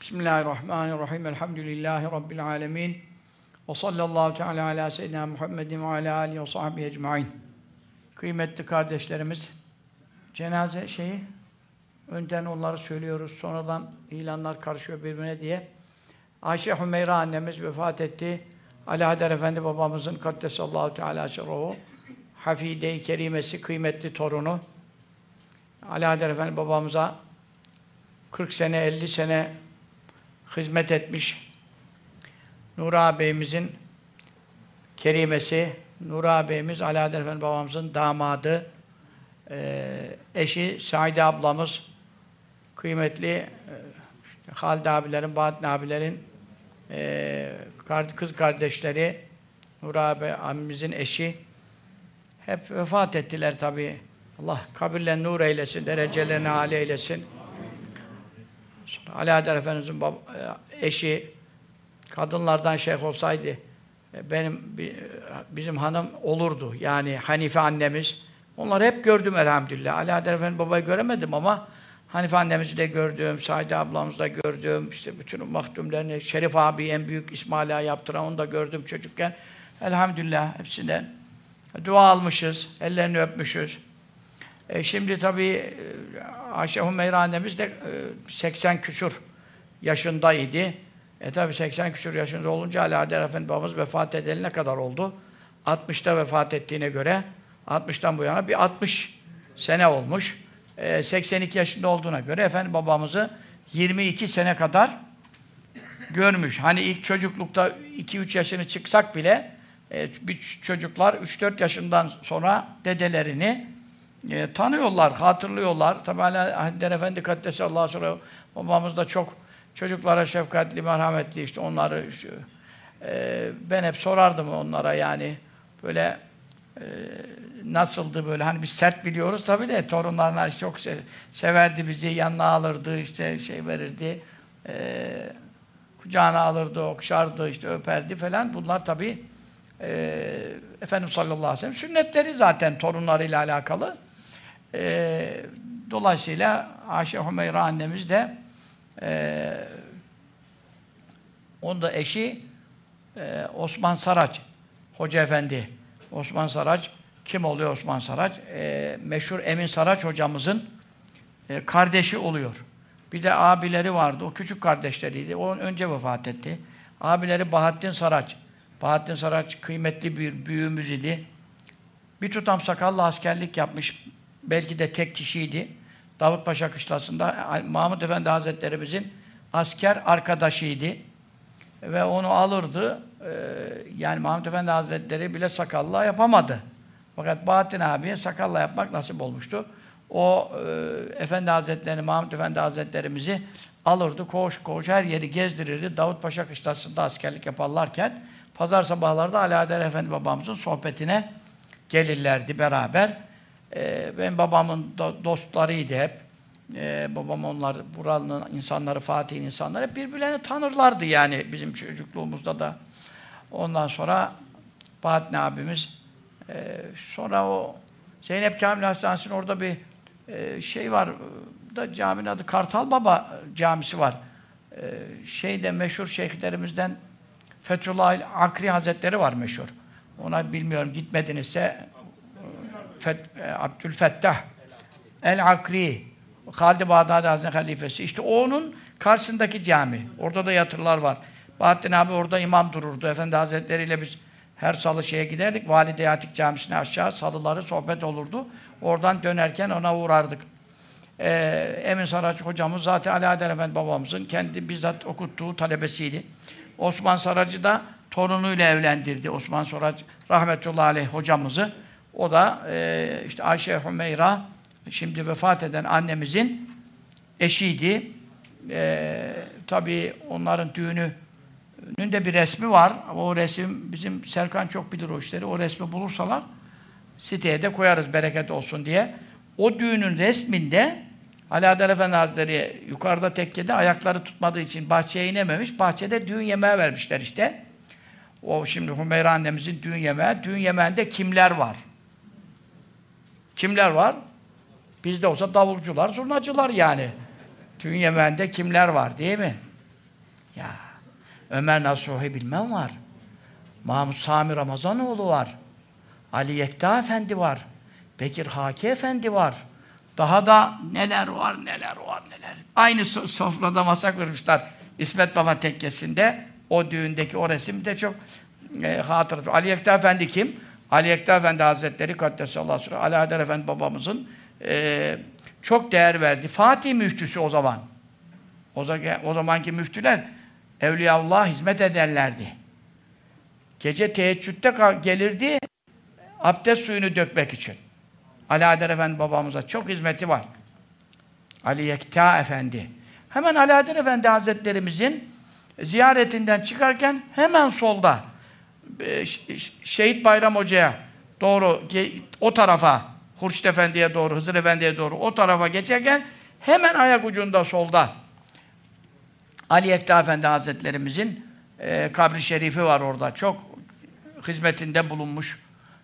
Bismillahirrahmanirrahim. Elhamdülillahi Rabbil alemin. Ve sallallahu teala ala seyyidina Muhammedin ve ala alihi ve sahbihi ecmaîn. Kıymetli kardeşlerimiz, cenaze şeyi, önden onları söylüyoruz, sonradan ilanlar karışıyor birbirine diye. Ayşe Hümeyra annemiz vefat etti. Ali Haydar Efendi babamızın kaddesallahu teala şerruhu, hafide-i kerimesi, kıymetli torunu. Ali Haydar Efendi babamıza 40 sene, 50 sene hizmet etmiş. Nur ağabeyimizin kerimesi, Nur ağabeyimiz Ali Haydar Efendi babamızın damadı, eşi Saide ablamız, kıymetli Halide abilerin, Bahattin abilerin kız kardeşleri, Nur ağabeyimizin eşi hep vefat ettiler tabii. Allah kabirlerini nur eylesin, derecelerini âli eylesin. Ali Haydar Efendimiz'in eşi kadınlardan şeyh olsaydı bizim hanım olurdu. Yani Hanife annemiz. Onları hep gördüm elhamdülillah. Ali Haydar Efendi babayı göremedim ama Hanife annemizi de gördüm, Saide ablamızı da gördüm. İşte bütün mahdumlarını, Şerif abi en büyük İsmail Ağa yaptıran onu da gördüm çocukken. Elhamdülillah hepsinden dua almışız, ellerini öpmüşüz. Şimdi tabii Ayşe Hümeyra annemiz de 80 küsur yaşındaydı. Tabii 80 küsur yaşında olunca Ali Haydar Efendi babamız vefat edeline kadar oldu. 60'ta vefat ettiğine göre 60'tan bu yana bir 60 sene olmuş. 82 yaşında olduğuna göre Efendi babamızı 22 sene kadar görmüş. Hani ilk çocuklukta 2-3 yaşını çıksak bile bir çocuklar 3-4 yaşından sonra dedelerini tanıyorlar, hatırlıyorlar. Tabi Haydar Efendi Kaddesallahu sonra babamız da çok çocuklara şefkatli, merhametli işte onları ben hep sorardım onlara yani böyle nasıldı böyle hani biz sert biliyoruz tabi de torunlarına çok severdi bizi, yanına alırdı işte şey verirdi kucağına alırdı, okşardı işte öperdi falan bunlar tabi Efendimiz sallallahu aleyhi ve sellem sünnetleri zaten torunlarıyla alakalı. Dolayısıyla Ayşe Hümeyra annemiz de onun da eşi Osman Saraç Hoca Efendi. Osman Saraç kim oluyor Osman Saraç? Meşhur Emin Saraç hocamızın kardeşi oluyor. Bir de abileri vardı. O küçük kardeşleriydi. O önce vefat etti. Abileri Bahattin Saraç. Bahattin Saraç kıymetli bir büyüğümüz idi. Bir tutam sakallı askerlik yapmış. Belki de tek kişiydi. Davutpaşa Kışlası'nda Mahmud Efendi Hazretlerimizin asker arkadaşıydı. Ve onu alırdı. Yani Mahmud Efendi Hazretleri bile sakalla yapamadı. Fakat Bahattin abiye sakalla yapmak nasip olmuştu. O Efendi Hazretlerini, Mahmud Efendi Hazretlerimizi alırdı. Koğuş koğuş her yeri gezdirirdi. Davutpaşa Kışlası'nda askerlik yaparlarken pazar sabahları da Ali Haydar Efendi babamızın sohbetine gelirlerdi beraber. Benim babamın dostlarıydı hep. Babam onlar, buranın insanları, Fatih'in insanları hep birbirlerini tanırlardı yani bizim çocukluğumuzda da. Ondan sonra Bahattin abimiz sonra o Zeynep Kamil Hastanesi'nin orada bir şey var da caminin adı Kartal Baba Camisi var. Şeyde meşhur şeyhlerimizden Fethullah Akri Hazretleri var meşhur. Ona bilmiyorum gitmedinizse Abdülfettah el-Akri Halid-i Bağdadi Hazretleri halifesi. İşte onun karşısındaki cami. Orada da yatırlar var. Bahattin abi orada imam dururdu. Efendi Hazretleri ile biz her salı şeye giderdik. Valide-i Atik Camisi'ne aşağı salıları sohbet olurdu. Oradan dönerken ona uğrardık. Emin Saraç hocamız zaten Ali Haydar Efendi babamızın kendi bizzat okuttuğu talebesiydi. Osman Sarac'ı da torunuyla evlendirdi. Osman Saraç rahmetullahi aleyh hocamızı. O da işte Ayşe Hümeyra şimdi vefat eden annemizin eşiydi. Tabii onların düğününün de bir resmi var. O resim bizim Serkan çok bilir o işleri. O resmi bulursalar siteye de koyarız bereket olsun diye. O düğünün resminde Ali Haydar Efendi Hazretleri yukarıda tekkede ayakları tutmadığı için bahçeye inememiş. Bahçede düğün yemeği vermişler işte. O şimdi Hümeyra annemizin düğün yemeği. Düğün yemeğinde kimler var? Kimler var? Bizde olsa davulcular, zurnacılar yani. Düğün yemeğinde kimler var değil mi? Ya Ömer Nasuhi bilmem var. Mahmud Sami Ramazanoğlu var. Ali Yekta Efendi var. Bekir Haki Efendi var. Daha da neler var, neler var, neler. Aynı sofrada masa kurmuşlar. İsmet Baba tekkesinde. O düğündeki o resimde çok hatırat. Ali Yekta Efendi kim? Ali Yekta Efendi Hazretleri Kaddesallahu aleyhi ve sellem, Ali Haydar Efendi babamızın çok değer verdi. Fatih müftüsü o zaman. O zamanki müftüler Evliyaullah hizmet ederlerdi. Gece teheccüde gelirdi abdest suyunu dökmek için. Ali Haydar Efendi babamıza çok hizmeti var. Ali Yekta Efendi. Hemen Ali Haydar Efendi Hazretlerimizin ziyaretinden çıkarken hemen solda Şehit Bayram Hoca'ya doğru o tarafa Hurşit Efendi'ye doğru, Hızır Efendi'ye doğru o tarafa geçerken hemen ayak ucunda solda Ali Yekta Efendi Hazretlerimizin kabri şerifi var orada. Çok hizmetinde bulunmuş.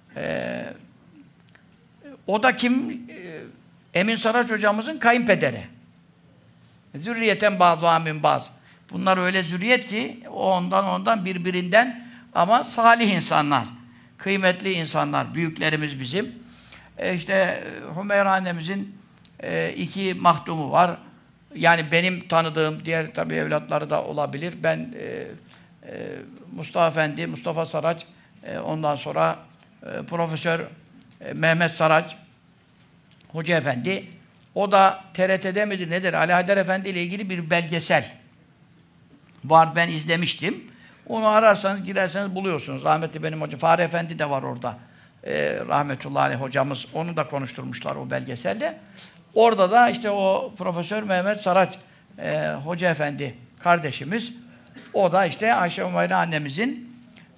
O da kim? Emin Saraç hocamızın kayınpederi. Zürriyeten bazı amin bazı. Bunlar öyle zürriyet ki ondan birbirinden ama salih insanlar. Kıymetli insanlar. Büyüklerimiz bizim. İşte Hümeyra annemizin 2 mahdumu var. Yani benim tanıdığım diğer tabii evlatları da olabilir. Ben Mustafa Efendi, Mustafa Saraç, ondan sonra Profesör Mehmet Saraç Hoca Efendi. O da TRT'de midir nedir? Ali Haydar Efendi ile ilgili bir belgesel var. Ben izlemiştim. Onu ararsanız, girerseniz buluyorsunuz. Rahmetli benim hocam. Fahri Efendi de var orada. Rahmetullahi aleyh hocamız. Onu da konuşturmuşlar o belgeselde. Orada da işte o Profesör Mehmet Saraç Hoca Efendi kardeşimiz. O da işte Ayşe Umayra annemizin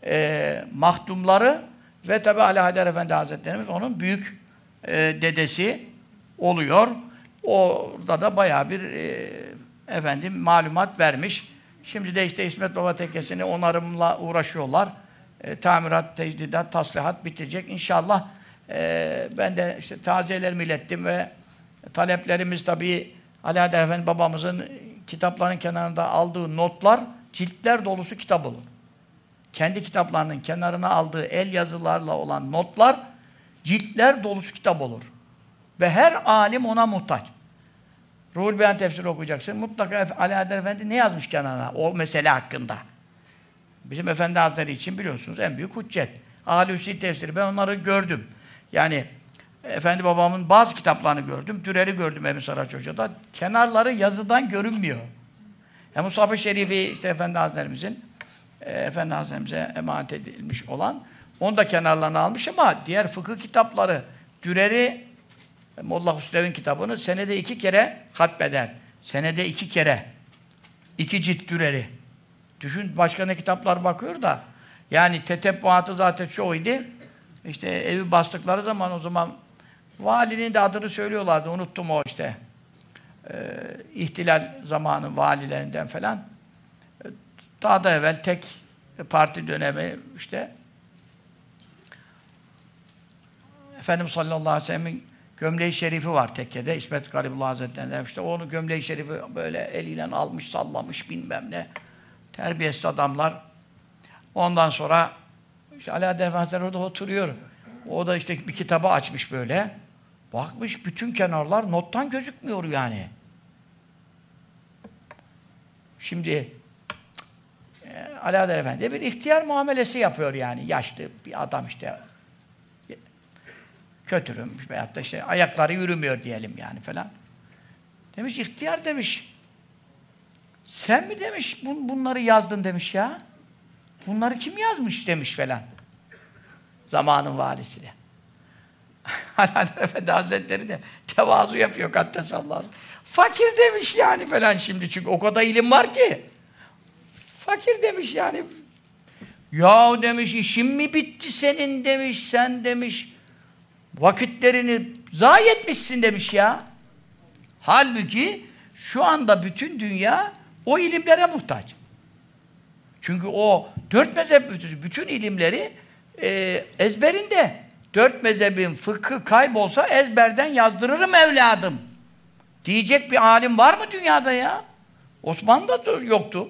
mahdumları ve tabi Ali Haydar Efendi Hazretlerimiz onun büyük dedesi oluyor. Orada da bayağı bir efendim malumat vermiş. Şimdi de işte İsmet Baba Tekkesi'ni onarımla uğraşıyorlar. Tamirat, tecdidat, taslihat bitecek. İnşallah ben de işte taziyelerimi ilettim ve taleplerimiz tabii Ali Haydar Efendi babamızın kitapların kenarında aldığı notlar ciltler dolusu kitap olur. Kendi kitaplarının kenarına aldığı el yazılarla olan notlar ciltler dolusu kitap olur. Ve her alim ona muhtaç. Ruhul Beyan tefsiri okuyacaksın. Mutlaka Ali Haydar Efendi ne yazmış kenarına o mesele hakkında? Bizim Efendi Hazretleri için biliyorsunuz en büyük hüccet. Âli Hüsnü tefsiri. Ben onları gördüm. Yani Efendi babamın bazı kitaplarını gördüm. Dürer'i gördüm Emin Saraç Hoca'da. Kenarları yazıdan görünmüyor. Mushaf-ı Şerifi işte Efendi Hazretlerimizin Efendi Hazretlerimize emanet edilmiş olan onu da kenarlarına almış ama diğer fıkıh kitapları Dürer'i Molla Hüsrev'in kitabını senede 2 kere hatmeder. Senede 2 kere. 2 cilt Dürer'i. Düşün başka ne kitaplar bakıyor da yani tetebbuatı zaten çoğuydu. İşte evi bastıkları zaman o zaman valinin de adını söylüyorlardı. Unuttum o işte. İhtilal zamanı valilerinden falan. Daha da evvel tek parti dönemi işte Efendimiz sallallahu aleyhi ve sellem'in gömleği şerifi var tekkede. İsmet Garibullah Hazretleri'nden. İşte onu gömleği şerifi böyle eliyle almış, sallamış bilmem ne. Terbiyesiz adamlar. Ondan sonra işte Ali Haydar Efendi orada oturuyor. O da işte bir kitabı açmış böyle. Bakmış bütün kenarlar nottan gözükmüyor yani. Şimdi Ali Haydar Efendi bir ihtiyar muamelesi yapıyor yani. Yaşlı bir adam işte. Kötürüm veyahut da işte ayakları yürümüyor diyelim yani falan. Demiş ihtiyar demiş. Sen mi demiş bunları yazdın demiş ya. Bunları kim yazmış demiş falan. Zamanın valisi de. Haydar Efendi Hazretleri de tevazu yapıyor Kaddesallahu. Fakir demiş yani falan şimdi çünkü o kadar ilim var ki. Fakir demiş yani. Ya demiş işin mi bitti senin demiş sen demiş. Vakitlerini zayi etmişsin demiş ya. Halbuki şu anda bütün dünya o ilimlere muhtaç. Çünkü o 4 mezhep bütün ilimleri ezberinde. 4 mezhebin fıkhı kaybolsa ezberden yazdırırım evladım. Diyecek bir alim var mı dünyada ya? Osmanlı'da da yoktu.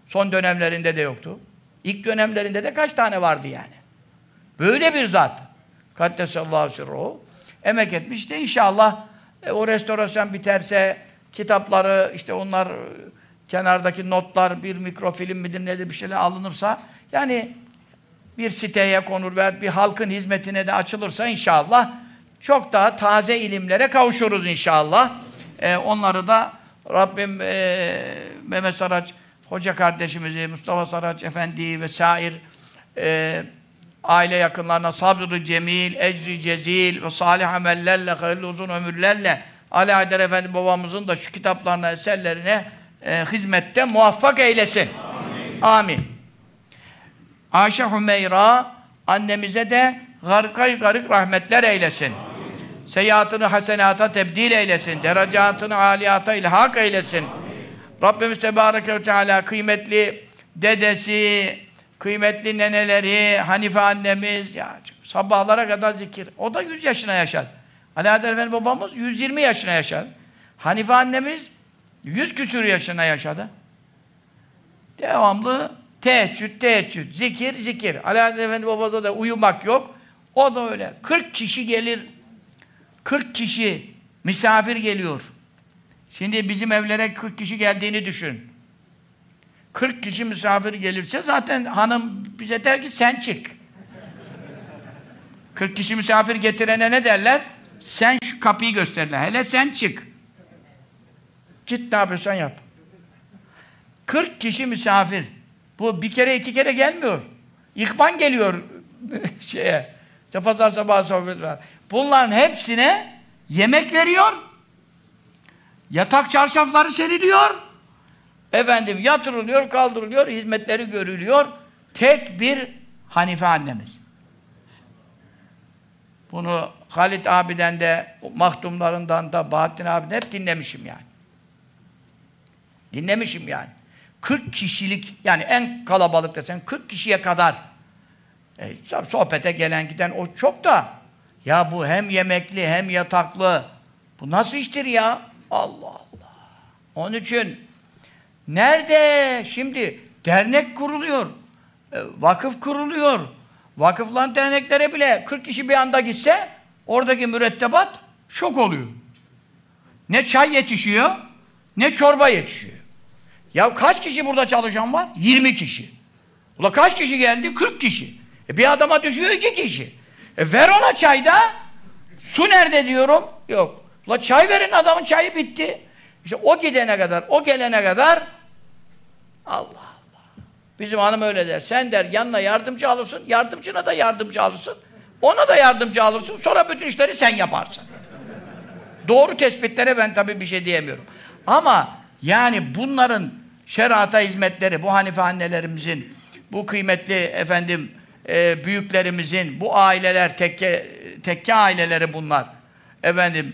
Son dönemlerinde de yoktu. İlk dönemlerinde de kaç tane vardı yani. Böyle bir zat. Kaddesallahu sirruhu. Emek etmiş de inşallah o restorasyon biterse kitapları işte onlar kenardaki notlar bir mikrofilm midir nedir bir şeyler alınırsa yani bir siteye konur veya bir halkın hizmetine de açılırsa inşallah çok daha taze ilimlere kavuşuruz inşallah. Onları da Rabbim Mehmet Saraç Hoca kardeşimizi, Mustafa Saraç Efendi ve sair aile yakınlarına sabrı cemil, ecri cezil ve salih amellerle, hayırlı uzun ömürlerle Ali Haydar Efendi babamızın da şu kitaplarına, eserlerine hizmette muvaffak eylesin. Amin. Amin. Ayşe Hümeyra annemize de garık rahmetler eylesin. Amin. Seyyiatını hasenata tebdil eylesin. Derecatını aliyata ilhak eylesin. Amin. Rabbimiz Tebareke ve Teala kıymetli dedesi, kıymetli neneleri, Hanife annemiz, ya sabahlara kadar zikir. O da 100 yaşına yaşar. Ali Haydar Efendi babamız 120 yaşına yaşar. Hanife annemiz 100 küsur yaşına yaşadı. Devamlı teheccüd, zikir. Ali Haydar Efendi babamıza da uyumak yok. O da öyle. 40 kişi gelir. 40 kişi misafir geliyor. Şimdi bizim evlere 40 kişi geldiğini düşün. 40 kişi misafir gelirse zaten hanım bize der ki sen çık. 40 kişi misafir getirene ne derler? Sen şu kapıyı gösterirler. Hele sen çık. Git ne yapıyorsan yap. 40 kişi misafir. Bu bir kere iki kere gelmiyor. İhvan geliyor şeye. İşte pazar sabahı sohbet var. Bunların hepsine yemek veriyor. Yatak çarşafları seriliyor. Efendim yatırılıyor, kaldırılıyor, hizmetleri görülüyor. Tek bir Hanife annemiz. Bunu Halit abiden de, mahdumlarından da, Bahattin abiden hep dinlemişim yani. Dinlemişim yani. 40 kişilik, yani en kalabalık desen 40 kişiye kadar sohbete gelen giden o çok da ya bu hem yemekli hem yataklı bu nasıl iştir ya? Allah Allah. Onun için nerede şimdi dernek kuruluyor, vakıf kuruluyor. Vakıfların derneklere bile 40 kişi bir anda gitse oradaki mürettebat şok oluyor. Ne çay yetişiyor, ne çorba yetişiyor. Ya kaç kişi burada çalışan var? 20 kişi. Ula kaç kişi geldi? 40 kişi. Bir adama düşüyor 2 kişi. Ver ona çay da. Su nerede diyorum? Yok. Ula çay verin adamın çayı bitti. İşte o gidene kadar, o gelene kadar Allah Allah. Bizim hanım öyle der. Sen der yanına yardımcı alırsın, yardımcına da yardımcı alırsın. Ona da yardımcı alırsın. Sonra bütün işleri sen yaparsın. Doğru tespitlere ben tabii bir şey diyemiyorum. Ama yani bunların şerata hizmetleri, bu Hanife annelerimizin, bu kıymetli efendim büyüklerimizin, bu aileler, tekke aileleri bunlar. Efendim,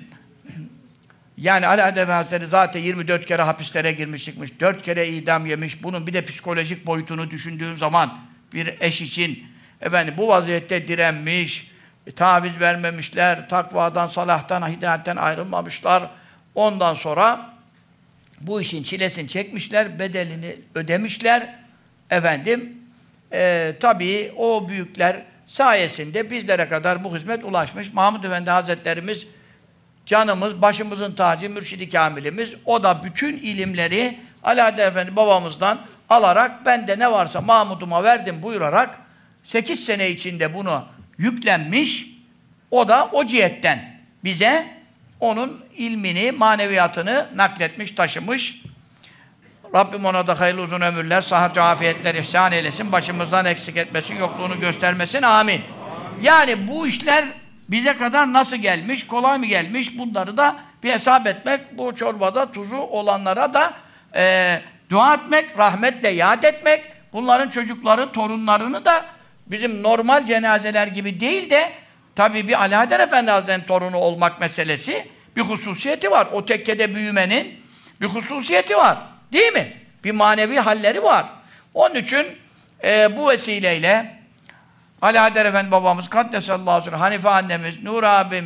yani Ali Haydar Hazretleri zaten 24 kere hapislere girmiş çıkmış, 4 kere idam yemiş. Bunun bir de psikolojik boyutunu düşündüğün zaman bir eş için efendim bu vaziyette direnmiş, taviz vermemişler, takvadan, salahtan, hidayetten ayrılmamışlar. Ondan sonra bu işin çilesini çekmişler, bedelini ödemişler. Efendim, tabii o büyükler sayesinde bizlere kadar bu hizmet ulaşmış. Mahmud Efendi Hazretlerimiz canımız, başımızın tacı, mürşid-i kamilimiz. O da bütün ilimleri Ali Haydar Efendi babamızdan alarak bende ne varsa Mahmud'uma verdim buyurarak 8 sene içinde bunu yüklenmiş. O da o cihetten bize onun ilmini, maneviyatını nakletmiş, taşımış. Rabbim ona da hayırlı uzun ömürler, sıhhat ve afiyetler ihsan eylesin. Başımızdan eksik etmesin, yokluğunu göstermesin. Amin. Yani bu işler bize kadar nasıl gelmiş, kolay mı gelmiş? Bunları da bir hesap etmek, bu çorbada tuzu olanlara da dua etmek, rahmetle yad etmek, bunların çocukları, torunlarını da bizim normal cenazeler gibi değil de tabii bir Ali Haydar Efendi Hazretleri'nin torunu olmak meselesi bir hususiyeti var. O tekkede büyümenin bir hususiyeti var. Değil mi? Bir manevi halleri var. Onun için bu vesileyle Ali Haydar Efendi babamız, Kaddesallahu aleyhi ve sellem, Hanife annemiz, Nur abimiz,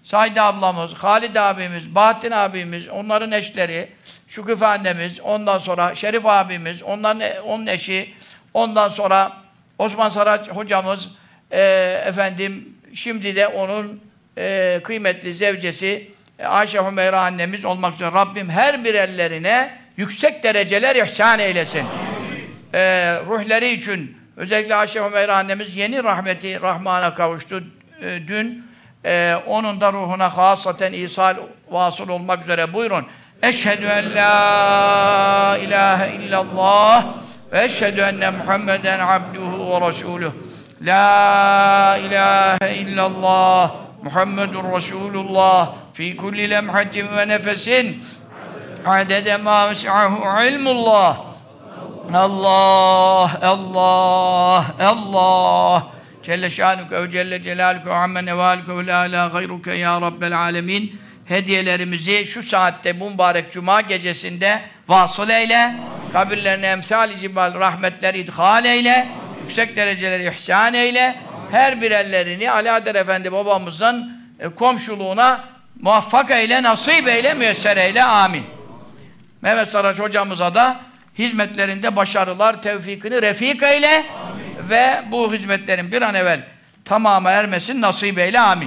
Saide ablamız, Halid abimiz, Bahattin abimiz, onların eşleri, Şüküfe annemiz, ondan sonra Şerif abimiz, onun eşi, ondan sonra Osman Saraç hocamız, efendim, şimdi de onun kıymetli zevcesi Ayşe Hümeyra annemiz olmak üzere Rabbim her bir ellerine yüksek dereceler ihsan eylesin. Ruhları için özellikle Ayşe Hümeyra annemiz yeni rahmeti Rahman'a kavuştu dün. Onun da ruhuna hasaten isal vasıl olmak üzere buyurun. Eşhedü en la ilahe illallah ve eşhedü enne Muhammeden abduhu ve resuluh. La ilahe illallah Muhammedun Resulullah fi kulli lemhatin ve nefesin adede ma vesi'ahu ilmullah. Allah, Allah, Allah Celle şanuke ve Celle celaluke ve amme nevaluke ve la ilahe gayruke ya Rabbel alemin. Hediyelerimizi şu saatte bu mübarek cuma gecesinde vasıl eyle, kabirlerine emsal-i cibal rahmetler idhal eyle, yüksek dereceleri ihsan eyle, her bir ellerini Alaeddin Efendi babamızın komşuluğuna muvaffak eyle, nasip eyle, müyesser eyle, amin. Mehmet Saraç hocamıza da hizmetlerinde başarılar, tevfikini refik eyle, amin. Ve bu hizmetlerin bir an evvel tamama ermesin, nasip eyle, amin.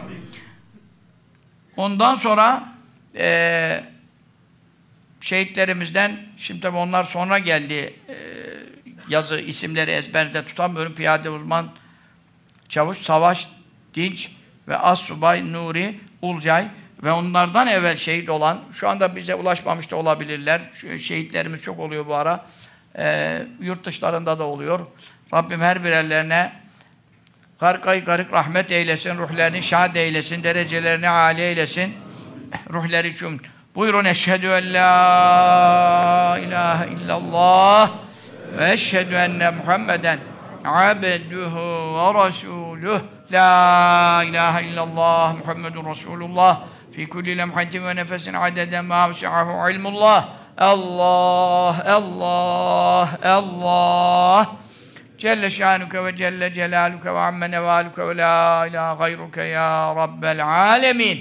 Ondan sonra şehitlerimizden, şimdi tabi onlar sonra geldi, yazı, isimleri ezberde tutamıyorum. Piyade uzman Çavuş Savaş Dinç ve Assubay Nuri Ulcay ve onlardan evvel şehit olan, şu anda bize ulaşmamış da olabilirler. Şehitlerimiz çok oluyor bu ara. Yurt dışlarında da oluyor. Rabbim her birerlerine garık rahmet eylesin, ruhlerini şad eylesin, derecelerini âli eylesin, ruhları için. Buyurun, eşhedü en la ilahe illallah ve eşhedü enne Muhammeden abduhu ve resuluh. La ilahe illallah Muhammedun Resulullah fi kulli lemhatin ve nefesin adeden ma vesi'ahu ilmullah. Allah, Allah, Allah Celle şanuke ve Celle celaluke ve amme nevaluke ve la ilahe gayruke ya Rabbel alemin.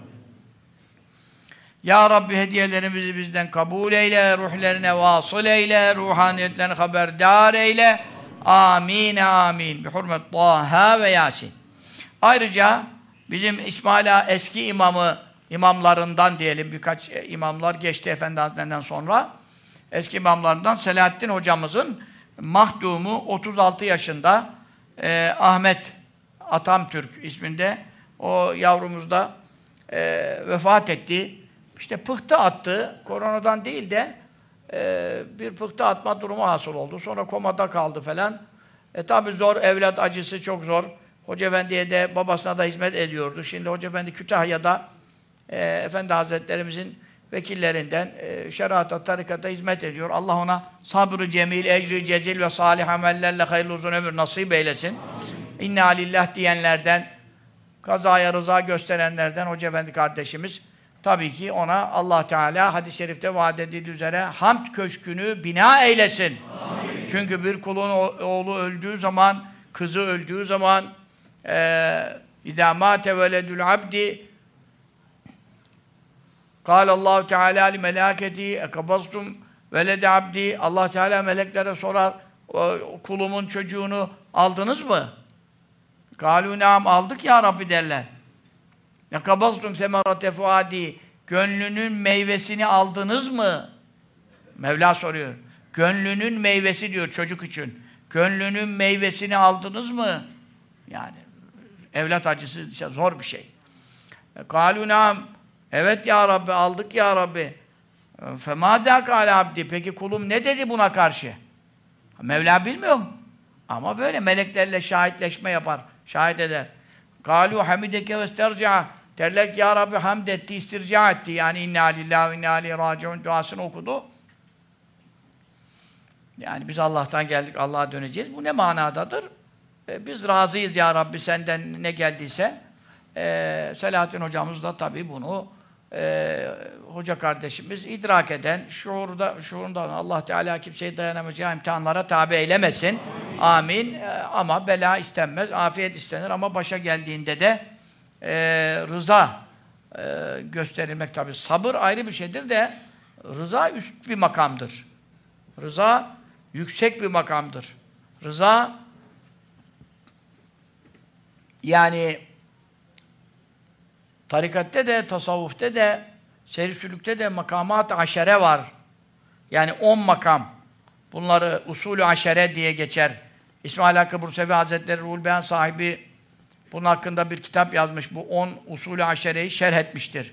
Ya Rabbi hediyelerimizi bizden kabul eyle, ruhlerine vasıl eyle, ruhaniyetlerini haberdar eyle. Amin, amin. Bi hurmet Taha ve Yasin. Ayrıca bizim İsmail Ağa eski imamlarından diyelim, birkaç imamlar geçti Efendi Hazretlerinden sonra. Eski imamlarından Selahattin hocamızın mahdumu 36 yaşında Ahmet Atamtürk isminde o yavrumuz da vefat etti. İşte pıhtı attı. Koronadan değil de bir pıhtı atma durumu hasıl oldu. Sonra komada kaldı falan. Tabi zor, evlat acısı çok zor. Hoca Efendi'ye de babasına da hizmet ediyordu. Şimdi Hoca Efendi Kütahya'da Efendi Hazretlerimizin vekillerinden şerata, tarikata hizmet ediyor. Allah ona sabrı cemil, ecri cezil ve salih amellerle hayırlı uzun ömür nasip eylesin. İnna lillah diyenlerden, kazaya rıza gösterenlerden Hoca Efendi kardeşimiz tabii ki ona Allah Teala hadis-i şerifte vaat edildiği üzere hamd köşkünü bina eylesin. Amin. Çünkü bir kulun oğlu öldüğü zaman, kızı öldüğü zaman İzâ mâte veledül abdi Kâlallahu Teâlâ li melâketi ekabaztum velede abdi. Allah Teala meleklere sorar, kulumun çocuğunu aldınız mı? Kâlû ne'am, aldık ya Rabbi derler. Ekabaztum semerate fuâdî. Gönlünün meyvesini aldınız mı? Mevla soruyor. Gönlünün meyvesi diyor çocuk için. Gönlünün meyvesini aldınız mı? Yani evlat acısı işte zor bir şey. Kâlû ne'am. Evet ya Rabbi, aldık ya Rabbi. Femâdâ kâle abdi. Peki kulum ne dedi buna karşı? Mevla bilmiyor mu? Ama böyle meleklerle şahitleşme yapar, şahit eder. Kâlû hamideke ve isterca. Derler ki ya Rabbi hamd etti, istirca etti. Yani inna lillahi ve inna ileyhi râciun duasını okudu. Yani biz Allah'tan geldik, Allah'a döneceğiz. Bu ne manadadır? Biz razıyız ya Rabbi senden ne geldiyse. Selahattin hocamız da tabii bunu hoca kardeşimiz idrak eden, şuurundan Allah Teala kimseyi dayanamayacağı imtihanlara tabi eylemesin. Amin. Ama bela istenmez, afiyet istenir ama başa geldiğinde de rıza gösterilmek tabii. Sabır ayrı bir şeydir de rıza üst bir makamdır. Rıza yüksek bir makamdır. Rıza yani tarikatte de, tasavvufte de, seyir-sülükte de makamat-ı aşere var. Yani 10 makam. Bunları usulü aşere diye geçer. İsmail Hakkı Bursevi Hazretleri Ruhul Beyan sahibi bunun hakkında bir kitap yazmış. Bu 10 usulü aşereyi şerh etmiştir.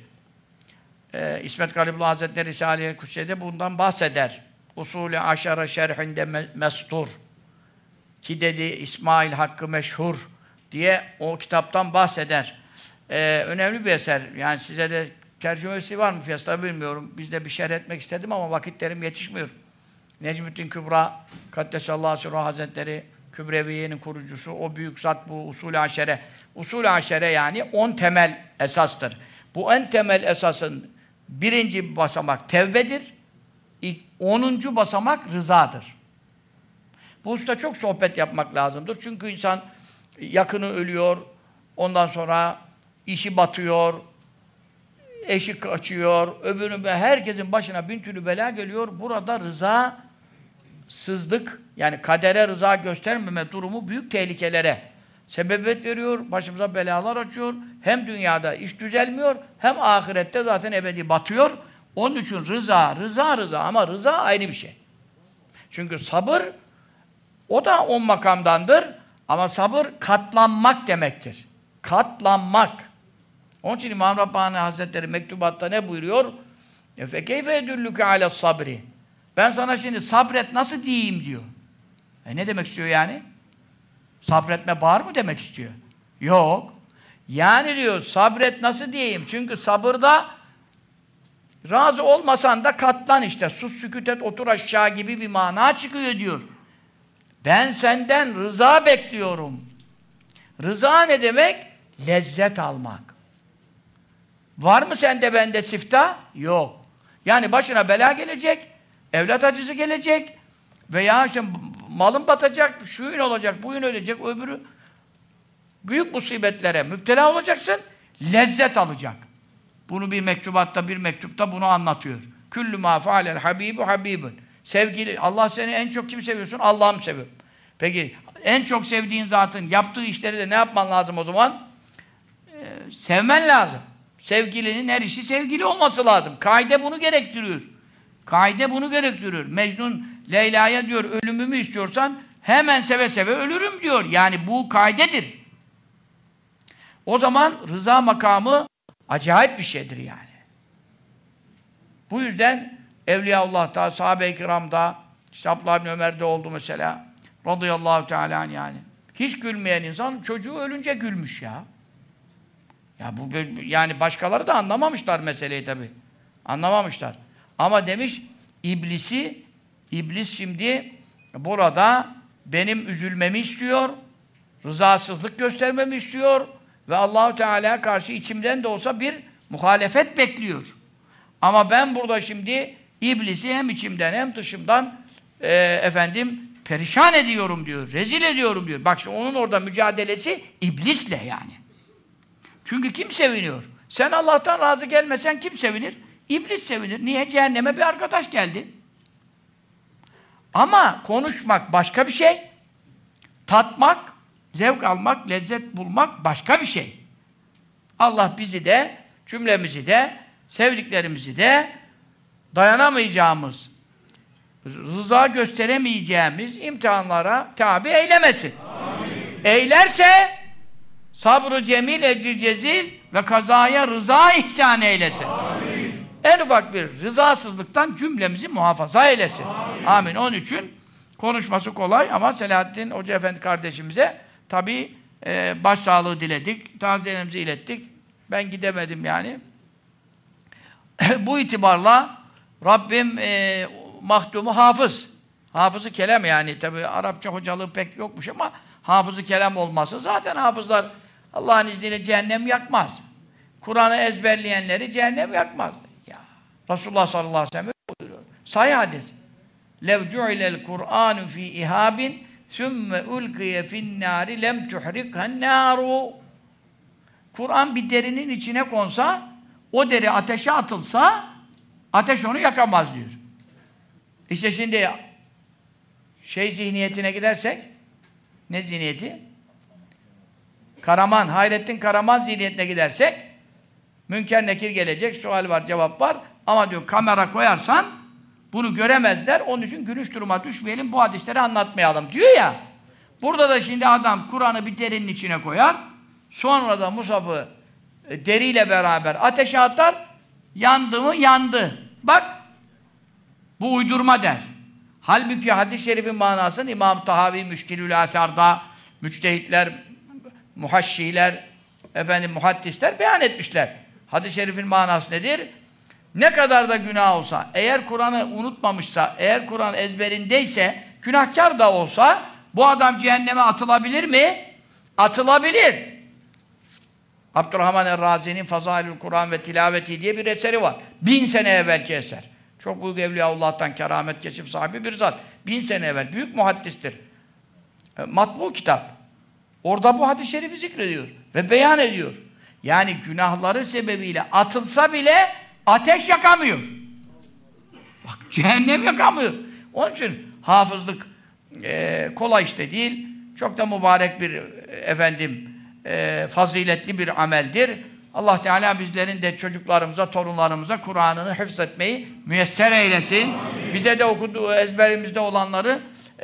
İsmet Galibullah Hazretleri Risale-i Kutsiye'de bundan bahseder. Usulü aşere şerhinde mestur. Ki dedi İsmail Hakkı meşhur diye o kitaptan bahseder. Önemli bir eser. Yani size de tercümesi var mı piyasada bilmiyorum. Biz de bir şerh etmek istedim ama vakitlerim yetişmiyor. Necmettin Kübra Kaddesallahu Sirruhu Hazretleri Kübreviye'nin kurucusu, o büyük zat bu usul-i aşere. Usul-i aşere yani 10 temel esastır. Bu en temel esasın birinci basamak tevbedir. 10. basamak rızadır. Bu usta çok sohbet yapmak lazımdır. Çünkü insan yakını ölüyor, ondan sonra işi batıyor, eşi kaçıyor, öbürünün herkesin başına bin türlü bela geliyor. Burada rızasızlık, yani kadere rıza göstermeme durumu büyük tehlikelere sebebiyet veriyor, başımıza belalar açıyor. Hem dünyada iş düzelmiyor, hem ahirette zaten ebedi batıyor. Onun için rıza ama rıza ayrı bir şey. Çünkü sabır, o da 10 makamdandır ama sabır katlanmak demektir. Katlanmak. Onun için İmam Rabbani Hazretleri mektubatta ne buyuruyor? فَكَيْفَ يَدُلُّكَ عَلَى الصَّبْرِ Ben sana şimdi sabret nasıl diyeyim diyor. Ne demek istiyor yani? Sabretme bağır mı demek istiyor? Yok. Yani diyor sabret nasıl diyeyim? Çünkü sabırda razı olmasan da katlan işte. Sus sükût et otur aşağı gibi bir mana çıkıyor diyor. Ben senden rıza bekliyorum. Rıza ne demek? Lezzet almak. Var mı sende bende siftah? Yok. Yani başına bela gelecek, evlat acısı gelecek veya işte malın batacak, şu gün olacak, bu gün ölecek, öbürü büyük musibetlere müptela olacaksın, lezzet alacak. Bunu bir mektubatta, bir mektupta bunu anlatıyor. Küllü mâ fealel habîbu habîbun. Sevgili, Allah seni en çok kim seviyorsun? Allah'ım seviyorum. Peki, en çok sevdiğin zatın yaptığı işleri de ne yapman lazım o zaman? Sevmen lazım. Sevgilinin her işi sevgili olması lazım. Kaide bunu gerektiriyor. Kaide bunu gerektiriyor. Mecnun Leyla'ya diyor, ölümümü istiyorsan hemen seve seve ölürüm diyor. Yani bu kaidedir. O zaman rıza makamı acayip bir şeydir yani. Bu yüzden Evliyaullah'ta, sahabe-i kiramda, işte Abdullah bin Ömer'de oldu mesela. Radıyallahu teala anh yani. Hiç gülmeyen insan çocuğu ölünce gülmüş ya. Ya bu yani başkaları da anlamamışlar meseleyi tabii. Anlamamışlar. Ama demiş iblis şimdi burada benim üzülmemi istiyor, rızasızlık göstermemi istiyor ve Allah-u Teala'ya karşı içimden de olsa bir muhalefet bekliyor. Ama ben burada şimdi iblisi hem içimden hem dışımdan perişan ediyorum diyor, rezil ediyorum diyor. Bak şimdi onun orada mücadelesi iblisle yani. Çünkü kim seviniyor? Sen Allah'tan razı gelmesen kim sevinir? İblis sevinir. Niye? Cehenneme bir arkadaş geldi. Ama konuşmak başka bir şey. Tatmak, zevk almak, lezzet bulmak başka bir şey. Allah bizi de, cümlemizi de, sevdiklerimizi de dayanamayacağımız, rıza gösteremeyeceğimiz imtihanlara tabi eylemesin. Amin. Eylerse sabrı cemil, ecri cezil ve kazaya rıza ihsan eylesin. Amin. En ufak bir rızasızlıktan cümlemizi muhafaza eylesin. Amin. Amin. Onun için konuşması kolay ama Selahattin Hoca Efendi kardeşimize tabii başsağlığı diledik, taziyelerimizi ilettik. Ben gidemedim yani. Bu itibarla Rabbim mahdumu hafız. Hafızı kelam yani tabii Arapça hocalığı pek yokmuş ama hafızı kelam olması zaten hafızlar Allah'ın izniyle cehennem yakmaz. Kur'an'ı ezberleyenleri cehennem yakmaz. Ya Resulullah sallallahu aleyhi ve sellem buyuruyor. Sahih hadis. Lev cu'ilel Kur'anu fi ihabin sümme ulkiye fin nari lem tuhrikhan naru. Kur'an bir derinin içine konsa, o deri ateşe atılsa, ateş onu yakamaz diyor. İşte şimdi zihniyetine gidersek, ne zihniyeti? Karaman, Hayrettin Karaman zihniyetine gidersek, Münker Nekir gelecek, sual var, cevap var. Ama diyor kamera koyarsan bunu göremezler. Onun için gülünç duruma düşmeyelim, bu hadisleri anlatmayalım diyor ya. Burada da şimdi adam Kur'an'ı bir derinin içine koyar. Sonra da Musaf'ı deriyle beraber ateşe atar. Yandı mı? Yandı. Bak, bu uydurma der. Halbuki hadis-i şerifin manasını İmam Tahavi Müşkilül Asar'da müçtehitler, muhaşşiler, muhaddisler beyan etmişler. Hadis-i şerifin manası nedir? Ne kadar da günah olsa, eğer Kur'an'ı unutmamışsa, eğer Kur'an ezberindeyse, günahkar da olsa, bu adam cehenneme atılabilir mi? Atılabilir. Abdurrahman Er-Razi'nin Fazailül Kur'an ve Tilaveti diye bir eseri var. 1000 sene evvelki eser. Çok büyük Evliyaullah'tan keramet keşif sahibi bir zat. 1000 sene evvel. Büyük muhaddistir. Matbu kitap. Orada bu hadis-i şerifi zikrediyor. Ve beyan ediyor. Yani günahları sebebiyle atılsa bile ateş yakamıyor. Bak, cehennem yakamıyor. Onun için hafızlık kolay işte değil. Çok da mübarek bir faziletli bir ameldir. Allah Teala bizlerin de çocuklarımıza, torunlarımıza Kur'an'ını hıfzetmeyi müyesser eylesin. Amin. Bize de okuduğu ezberimizde olanları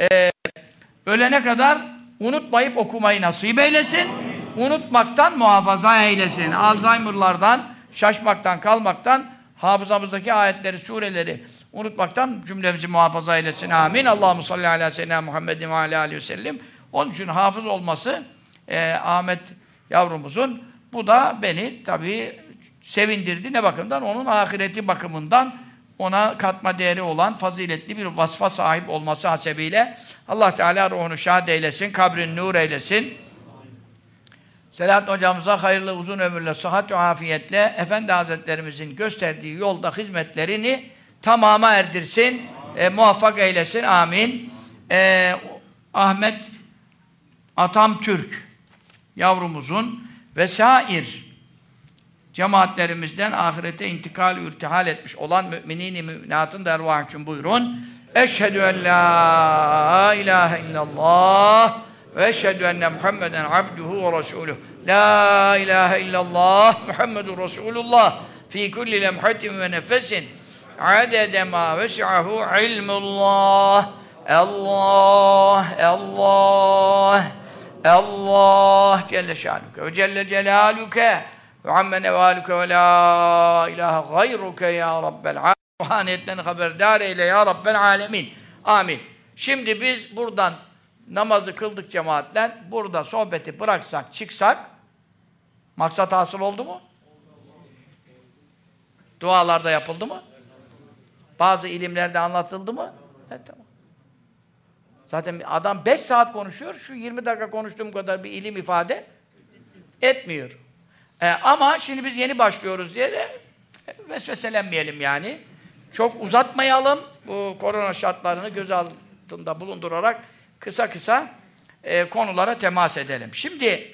ölene kadar unutmayıp okumayı nasip eylesin. Amin. Unutmaktan muhafaza eylesin. Alzheimer'lardan, şaşmaktan, kalmaktan, hafızamızdaki ayetleri, sureleri unutmaktan cümlemizi muhafaza eylesin. Amin. Allahumme salli ala seyyidina Muhammedin ve ala aleyhi ve sellem. Onun için hafız olması Ahmet yavrumuzun, bu da beni tabii sevindirdi. Ne bakımdan? Onun ahireti bakımından ona katma değeri olan faziletli bir vasfa sahip olması hasebiyle Allah Teala ruhunu şad eylesin, kabrini nur eylesin. Selahattin hocamıza hayırlı uzun ömürle, sıhhat ve afiyetle Efendi Hazretlerimizin gösterdiği yolda hizmetlerini tamama erdirsin, muvaffak eylesin. Amin. Ahmet Atam Türk yavrumuzun vesair cemaatlerimizden ahirete intikal-ü irtihal etmiş olan müminin-i müminatın da ervah için buyurun. Eşhedü en la ilahe illallah ve eşhedü enne Muhammeden abduhu ve resuluh. La ilahe illallah Muhammedun Resulullah fi kulli lemhatin ve nefesin adede ma vesi'ahu ilmullah. Allah, Allah, Allah Celle şanuke ve Celle celaluke ve amme nevaluke ve la ilahe gayruke ya Rabbel alemin. Ruhaniyetten haberdar eyle ya Rabbel alemin. Amin. Şimdi biz buradan namazı kıldık cemaatle, burada sohbeti bıraksak, çıksak, maksat hasıl oldu mu? Dualarda yapıldı mı? Bazı ilimlerde anlatıldı mı? Evet, tamam. Zaten adam 5 saat konuşuyor, şu 20 dakika konuştuğum kadar bir ilim ifade etmiyor. Ama şimdi biz yeni başlıyoruz diye de vesveselenmeyelim yani. Çok uzatmayalım, bu korona şartlarını göz altında bulundurarak kısa kısa konulara temas edelim. Şimdi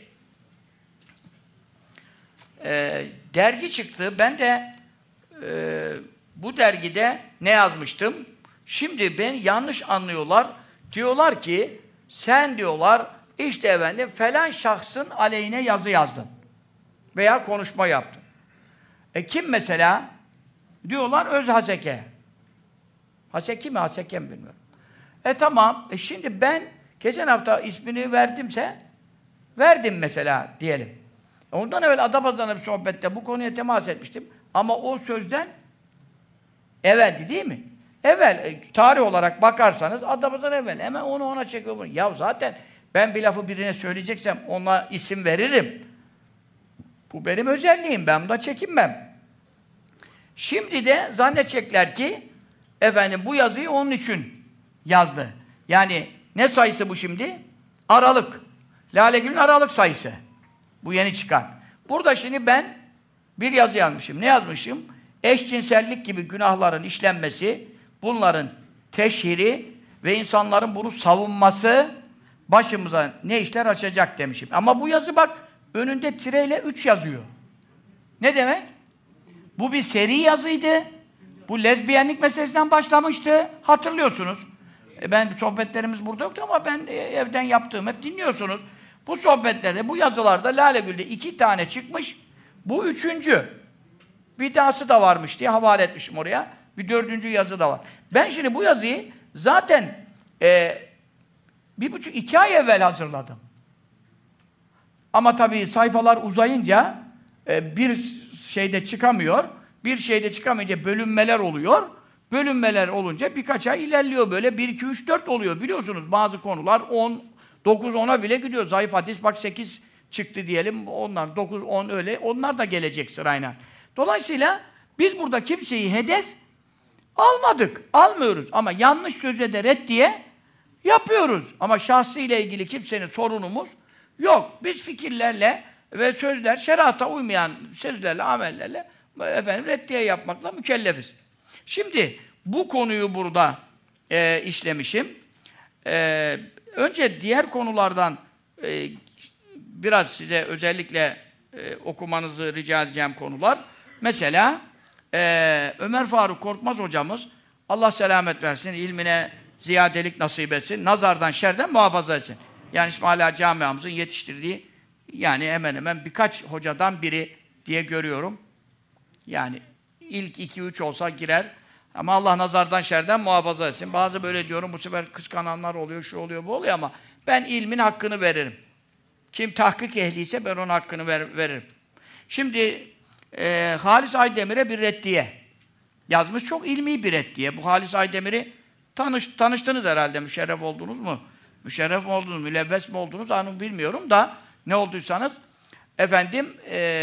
dergi çıktı, ben de bu dergide ne yazmıştım? Şimdi beni yanlış anlıyorlar. Diyorlar ki, sen diyorlar, işte falan şahsın aleyhine yazı yazdın. Veya konuşma yaptın. Kim mesela? Diyorlar, Öz Haseke. Haseki mi, Haseke mi bilmiyorum. Tamam, şimdi ben geçen hafta ismini verdimse, verdim mesela diyelim. Ondan evvel Adapazarı'nda bir sohbette bu konuya temas etmiştim. Ama o sözden evveldi değil mi? Evvel, tarih olarak bakarsanız Adapazarı evvel. Hemen onu ona çekiyor. Ya zaten ben bir lafı birine söyleyeceksem ona isim veririm. Bu benim özelliğim. Ben bundan çekinmem. Şimdi de zannedecekler ki bu yazıyı onun için yazdı. Yani ne sayısı bu şimdi? Aralık. Lale Gül'ün Aralık sayısı. Bu yeni çıkan. Burada şimdi ben bir yazı yazmışım. Ne yazmışım? Eşcinsellik gibi günahların işlenmesi, bunların teşhiri ve insanların bunu savunması başımıza ne işler açacak demişim. Ama bu yazı bak önünde tireyle 3 yazıyor. Ne demek? Bu bir seri yazıydı. Bu lezbiyenlik meselesinden başlamıştı. Hatırlıyorsunuz. Ben sohbetlerimiz burada yoktu ama ben evden yaptığım hep dinliyorsunuz. Bu sohbetlerde, bu yazılarda Lale Gül'de 2 tane çıkmış. Bu 3. Bir dahası da varmış diye havale etmişim oraya. Bir 4. yazı da var. Ben şimdi bu yazıyı zaten 1,5-2 ay evvel hazırladım. Ama tabii sayfalar uzayınca bir şeyde çıkamıyor. Bir şeyde çıkamayınca bölünmeler oluyor. Bölünmeler olunca birkaç ay ilerliyor böyle. 1, 2, 3, 4 oluyor. Biliyorsunuz bazı konular 10, 9, 10'a bile gidiyor. Zayıf hadis bak 8 çıktı diyelim. Onlar 9, 10 öyle. Onlar da gelecek sırayla. Dolayısıyla biz burada kimseyi hedef almadık. Almıyoruz. Ama yanlış söze de reddiye yapıyoruz. Ama şahsıyla ilgili kimsenin sorunumuz yok. Biz fikirlerle ve sözler, şerata uymayan sözlerle, amellerle reddiye yapmakla mükellefiz. Şimdi bu konuyu burada işlemişim. Önce diğer konulardan biraz size özellikle okumanızı rica edeceğim konular. Mesela Ömer Faruk Korkmaz hocamız, Allah selamet versin, ilmine ziyadelik nasip etsin, nazardan, şerden muhafaza etsin. Yani İsmail Ağa Camiamızın yetiştirdiği, yani hemen hemen birkaç hocadan biri diye görüyorum. Yani ilk 2-3 olsa girer. Ama Allah nazardan, şerden muhafaza etsin. Bazı böyle diyorum, bu sefer kıskananlar oluyor, şu oluyor, bu oluyor ama ben ilmin hakkını veririm. Kim tahkik ehliyse ben onun hakkını veririm. Şimdi Halis Aydemir'e bir reddiye yazmış. Çok ilmi bir reddiye. Bu Halis Aydemir'i tanıştınız herhalde. Müşerref oldunuz mu? Müşerref mi oldunuz, mülevves mi oldunuz? Onu bilmiyorum da ne olduysanız. Efendim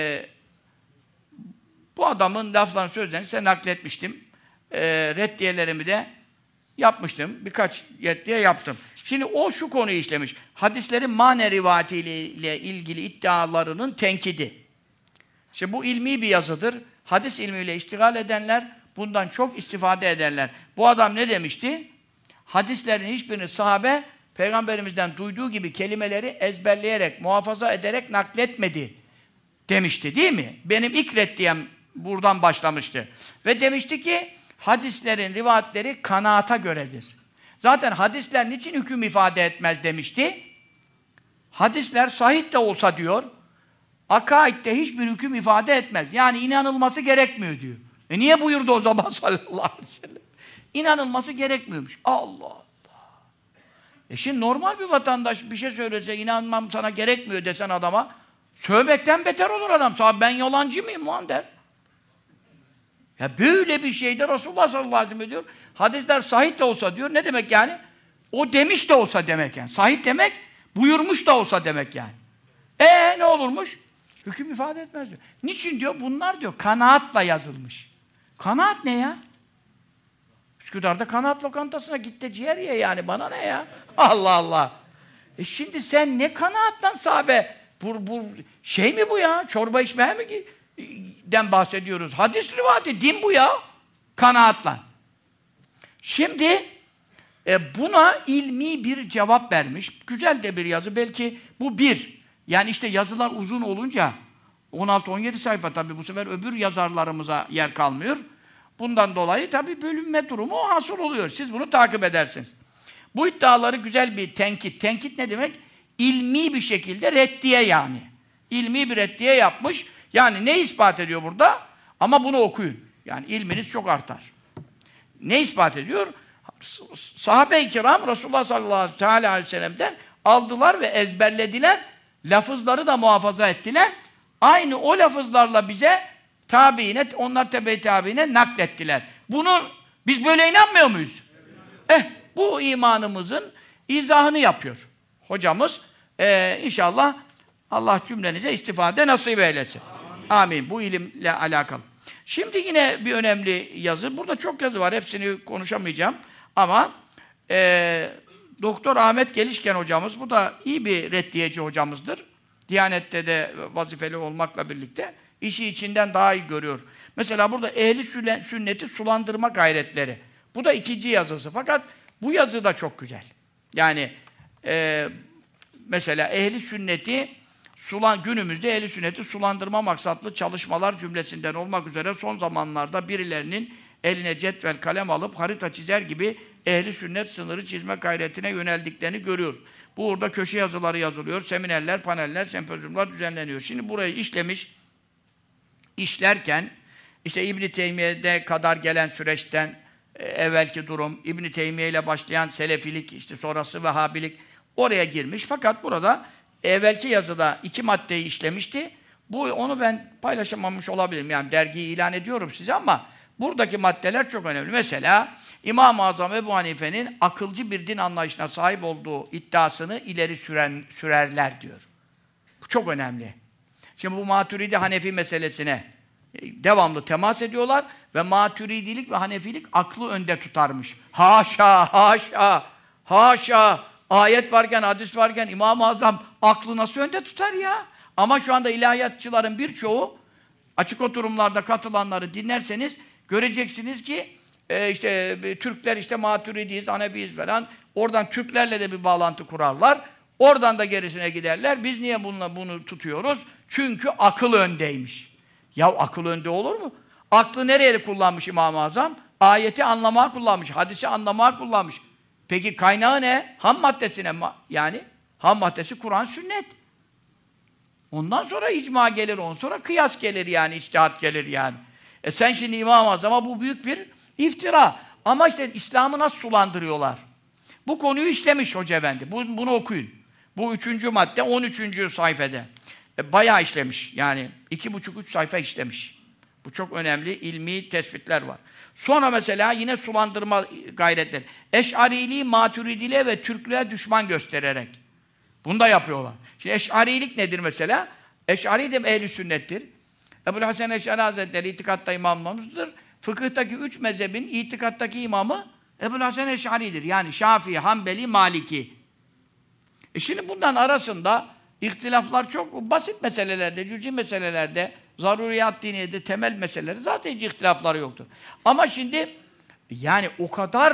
bu adamın laflarını, sözlerini size nakletmiştim. Reddiyelerimi de yapmıştım. Birkaç reddiye yaptım. Şimdi o şu konuyu işlemiş. Hadislerin mane rivayetiyle ilgili iddialarının tenkidi. İşte bu ilmi bir yazıdır. Hadis ilmiyle iştigal edenler bundan çok istifade ederler. Bu adam ne demişti? Hadislerin hiçbirini sahabe Peygamberimizden duyduğu gibi kelimeleri ezberleyerek, muhafaza ederek nakletmedi demişti, değil mi? Benim ilk reddiyem buradan başlamıştı. Ve demişti ki hadislerin rivayetleri kanaata göredir. Zaten hadisler niçin hüküm ifade etmez demişti. Hadisler sahih de olsa diyor, akaidde hiçbir hüküm ifade etmez. Yani inanılması gerekmiyor diyor. Niye buyurdu o zaman sallallahu aleyhi ve sellem? İnanılması gerekmiyormuş. Allah Allah. Şimdi normal bir vatandaş bir şey söylese, inanmam sana gerekmiyor desen adama, sövmekten beter olur adam. Ben yalancı mıyım lan der. Ya böyle bir şeyde Resulullah sallallahu aleyhi ve sellem diyor. Hadisler sahih de olsa diyor. Ne demek yani? O demiş de olsa demek yani. Sahih demek, buyurmuş da olsa demek yani. Ne olurmuş? Hüküm ifade etmez diyor. Niçin diyor? Bunlar diyor kanaatla yazılmış. Kanaat ne ya? Üsküdar'da kanaat lokantasına git de ciğer ye yani. Bana ne ya? Allah Allah. Şimdi sen ne kanaattan sahabe? Bu şey mi bu ya? Çorba içmeye mi den bahsediyoruz? Hadis rivayeti, din bu ya. Kanaatla. Şimdi buna ilmi bir cevap vermiş. Güzel de bir yazı. Belki bu bir. Yani işte yazılar uzun olunca 16-17 sayfa tabii bu sefer öbür yazarlarımıza yer kalmıyor. Bundan dolayı tabii bölünme durumu hasıl oluyor. Siz bunu takip edersiniz. Bu iddiaları güzel bir tenkit. Tenkit ne demek? İlmi bir şekilde reddiye yani. İlmi bir reddiye yapmış. Yani ne ispat ediyor burada? Ama bunu okuyun. Yani ilminiz çok artar. Ne ispat ediyor? Sahabe-i kiram Resulullah sallallahu aleyhi ve sellem'den aldılar ve ezberlediler. Lafızları da muhafaza ettiler. Aynı o lafızlarla bize tabiine, onlar tebe-i tabiine naklettiler. Bunun, biz böyle inanmıyor muyuz? Bu imanımızın izahını yapıyor hocamız. İnşallah Allah cümlenize istifade nasip eylesin. Amin. Bu ilimle alakalı. Şimdi yine bir önemli yazı. Burada çok yazı var. Hepsini konuşamayacağım. Ama Doktor Ahmet Gelişken hocamız, bu da iyi bir reddiyeci hocamızdır. Diyanet'te de vazifeli olmakla birlikte işi içinden daha iyi görüyor. Mesela burada ehli sünneti sulandırma gayretleri. Bu da 2. yazısı. Fakat bu yazı da çok güzel. Yani mesela ehli sünneti günümüzde ehl-i sünneti sulandırma maksatlı çalışmalar cümlesinden olmak üzere son zamanlarda birilerinin eline cetvel kalem alıp harita çizer gibi ehl-i sünnet sınırı çizme gayretine yöneldiklerini görüyoruz. Burada köşe yazıları yazılıyor, seminerler, paneller, sempozyumlar düzenleniyor. Şimdi burayı işlerken işte İbn-i Teymiye'de kadar gelen süreçten evvelki durum, İbn-i Teymiye ile başlayan Selefilik, işte sonrası Vehhabilik oraya girmiş. Fakat burada evvelki yazıda 2 maddeyi işlemişti. Onu ben paylaşamamış olabilirim. Yani dergiyi ilan ediyorum size ama buradaki maddeler çok önemli. Mesela İmam-ı Azam Ebu Hanife'nin akılcı bir din anlayışına sahip olduğu iddiasını ileri sürerler diyor. Bu çok önemli. Şimdi bu Maturidi Hanefi meselesine devamlı temas ediyorlar ve Maturidilik ve Hanefilik aklı önde tutarmış. Haşa, haşa, haşa! Ayet varken, hadis varken İmam-ı Azam aklı nasıl önde tutar ya? Ama şu anda ilahiyatçıların birçoğu açık oturumlarda katılanları dinlerseniz göreceksiniz ki işte Türkler işte Maturidiyiz, Hanefiyiz falan. Oradan Türklerle de bir bağlantı kurarlar. Oradan da gerisine giderler. Biz niye bunu tutuyoruz? Çünkü akıl öndeymiş. Ya akıl önde olur mu? Aklı nereye kullanmış İmam-ı Azam? Ayeti anlamaya kullanmış, hadisi anlamaya kullanmış. Peki kaynağı ne? Ham maddesine yani ham maddesi Kur'an, sünnet. Ondan sonra icma gelir, ondan sonra kıyas gelir yani, içtihat gelir yani. Sen şimdi İmam-ı Azam'a bu büyük bir iftira. Ama işte İslam'ı nasıl sulandırıyorlar? Bu konuyu işlemiş Hoca Efendi. Bunu okuyun. Bu 3. madde 13. sayfada. Bayağı işlemiş. Yani 2,5-3 sayfa işlemiş. Bu çok önemli ilmi tespitler var. Sonra mesela yine sulandırma gayretleri. Eş'ariliği, Maturidiliğe ve Türklüğe düşman göstererek. Bunu da yapıyorlar. Şimdi Eş'arilik nedir mesela? Eş'ari de ehl-i sünnettir. Ebu'l-Hasen Eş'ari Hazretleri itikatta imamımızdır. Fıkıhtaki 3 mezhebin itikattaki imamı Ebu'l-Hasen Eş'ari'dir. Yani Şafii, Hanbeli, Maliki. Şimdi bunların arasında ihtilaflar çok basit meselelerde, cüz'i meselelerde, zaruriyat diniyede, temel meseleleri zaten hiç ihtilafları yoktur. Ama şimdi yani o kadar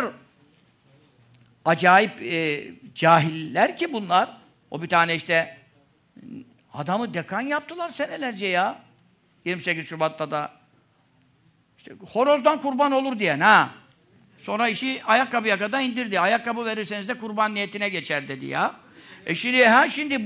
acayip cahiller ki bunlar, o bir tane işte adamı dekan yaptılar senelerce ya. 28 Şubat'ta da işte horozdan kurban olur diyen ha. Sonra işi ayakkabıya kadar indirdi. Ayakkabı verirseniz de kurban niyetine geçer dedi ya. Şimdi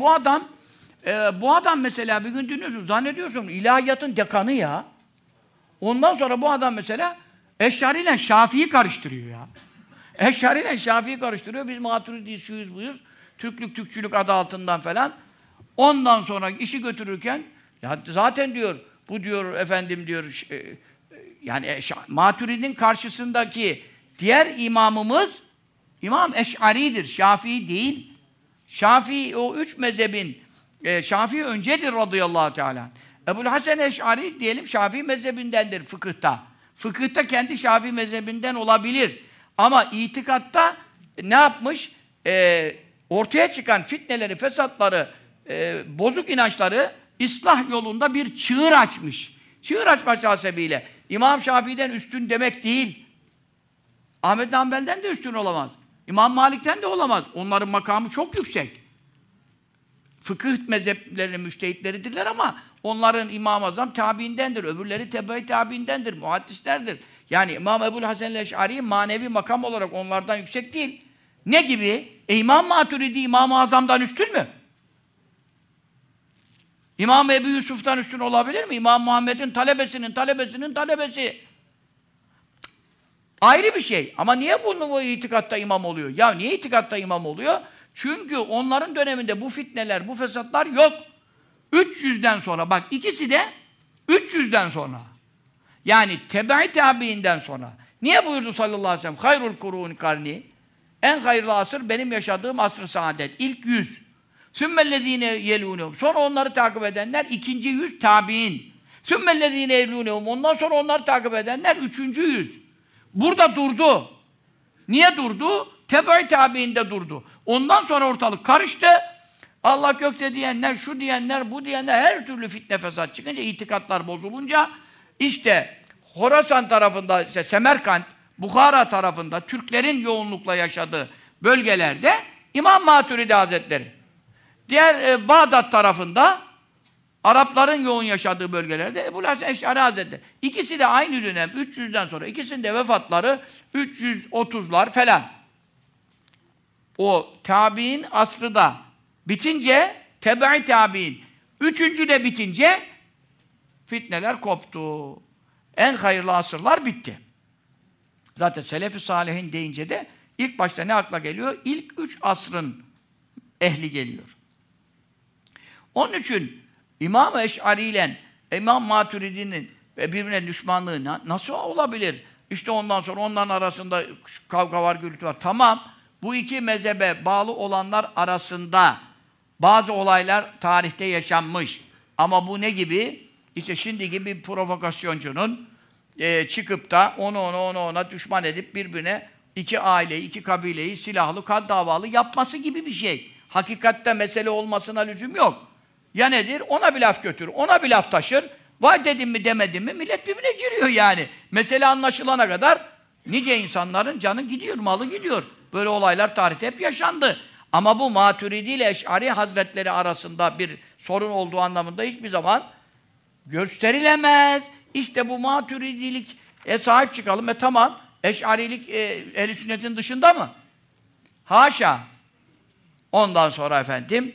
bu adam mesela bir gün dinliyorsun, zannediyorsun ilahiyatın dekanı ya. Ondan sonra bu adam mesela Eş'ari ile Şafii'yi karıştırıyor ya. Eş'ari ile Şafii'yi karıştırıyor. Biz Maturidiyiz, şuyuz, buyuz. Türklük, Türkçülük adı altından falan. Ondan sonra işi götürürken ya zaten diyor, bu diyor efendim diyor yani Maturidi'nin karşısındaki diğer imamımız İmam Eş'ari'dir, Şafii değil. Şafii o 3 mezhebin Şafii öncedir radıyallahu teala. Ebu'l-Hasen Eş'ari diyelim Şafii mezhebindendir fıkıhta. Fıkıhta kendi Şafii mezhebinden olabilir. Ama itikatta ne yapmış? Ortaya çıkan fitneleri, fesatları, bozuk inançları ıslah yolunda bir çığır açmış. Çığır açması hasebiyle İmam Şafii'den üstün demek değil. Ahmed Hanbel'den de üstün olamaz. İmam Malik'ten de olamaz. Onların makamı çok yüksek. Fıkıh mezheplerinin müştehitleridirler ama onların İmam-ı Azam tabiindendir. Öbürleri tebe-i tabiindendir, muhaddislerdir. Yani İmam Ebu'l-Hasen Eş'ari manevi makam olarak onlardan yüksek değil. Ne gibi? İmam Maturidi İmam-ı Azam'dan üstün mü? İmam Ebu Yusuf'tan üstün olabilir mi? İmam Muhammed'in talebesinin talebesi. Ayrı bir şey. Ama niye bu itikatta imam oluyor? Ya niye itikatta imam oluyor? Çünkü onların döneminde bu fitneler, bu fesatlar yok. 300'den sonra, bak ikisi de 300'den sonra. Yani tebe-i tabiinden sonra. Niye buyurdu sallallahu aleyhi ve sellem? Hayrul kurûn karni. En hayırlı asır benim yaşadığım asr-ı saadet. İlk 100. Sümmellezîne yelûnehum. Sonra onları takip edenler ikinci 100 tabiin. Sümmellezîne yelûnehum. Ondan sonra onları takip edenler 3. 100. Burada durdu. Niye durdu? Tebe-i tabiinde durdu. Ondan sonra ortalık karıştı. Allah gökte diyenler, şu diyenler, bu diyenler, her türlü fitne fesat çıkınca, itikatlar bozulunca işte Horasan tarafında, işte Semerkant, Bukhara tarafında Türklerin yoğunlukla yaşadığı bölgelerde İmam Maturidi Hazretleri. Diğer Bağdat tarafında Arapların yoğun yaşadığı bölgelerde Ebu'l Hasan Eş'ari Hazretleri. İkisi de aynı dönem 300'den sonra. İkisinin de vefatları 330'lar falan. O tabi'in asrı da bitince tebe-i tabi'in üçüncü de bitince fitneler koptu. En hayırlı asırlar bitti. Zaten Selef-i Salihin deyince de ilk başta ne akla geliyor? İlk 3 asrın ehli geliyor. Onun için İmam-ı Eş'ari ile İmam Maturidi'nin birbirine düşmanlığı nasıl olabilir? İşte ondan sonra onların arasında kavga var, gürültü var. Tamam, bu iki mezhebe bağlı olanlar arasında bazı olaylar tarihte yaşanmış. Ama bu ne gibi? İşte şimdi gibi bir provokasyoncunun çıkıp da ona düşman edip birbirine iki aileyi, iki kabileyi silahlı, kan davalı yapması gibi bir şey. Hakikatte mesele olmasına lüzum yok. Ya nedir? Ona bir laf götürür, ona bir laf taşır. Vay dedim mi demedim mi millet birbirine giriyor yani. Mesele anlaşılana kadar nice insanların canı gidiyor, malı gidiyor. Böyle olaylar tarihte hep yaşandı. Ama bu Maturidi ile Eş'ari Hazretleri arasında bir sorun olduğu anlamında hiçbir zaman gösterilemez. İşte bu Maturidilik sahip çıkalım. Tamam. Eş'arilik Ehl-i Sünnet'in dışında mı? Haşa. Ondan sonra efendim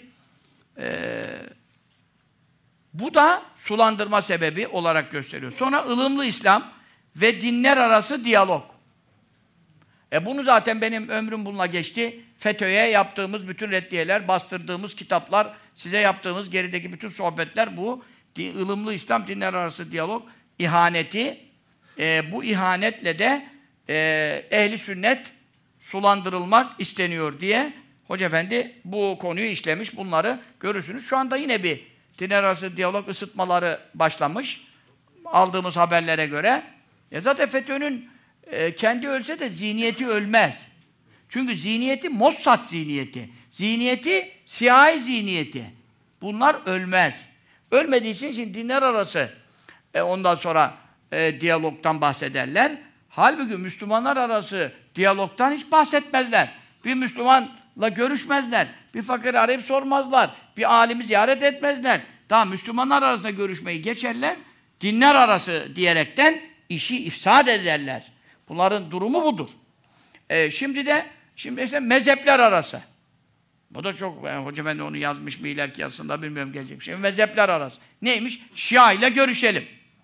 bu da sulandırma sebebi olarak gösteriyor. Sonra ılımlı İslam ve dinler arası diyalog. Bunu zaten benim ömrüm bununla geçti. FETÖ'ye yaptığımız bütün reddiyeler, bastırdığımız kitaplar, size yaptığımız gerideki bütün sohbetler bu. ılımlı İslam dinler arası diyalog ihaneti. Bu ihanetle de ehli sünnet sulandırılmak isteniyor diye Hoca Efendi bu konuyu işlemiş. Bunları görürsünüz. Şu anda yine bir dinler arası diyalog ısıtmaları başlamış. Aldığımız haberlere göre. Zaten FETÖ'nün kendi ölse de zihniyeti ölmez. Çünkü zihniyeti Mossad zihniyeti. Zihniyeti siyahi zihniyeti. Bunlar ölmez. Ölmediği için şimdi dinler arası ondan sonra diyalogtan bahsederler. Halbuki Müslümanlar arası diyalogtan hiç bahsetmezler. Bir Müslümanla görüşmezler. Bir fakir arayıp sormazlar. Bir alimi ziyaret etmezler. Daha Müslümanlar arasında görüşmeyi geçerler. Dinler arası diyerekten işi ifsad ederler. Bunların durumu budur. Şimdi ise mezhepler arası. Bu da çok, Hoca Efendi onu yazmış mı ileriki yazısında bilmiyorum gelecek. Şimdi mezhepler arası. Neymiş? Şia ile görüşelim.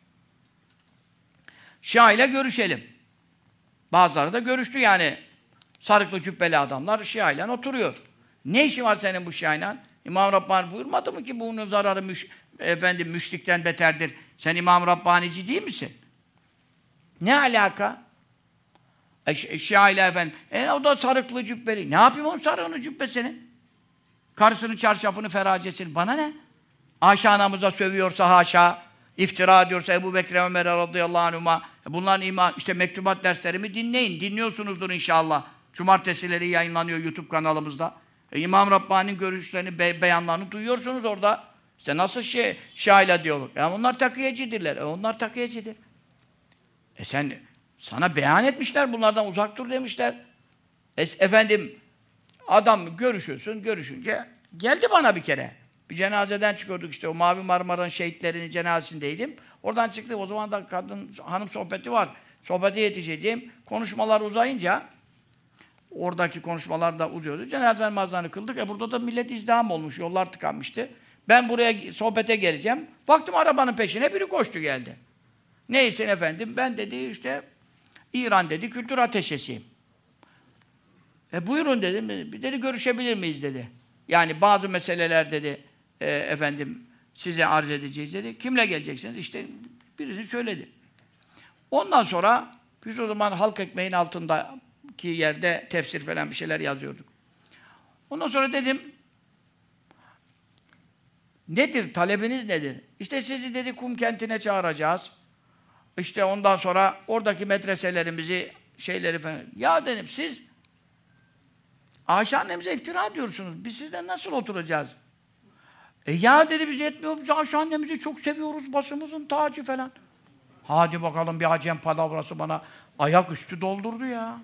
Şia ile görüşelim. Bazıları da görüştü yani. Sarıklı cübbeli adamlar Şia ile oturuyor. Ne işin var senin bu Şia ile? İmam Rabbani buyurmadı mı ki bunun zararı müşrikten beterdir. Sen İmam Rabbanici değil misin? Ne alaka? Şia ile efendim. O da sarıklı cübbeli. Ne yapayım onun sarığını cübbesini? Karısının çarşafını, feracesini. Bana ne? Ayşe anamıza sövüyorsa haşa, iftira ediyorsa Ebu Bekir Ömer radıyallahu anhuma. Bunların işte mektubat derslerimi dinleyin. Dinliyorsunuzdur inşallah. Cumartesileri yayınlanıyor YouTube kanalımızda. İmam Rabbani'nin görüşlerini, beyanlarını duyuyorsunuz orada. İşte nasıl Şia ile diyalog. Onlar takiyecidirler. Onlar takiyecidir. Sana beyan etmişler, bunlardan uzak dur demişler. Efendim, adam görüşünce geldi bana bir kere. Bir cenazeden çıkıyorduk işte, o Mavi Marmara'nın şehitlerinin cenazesindeydim. Oradan çıktık, o zaman da hanım sohbeti var. Sohbete yetişeceğim. Konuşmalar uzayınca, oradaki konuşmalar da uzuyordu. Cenaze namazlarını kıldık. Burada da millet izdiham olmuş, yollar tıkanmıştı. Ben buraya sohbete geleceğim. Baktım arabanın peşine biri koştu geldi. Neyse efendim, ben dedi işte İran dedi, kültür ateşesiyim. Buyurun dedim, bir dedi görüşebilir miyiz dedi. Yani bazı meseleler dedi, efendim size arz edeceğiz dedi. Kimle geleceksiniz? İşte birini söyledi. Ondan sonra biz o zaman halk ekmeğin altındaki yerde tefsir falan bir şeyler yazıyorduk. Ondan sonra dedim, nedir, talebiniz nedir? İşte sizi dedi Kum kentine çağıracağız. İşte ondan sonra oradaki medreselerimizi, şeyleri falan. Ya dedim siz Ayşe annemize iftira ediyorsunuz. Biz sizden nasıl oturacağız? Ya dedi biz yetmiyor. Biz Ayşe annemizi çok seviyoruz. Başımızın tacı falan. Hadi bakalım bir Acem palavrası bana ayaküstü doldurdu ya.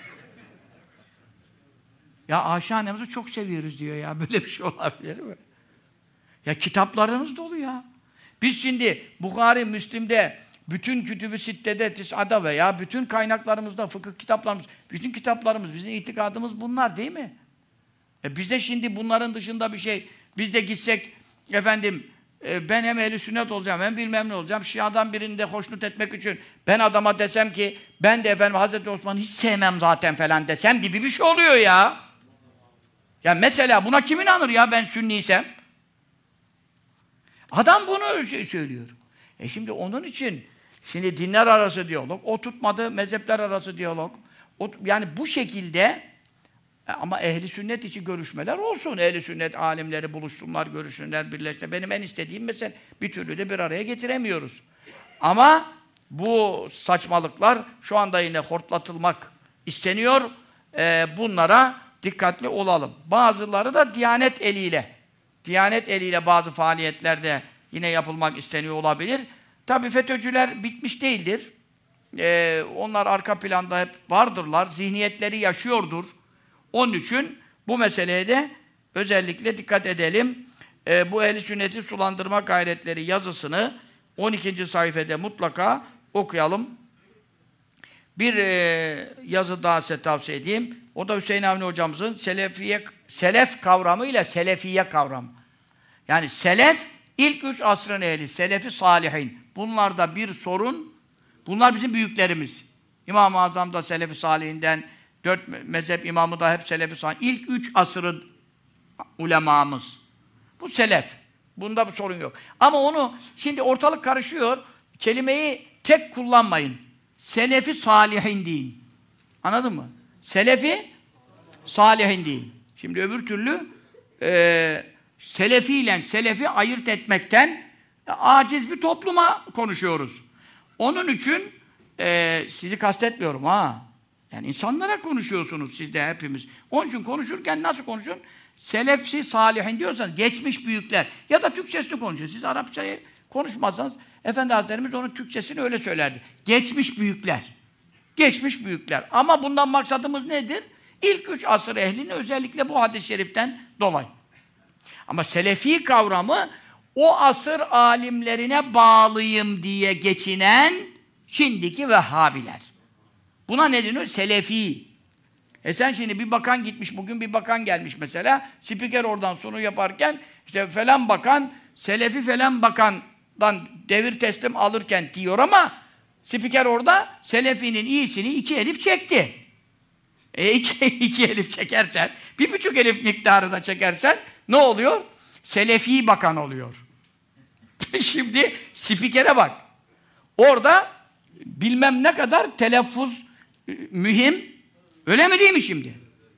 Ya Ayşe annemizi çok seviyoruz diyor ya. Böyle bir şey olabilir mi? Ya kitaplarımız dolu ya. Biz şimdi Bukhari, Müslim'de, bütün Kütüb-i Sitte'de, Tis'ada veya bütün kaynaklarımızda, fıkıh kitaplarımız, bütün kitaplarımız, bizim itikadımız bunlar değil mi? Biz de şimdi bunların dışında bir şey, biz de gitsek, efendim, ben hem ehl-i sünnet olacağım, hem bilmem ne olacağım, Şia'dan birini de hoşnut etmek için, ben adama desem ki, ben de efendim Hazreti Osman'ı hiç sevmem zaten falan desem gibi bir şey oluyor ya. Ya mesela buna kim inanır ya ben Sünniysem? Adam bunu söylüyor. Şimdi onun için, şimdi dinler arası diyalog, o tutmadı, mezhepler arası diyalog. Yani bu şekilde, ama ehli sünnet için görüşmeler olsun. Ehli sünnet alimleri buluşsunlar, görüşsünler, birleşsinler. Benim en istediğim mesela bir türlü de bir araya getiremiyoruz. Ama bu saçmalıklar şu anda yine hortlatılmak isteniyor. Bunlara dikkatli olalım. Bazıları da Diyanet eliyle bazı faaliyetlerde yine yapılmak isteniyor olabilir. Tabii FETÖ'cüler bitmiş değildir. Onlar arka planda hep vardırlar. Zihniyetleri yaşıyordur. Onun için bu meseleye de özellikle dikkat edelim. Bu ehl-i sünneti sulandırma gayretleri yazısını 12. sayfada mutlaka okuyalım. Bir yazı daha size tavsiye edeyim. O da Hüseyin Avni hocamızın selef kavramı ile selefiye kavramı. Yani selef, ilk 3 asrın ehli, selefi salihin. Bunlarda bir sorun, bunlar bizim büyüklerimiz. İmam-ı Azam da selefi salihinden, 4 mezhep imamı da hep selefi salihin. İlk 3 asrın ulemamız. Bu selef. Bunda bir sorun yok. Ama onu, şimdi ortalık karışıyor, kelimeyi tek kullanmayın. Selefi salihin deyin. Anladın mı? Selefi salihin deyin. Şimdi öbür türlü selefi ile selefi ayırt etmekten aciz bir topluma konuşuyoruz. Onun için sizi kastetmiyorum ha. Yani insanlara konuşuyorsunuz siz de hepimiz. Onun için konuşurken nasıl konuşun? Selefsi salihin diyorsanız geçmiş büyükler ya da Türkçesini konuşun. Siz Arapçayı konuşmazsanız Efendi Hazretlerimiz onun Türkçesini öyle söylerdi. Geçmiş büyükler. Geçmiş büyükler. Ama bundan maksadımız nedir? İlk 3 asır ehlini özellikle bu hadis-i şeriften dolayı. Ama selefi kavramı o asır alimlerine bağlıyım diye geçinen şimdiki Vehhabiler. Buna ne deniyor? Selefi. Sen şimdi bir bakan gitmiş, bugün bir bakan gelmiş mesela, spiker oradan sunu yaparken, işte falan bakan, selefi falan bakandan devir teslim alırken diyor ama spiker orada selefinin iyisini 2 elif çekti. 2 elif çekersen, 1,5 elif miktarı da çekersen ne oluyor? Selefi bakan oluyor. Şimdi spikere bak. Orada bilmem ne kadar telaffuz mühim. Öyle mi değil mi şimdi?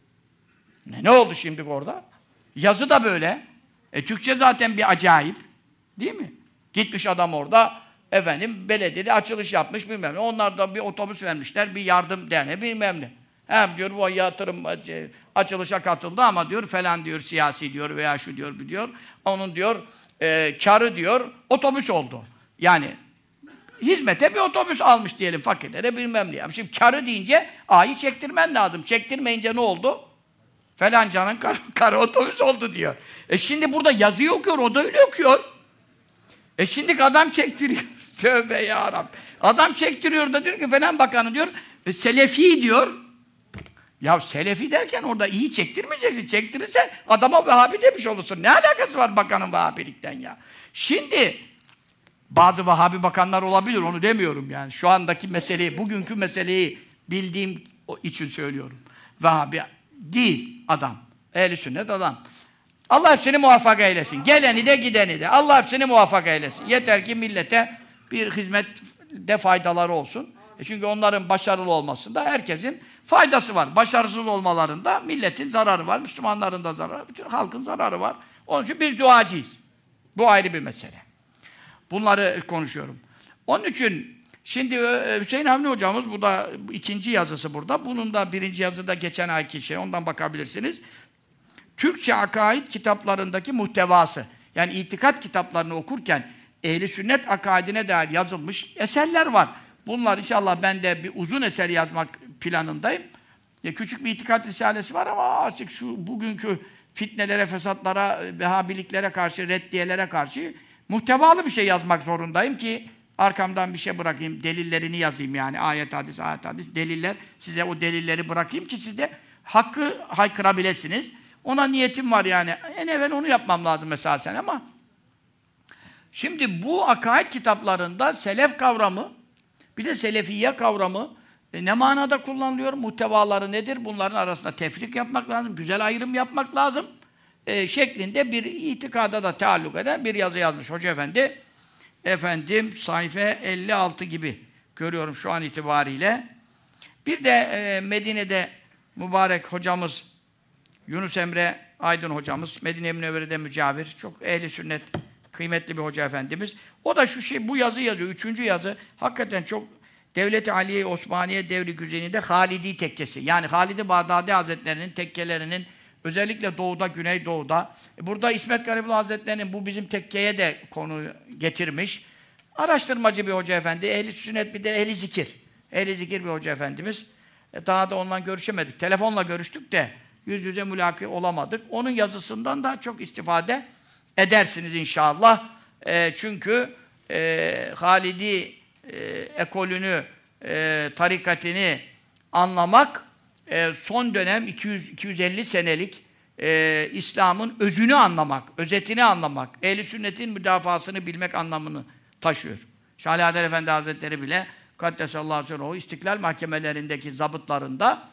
Ne oldu şimdi orada? Yazı da böyle. Türkçe zaten bir acayip. Değil mi? Gitmiş adam orada, efendim belediyede açılış yapmış bilmem ne. Onlar da bir otobüs vermişler, bir yardım derneği bilmem ne. Hem diyor bu yatırım açılışa katıldı ama diyor falan diyor siyasi diyor veya şu diyor bu diyor. Onun diyor karı diyor otobüs oldu. Yani hizmete bir otobüs almış diyelim fakirlere bilmem ne. Şimdi karı deyince A'yı çektirmen lazım. Çektirmeyince ne oldu? Falancanın karı otobüs oldu diyor. Şimdi burada yazıyı okuyor, o da öyle okuyor. Şimdi adam çektiriyor. Tövbe yarabbim. Adam çektiriyor da diyor ki falan bakanı diyor, selefi diyor. Ya selefi derken orada iyi çektirmeyeceksin. Çektirirsen adama Vehhabi demiş olursun. Ne alakası var bakanın Vehhabilikten ya? Şimdi bazı Vehhabi bakanlar olabilir, onu demiyorum yani. Şu andaki meseleyi, bugünkü meseleyi bildiğim için söylüyorum. Vehhabi değil adam. Ehl-i sünnet adam. Allah hepsini muvaffak eylesin. Geleni de gideni de. Allah hepsini muvaffak eylesin. Yeter ki millete bir hizmette faydaları olsun. Çünkü onların başarılı olmasında herkesin faydası var. Başarısız olmalarında milletin zararı var, Müslümanların da zararı, bütün halkın zararı var. Onun için biz duacıyız. Bu ayrı bir mesele. Bunları konuşuyorum. Onun için şimdi Hüseyin Avni hocamız, bu da ikinci yazısı burada. Bunun da birinci yazıda geçen ayki şey, ondan bakabilirsiniz. Türkçe akaid kitaplarındaki muhtevası. Yani itikat kitaplarını okurken ehli sünnet akaidine dair yazılmış eserler var. Bunlar inşallah ben de bir uzun eser yazmak planındayım. Küçük bir itikat risalesi var ama artık şu bugünkü fitnelere, fesatlara, Vehhabiliklere karşı, reddiyelere karşı muhtevalı bir şey yazmak zorundayım ki arkamdan bir şey bırakayım, delillerini yazayım yani. Ayet, hadis, deliller. Size o delilleri bırakayım ki siz de hakkı haykırabilirsiniz. Ona niyetim var yani. En evvel onu yapmam lazım esasen ama şimdi bu akaid kitaplarında selef kavramı, bir de selefiye kavramı ne manada kullanılıyor? Muhtevaları nedir? Bunların arasında tefrik yapmak lazım, güzel ayrım yapmak lazım. Şeklinde bir itikada da taalluk eden bir yazı yazmış Hoca Efendi. Efendim sayfa 56 gibi görüyorum şu an itibariyle. Bir de Medine'de mübarek hocamız Yunus Emre Aydın hocamız, Medine-i Münevvere'de mücavir, çok ehli sünnet, kıymetli bir hoca efendimiz. O da bu yazı yazıyor, 3. yazı. Hakikaten çok Devlet-i Aliye Osmaniye devri güzelliğinde Halidi tekkesi. Yani Halid-i Bağdadi Hazretleri'nin tekkelerinin özellikle doğuda, güneydoğuda. Burada İsmet Garibullah Hazretleri'nin bu bizim tekkeye de konu getirmiş. Araştırmacı bir hoca efendi, ehli sünnet bir de ehli zikir. Ehli zikir bir hoca efendimiz. Daha da onunla görüşemedik. Telefonla görüştük de yüz yüze mülaki olamadık. Onun yazısından da çok istifade edersiniz inşallah. Çünkü Halidi ekolünü, tarikatini anlamak son dönem 200-250 senelik İslam'ın özünü anlamak, özetini anlamak, ehl-i sünnetin müdafasını bilmek anlamını taşıyor. Şahli Adel Efendi Hazretleri bile Kaddesallahu aleyhi İstiklal mahkemelerindeki zabıtlarında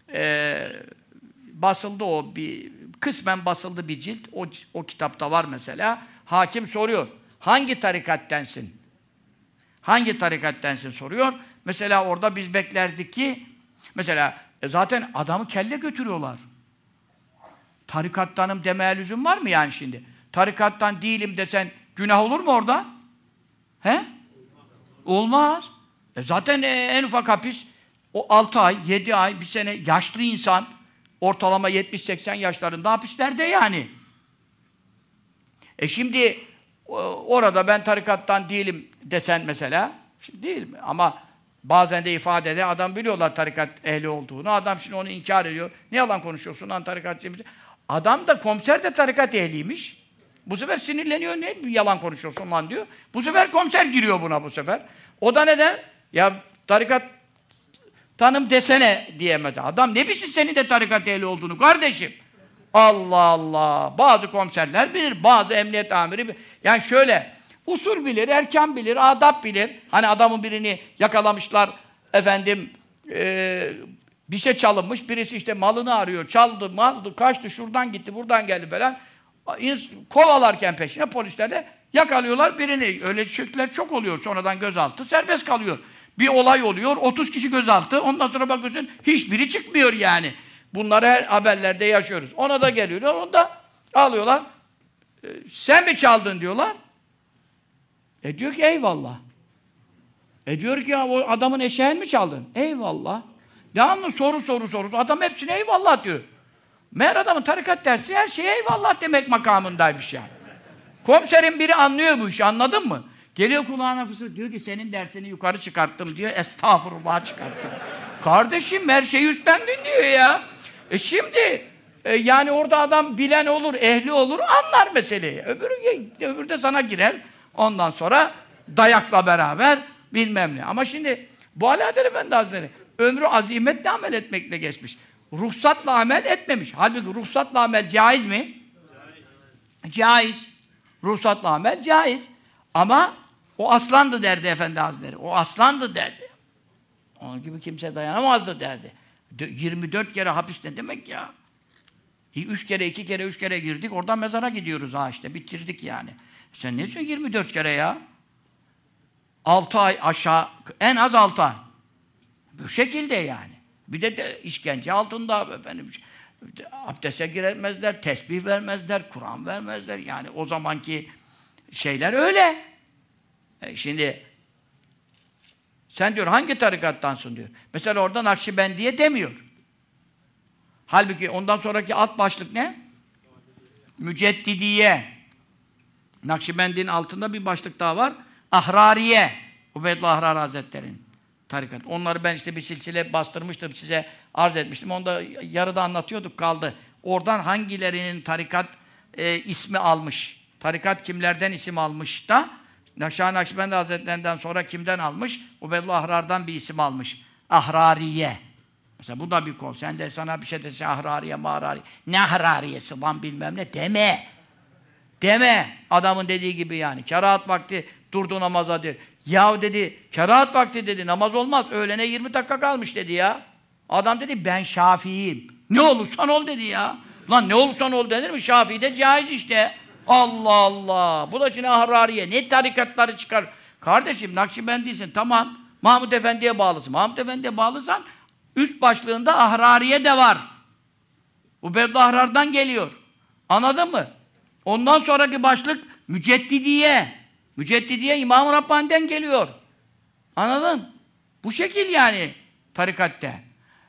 basıldı o kısmen basıldı bir cilt. O kitapta var mesela. Hakim soruyor. Hangi tarikattensin? Hangi tarikattensin soruyor. Mesela orada biz beklerdik ki mesela zaten adamı kelle götürüyorlar. Tarikattanım demeye lüzum var mı yani şimdi? Tarikattan değilim desen günah olur mu orada? He? Olmaz. Zaten en ufak hapis o 6 ay, 7 ay, bir sene yaşlı insan ortalama 70-80 yaşlarında hapislerde yani. Şimdi orada ben tarikattan değilim desen mesela, şimdi değil mi? Ama bazen de ifadede adam biliyorlar tarikat ehli olduğunu. Adam şimdi onu inkar ediyor. Ne yalan konuşuyorsun lan tarikatçıymış. Adam da komiser de tarikat ehliymiş. Bu sefer sinirleniyor. Ne yalan konuşuyorsun lan diyor. Bu sefer komiser giriyor buna bu sefer. O da neden? Ya tarikat tanım desene diyemedi. Adam ne bilsin senin de tarikat ehli olduğunu kardeşim. Allah Allah. Bazı komiserler bilir, bazı emniyet amiri bilir. Yani şöyle, usul bilir, erkan bilir, adab bilir. Hani adamın birini yakalamışlar, efendim, bir şey çalınmış, birisi işte malını arıyor, çaldı, kaçtı, şuradan gitti, buradan geldi falan. Kovalarken peşine polisler de yakalıyorlar birini. Öyle şekiller çok oluyor. Sonradan gözaltı, serbest kalıyor. Bir olay oluyor, 30 kişi gözaltı, ondan sonra bakıyorsun hiçbiri çıkmıyor yani. Bunları her haberlerde yaşıyoruz. Ona da geliyorlar, onu da alıyorlar. Sen mi çaldın diyorlar. Diyor ki eyvallah. Diyor ki ya o adamın eşeğini mi çaldın? Eyvallah. Devamlı soru. Adam hepsine eyvallah diyor. Meğer adamın tarikat dersi her şeye eyvallah demek makamındaymış yani. Komiserin biri anlıyor bu işi, anladın mı? Geliyor kulağına fısır, diyor ki senin dersini yukarı çıkarttım diyor, estağfurullah çıkarttım. Kardeşim her şeyi üstlendin diyor ya. Şimdi yani orada adam bilen olur, ehli olur, anlar meseleyi. Öbürü de sana girer. Ondan sonra dayakla beraber bilmem ne. Ama şimdi bu Ali Adel Efendi Hazretleri ömrü azimetle amel etmekle geçmiş. Ruhsatla amel etmemiş. Halbuki ruhsatla amel caiz mi? Caiz. Ruhsatla amel caiz. Ama o aslandı derdi Efendi Hazretleri. O aslandı derdi. Onun gibi kimse dayanamazdı derdi. 24 kere hapis ne demek ya? 3 kere, 2 kere, 3 kere girdik. Oradan mezara gidiyoruz ha işte. Bitirdik yani. Sen ne diyorsun 24 kere ya? 6 ay aşağı, en az 6 ay. Bu şekilde yani. Bir de işkence altında efendim. Abdeste giremezler, tesbih vermezler, Kur'an vermezler. Yani o zamanki şeyler öyle. Şimdi sen diyor hangi tarikattansın diyor. Mesela orada Nakşibendiye demiyor. Halbuki ondan sonraki alt başlık ne? Müceddidiye. Nakşibendi'nin altında bir başlık daha var. Ahrariye. Ubeydullah Ahrar Hazretleri'nin tarikat. Onları ben işte bir silsile bastırmıştım, size arz etmiştim. Onu da yarıda anlatıyorduk, kaldı. Oradan hangilerinin tarikat ismi almış. Tarikat kimlerden isim almış da Şah Nakşibendi Hazretlerinden sonra kimden almış? Ubeyullah Ahrar'dan bir isim almış. Ahrariye. Mesela bu da bir kol. Sen de sana bir şey dese Ahrariye, Mahrariye. Ne Ahrariyesi lan bilmem ne. Deme. Deme. Adamın dediği gibi yani. Kerahat vakti durdu namaza der. Yahu dedi, kerahat vakti dedi. Namaz olmaz. Öğlene 20 dakika kalmış dedi ya. Adam dedi ben Şafii'yim. Ne olursan ol dedi ya. Lan ne olursan ol denir mi? Şafii de caiz işte. Allah Allah! Bu da şimdi Ahrariye. Ne tarikatları çıkar? Kardeşim Nakşibendiysin tamam. Mahmud Efendi'ye bağlısın. Mahmud Efendi'ye bağlıysan üst başlığında Ahrariye de var. Ubeyullah Ahrar'dan geliyor. Anladın mı? Ondan sonraki başlık Müceddidiye. Müceddidiye İmam-ı Rabbani'den geliyor. Anladın? Bu şekil yani tarikatte.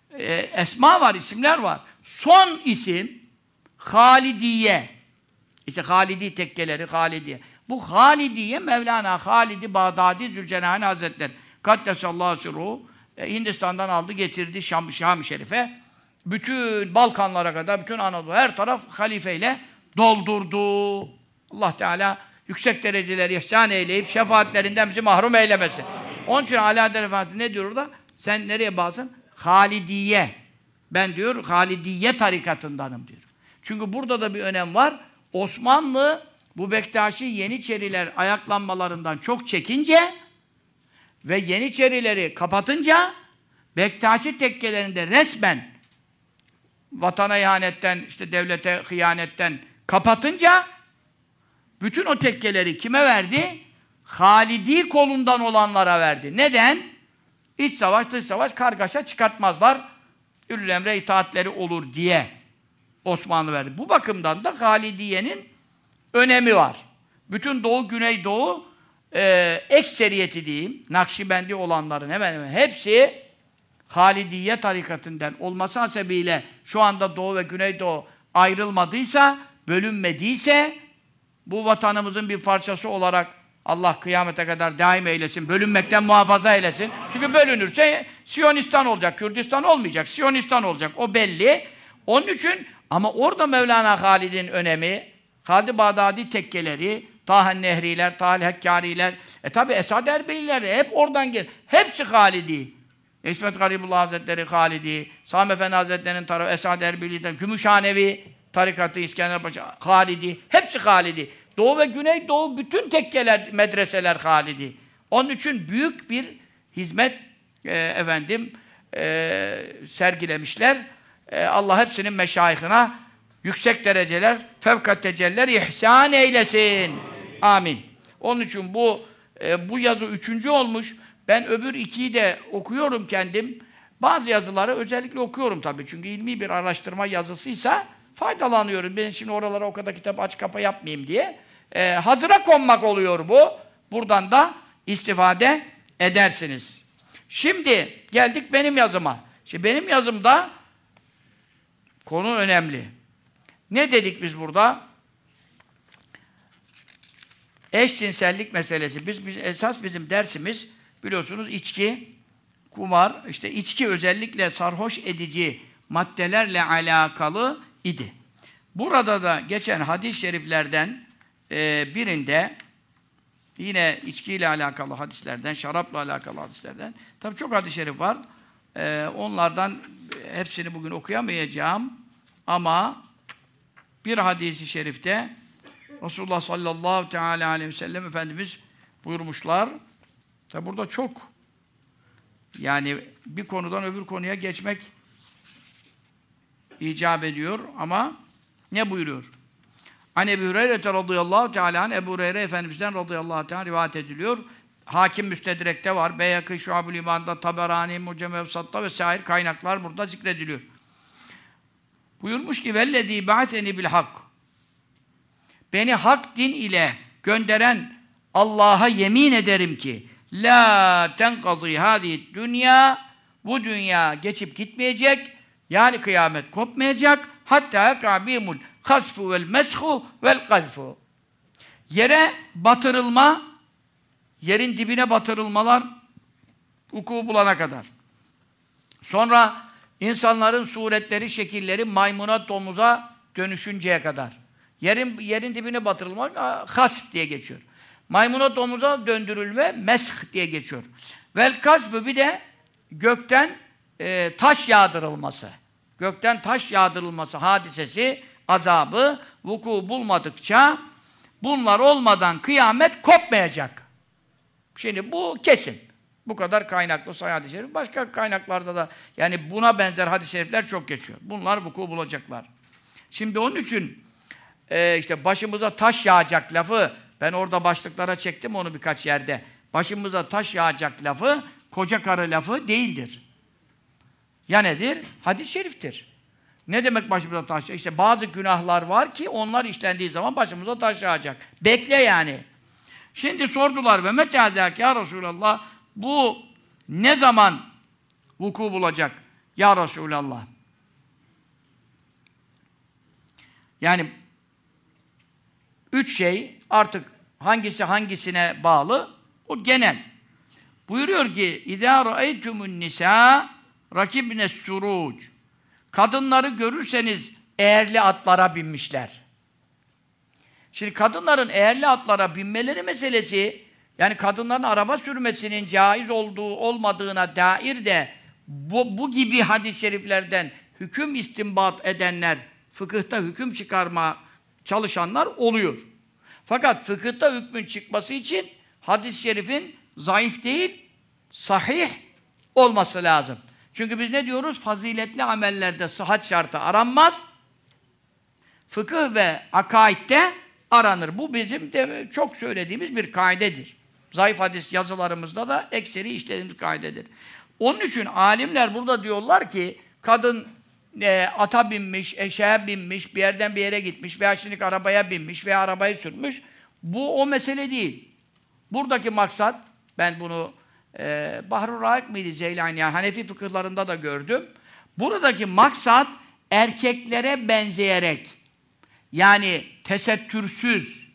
Esma var, isimler var. Son isim Halidiye. İşte Halidi tekkeleri, Halidiye. Bu Halidiye, Mevlana Halidi Bağdadi Zülcenani Hazretleri. Kaddesallahu sirruhu. Hindistan'dan aldı, getirdi Şam-ı Şerif'e. Bütün Balkanlara kadar, bütün Anadolu, her taraf halifeyle doldurdu. Allah Teala yüksek dereceleri ihsan eyleyip şefaatlerinden bizi mahrum eylemesin. Onun için Ali Adel Efendisi ne diyor orada? Sen nereye bağlısın? Halidiye. Ben diyor Halidiye tarikatındanım diyor. Çünkü burada da bir önem var. Osmanlı bu Bektaşi Yeniçeriler ayaklanmalarından çok çekince ve Yeniçerileri kapatınca Bektaşi tekkelerinde resmen vatana ihanetten, işte devlete hıyanetten kapatınca bütün o tekkeleri kime verdi? Halidi kolundan olanlara verdi. Neden? İç savaş, dış savaş, kargaşa çıkartmazlar. Ülül emre itaatleri olur diye Osmanlı verdi. Bu bakımdan da Halidiye'nin önemi var. Bütün Doğu, Güneydoğu ekseriyeti diyeyim, Nakşibendi olanların hemen hemen hepsi Halidiye tarikatından olması hasebiyle şu anda Doğu ve Güneydoğu ayrılmadıysa, bölünmediyse bu vatanımızın bir parçası olarak Allah kıyamete kadar daim eylesin, bölünmekten muhafaza eylesin. Çünkü bölünürse Siyonistan olacak, Kürdistan olmayacak, Siyonistan olacak. O belli. Onun için ama orada Mevlana Halid'in önemi, Halid-i Bağdadi tekkeleri, Taha Nehriler, Taha Hekkariler, tabi Esad Erbeyliler de hep oradan gelir. Hepsi Halidi. İsmet Garibullah Hazretleri Halidi, Sami Efendi Hazretleri'nin tarafı Esad Erbeyli'den, Gümüşhanevi tarikatı, İskenderpaşa, Halidi. Hepsi Halidi. Doğu ve Güneydoğu bütün tekkeler, medreseler Halidi. Onun için büyük bir hizmet sergilemişler. Allah hepsinin meşayihına yüksek dereceler, fevkat teceller ihsan eylesin. Amin. Onun için bu yazı 3. olmuş. Ben öbür 2'yi de okuyorum kendim. Bazı yazıları özellikle okuyorum tabii. Çünkü ilmi bir araştırma yazısıysa faydalanıyorum. Ben şimdi oralara o kadar kitap aç kapa yapmayayım diye. Hazıra konmak oluyor bu. Buradan da istifade edersiniz. Şimdi geldik benim yazıma. Şimdi benim yazımda konu önemli. Ne dedik biz burada? Eşcinsellik meselesi. Esas bizim dersimiz biliyorsunuz içki, kumar, işte içki özellikle sarhoş edici maddelerle alakalı idi. Burada da geçen hadis-i şeriflerden birinde yine içkiyle alakalı hadislerden, şarapla alakalı hadislerden, tabii çok hadis-i şerif var. Onlardan hepsini bugün okuyamayacağım ama bir hadis-i şerifte Resulullah sallallahu teala aleyhi ve sellem Efendimiz buyurmuşlar. Tabi burada çok yani bir konudan öbür konuya geçmek icap ediyor ama ne buyuruyor? Hani Ebu Hureyre radıyallahu teala anh, Ebu Hureyre Efendimiz'den radıyallahu teala rivayet ediliyor. Hakim Müstedrek'te var. Beyhakî Şuab-ül İman'da, Taberani, Mucem-i Evsat'ta ve sair kaynaklar burada zikrediliyor. Buyurmuş ki vellezî ba'seni bil hak. Beni hak din ile gönderen Allah'a yemin ederim ki la tenkazî hâzî dünya, bu dünya geçip gitmeyecek, yani kıyamet kopmayacak, hatta kabîmul hasfu vel meshu vel gazfu. Yere batırılma, yerin dibine batırılmalar vuku bulana kadar. Sonra insanların suretleri, şekilleri maymuna, domuza dönüşünceye kadar. Yerin dibine batırılmak hasf diye geçiyor. Maymuna domuza döndürülme mesh diye geçiyor. Vel kasfı bir de gökten taş yağdırılması. Gökten taş yağdırılması hadisesi, azabı vuku bulmadıkça bunlar olmadan kıyamet kopmayacak. Şimdi bu kesin. Bu kadar kaynaklı sahih hadis-i şerif. Başka kaynaklarda da yani buna benzer hadis-i şerifler çok geçiyor. Bunlar vuku bulacaklar. Şimdi onun için işte başımıza taş yağacak lafı, ben orada başlıklara çektim onu birkaç yerde. Başımıza taş yağacak lafı, koca karı lafı değildir. Ya nedir? Hadis-i şeriftir. Ne demek başımıza taş? İşte bazı günahlar var ki onlar işlendiği zaman başımıza taş yağacak. Bekle yani. Şimdi sordular ve metâdâk ya Resulallah, bu ne zaman vuku bulacak ya Resulallah? Yani 3 şey artık hangisi hangisine bağlı? O genel. Buyuruyor ki İzâ ra'eytümün nisâ rakibnes surûc. Kadınları görürseniz eğerli atlara binmişler. Şimdi kadınların eğerli atlara binmeleri meselesi, yani kadınların araba sürmesinin caiz olduğu olmadığına dair de bu gibi hadis-i şeriflerden hüküm istinbat edenler, fıkıhta hüküm çıkarma çalışanlar oluyor. Fakat fıkıhta hükmün çıkması için hadis-i şerifin zayıf değil, sahih olması lazım. Çünkü biz ne diyoruz? Faziletli amellerde sıhhat şartı aranmaz. Fıkıh ve akaidde aranır. Bu bizim de çok söylediğimiz bir kaidedir. Zayıf hadis yazılarımızda da ekseri işlediğimiz kaidedir. Onun için alimler burada diyorlar ki kadın ata binmiş, eşeğe binmiş, bir yerden bir yere gitmiş veya şimdi arabaya binmiş veya arabayı sürmüş. Bu o mesele değil. Buradaki maksat, ben bunu Bahr-ı Raik miydi Zeylani? Yani Hanefi fıkıhlarında da gördüm. Buradaki maksat erkeklere benzeyerek, yani tesettürsüz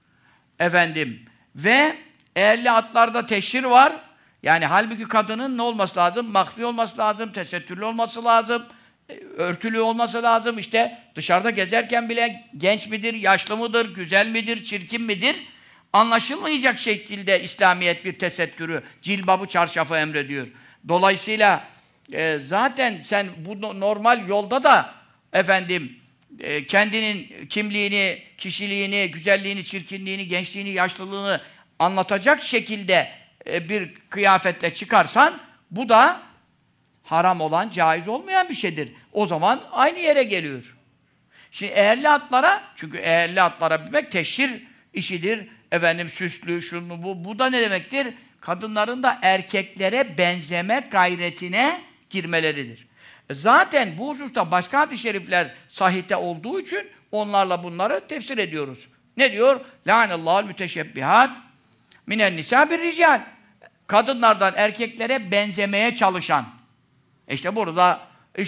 ve eğerli atlarda teşhir var. Yani halbuki kadının ne olması lazım? Mahfi olması lazım, tesettürlü olması lazım, örtülü olması lazım. İşte dışarıda gezerken bile genç midir, yaşlı mıdır, güzel midir, çirkin midir? Anlaşılmayacak şekilde İslamiyet bir tesettürü, cilbabı, çarşafı emrediyor. Dolayısıyla zaten sen bu normal yolda da kendinin kimliğini, kişiliğini, güzelliğini, çirkinliğini, gençliğini, yaşlılığını anlatacak şekilde bir kıyafetle çıkarsan bu da haram olan, caiz olmayan bir şeydir. O zaman aynı yere geliyor. Şimdi eğerli atlara, çünkü eğerli atlara binmek teşhir işidir. Süslü, şunu bu da ne demektir? Kadınların da erkeklere benzeme gayretine girmeleridir. Zaten bu hususta başka hadis-i şerifler sahihte olduğu için onlarla bunları tefsir ediyoruz. Ne diyor? Lâneallâhul müteşebbihat minen nisâ bir rical. Kadınlardan erkeklere benzemeye çalışan. İşte burada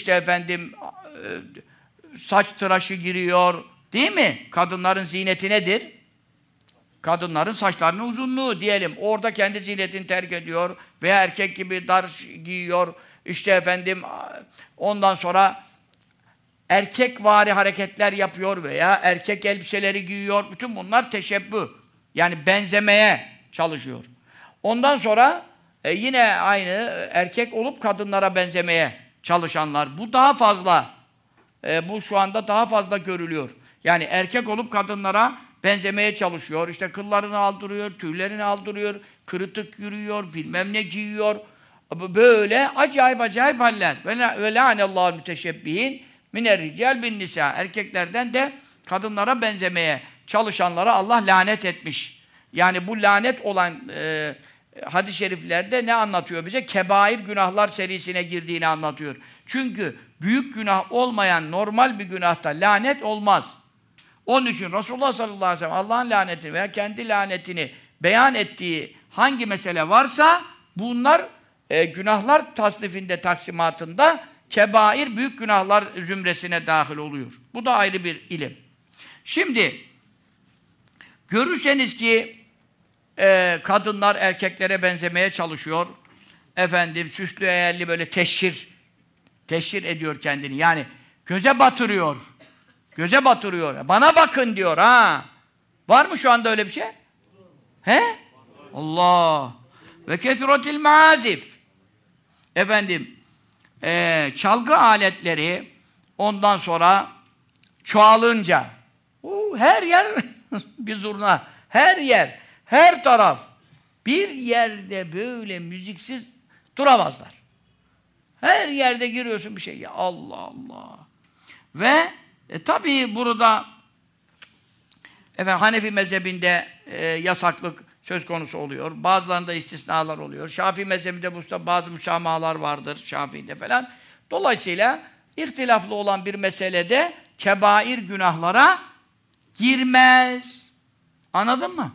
saç tıraşı giriyor. Değil mi? Kadınların ziyneti nedir? Kadınların saçlarının uzunluğu diyelim. Orada kendi ziynetini terk ediyor veya erkek gibi dar giyiyor. Ondan sonra erkekvari hareketler yapıyor veya erkek elbiseleri giyiyor. Bütün bunlar teşebbüh. Yani benzemeye çalışıyor. Ondan sonra yine aynı erkek olup kadınlara benzemeye çalışanlar. Bu daha fazla. Bu şu anda daha fazla görülüyor. Yani erkek olup kadınlara benzemeye çalışıyor. İşte kıllarını aldırıyor, tüylerini aldırıyor, kırıtık yürüyor, bilmem ne giyiyor. Böyle acayip haller. Ve lâneallâhul müteşebbihin miner rical bin nisa. Erkeklerden de kadınlara benzemeye çalışanlara Allah lanet etmiş. Yani bu lanet olan hadis-i şeriflerde ne anlatıyor bize? Kebair günahlar serisine girdiğini anlatıyor. Çünkü büyük günah olmayan normal bir günahta lanet olmaz. Onun için Resulullah sallallahu aleyhi ve sellem Allah'ın lanetini veya kendi lanetini beyan ettiği hangi mesele varsa bunlar günahlar tasnifinde, taksimatında kebair büyük günahlar zümresine dahil oluyor. Bu da ayrı bir ilim. Şimdi görürseniz ki kadınlar erkeklere benzemeye çalışıyor. Süslü eğerli böyle teşhir ediyor kendini. Yani göze batırıyor. Göze batırıyor. Bana bakın diyor ha. Var mı şu anda öyle bir şey? He? Allah. Ve kesretil maazif. Efendim, çalgı aletleri ondan sonra çoğalınca her yer bir zurna, her yer, her taraf bir yerde böyle müziksiz duramazlar. Her yerde giriyorsun bir şey. Ya Allah Allah. Ve tabii burada Hanefi mezhebinde yasaklık söz konusu oluyor. Bazılarında istisnalar oluyor. Şafii mezhebinde bu bazı müsamahalar vardır Şafii'de falan. Dolayısıyla ihtilaflı olan bir meselede kebair günahlara girmez. Anladın mı?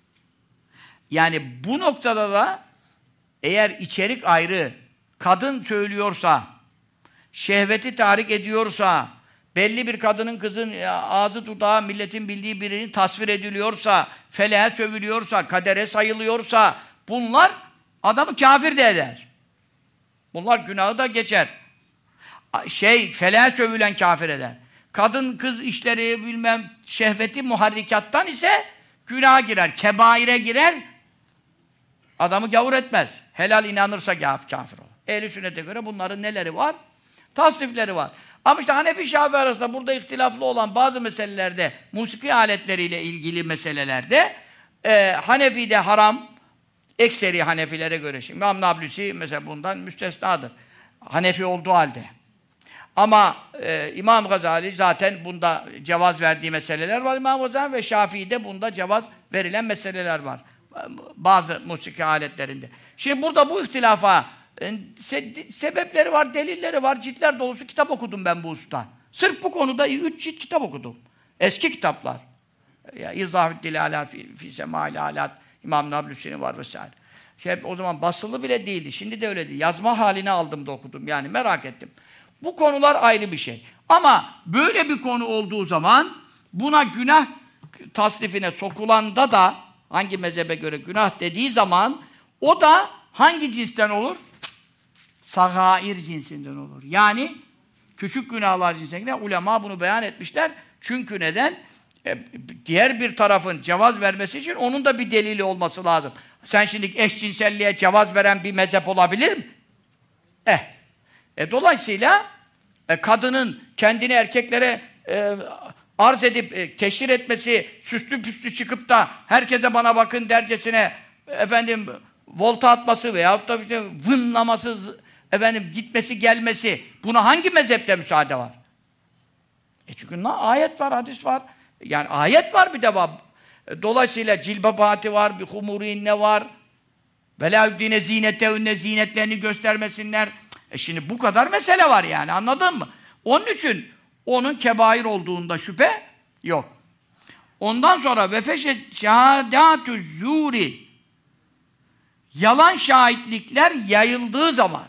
Yani bu noktada da eğer içerik ayrı, kadın söylüyorsa, şehveti tahrik ediyorsa, belli bir kadının kızın ağzı dudağı milletin bildiği birini tasvir ediliyorsa, feleğe sövülüyorsa, kadere sayılıyorsa bunlar adamı kafir de eder. Bunlar günahı da geçer. Feleğe sövülen kafir eder. Kadın kız işleri bilmem şehveti muharrikattan ise günaha girer, kebaire girer. Adamı gavur etmez. Helal inanırsa kafir olur. Ehl-i sünnete göre bunların neleri var? Tasnifleri var. Ama işte Hanefi Şafii arasında burada ihtilaflı olan bazı meselelerde, musiki aletleriyle ilgili meselelerde Hanefi'de haram, ekseri Hanefilere göre. Şimdi İmam Nablusi mesela bundan müstesnadır. Hanefi olduğu halde. Ama İmam Gazali zaten bunda cevaz verdiği meseleler var İmam Gazali ve Şafii'de bunda cevaz verilen meseleler var. Bazı musiki aletlerinde. Şimdi burada bu ihtilafa sebepleri var, delilleri var, ciltler dolusu kitap okudum ben bu usta. Sırf bu konuda 3 cilt kitap okudum. Eski kitaplar. İzâhü'd Dilâlâ fî semâil âlât, İmam Nablusi'nin var vesaire. O zaman basılı bile değildi. Şimdi de öyle değil. Yazma halini aldım da okudum. Yani merak ettim. Bu konular ayrı bir şey. Ama böyle bir konu olduğu zaman buna günah tasnifine sokulanda da hangi mezhebe göre günah dediği zaman o da hangi cinsten olur? Sagair cinsinden olur. Yani küçük günahlar cinsinden. Ulema bunu beyan etmişler. Çünkü neden? Diğer bir tarafın cevaz vermesi için onun da bir delili olması lazım. Sen şimdi eşcinselliğe cevaz veren bir mezhep olabilir mi? Dolayısıyla kadının kendini erkeklere arz edip teşhir etmesi, süslü püslü çıkıp da herkese bana bakın dercesine volta atması veyahut da işte vınlaması, gitmesi gelmesi, buna hangi mezhepte müsaade var? Çünkü ayet var, hadis var. Yani ayet var bir de var. Dolayısıyla cilbabati var, bir humuriinne var. Velâüddîne zînetehünne zinetlerini göstermesinler. Şimdi bu kadar mesele var yani, anladın mı? Onun için onun kebair olduğunda şüphe yok. Ondan sonra vefeşe şehâdâtü zûri, yalan şahitlikler yayıldığı zaman,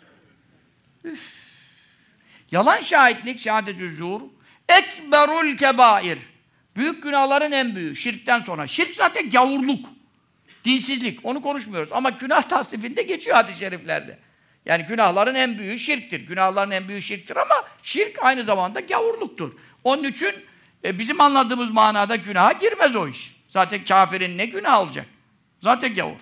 yalan şahitlik, şehâdetü zûr, ekberul kebair, büyük günahların en büyüğü, şirkten sonra. Şirk zaten gavurluk, dinsizlik, onu konuşmuyoruz. Ama günah tasnifinde geçiyor hadis-i şeriflerde. Yani günahların en büyüğü şirktir. Günahların en büyüğü şirktir ama şirk aynı zamanda gavurluktur. Onun için bizim anladığımız manada günaha girmez o iş. Zaten kafirin ne günah olacak? Zaten gavur.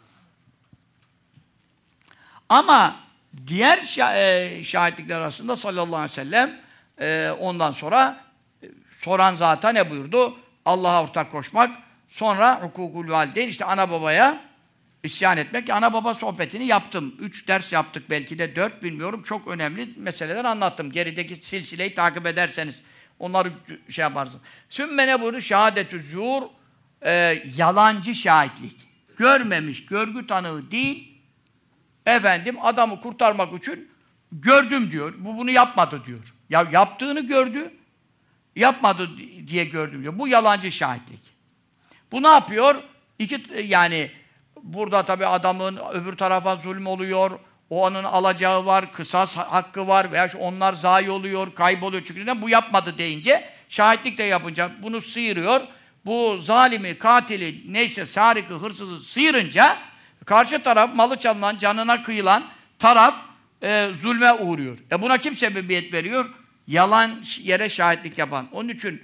Ama diğer şahitlikler arasında sallallahu aleyhi ve sellem ondan sonra soran zata ne buyurdu? Allah'a ortak koşmak, sonra hukukul valideyn, işte ana babaya İsyan etmek. Ana baba sohbetini yaptım. 3 ders yaptık, belki de 4, bilmiyorum. Çok önemli meseleler anlattım. Gerideki silsileyi takip ederseniz onları şey yaparsın. Sümme ne buyurdu? Şehadetü zuhur, yalancı şahitlik. Görmemiş, görgü tanığı değil. Adamı kurtarmak için gördüm diyor. Bu bunu yapmadı diyor. Ya yaptığını gördü, yapmadı diye gördüm diyor. Bu yalancı şahitlik. Bu ne yapıyor? Yani burada tabii adamın öbür tarafa zulüm oluyor, onun alacağı var, kısas hakkı var veya onlar zayi oluyor, kayboluyor. Çünkü neden? Bu yapmadı deyince, şahitlik de yapınca bunu sıyırıyor. Bu zalimi, katili, neyse sarıkı, hırsızı sıyırınca karşı taraf, malı çalınan, canına kıyılan taraf zulme uğruyor. Buna kim sebebiyet veriyor? Yalan yere şahitlik yapan. Onun için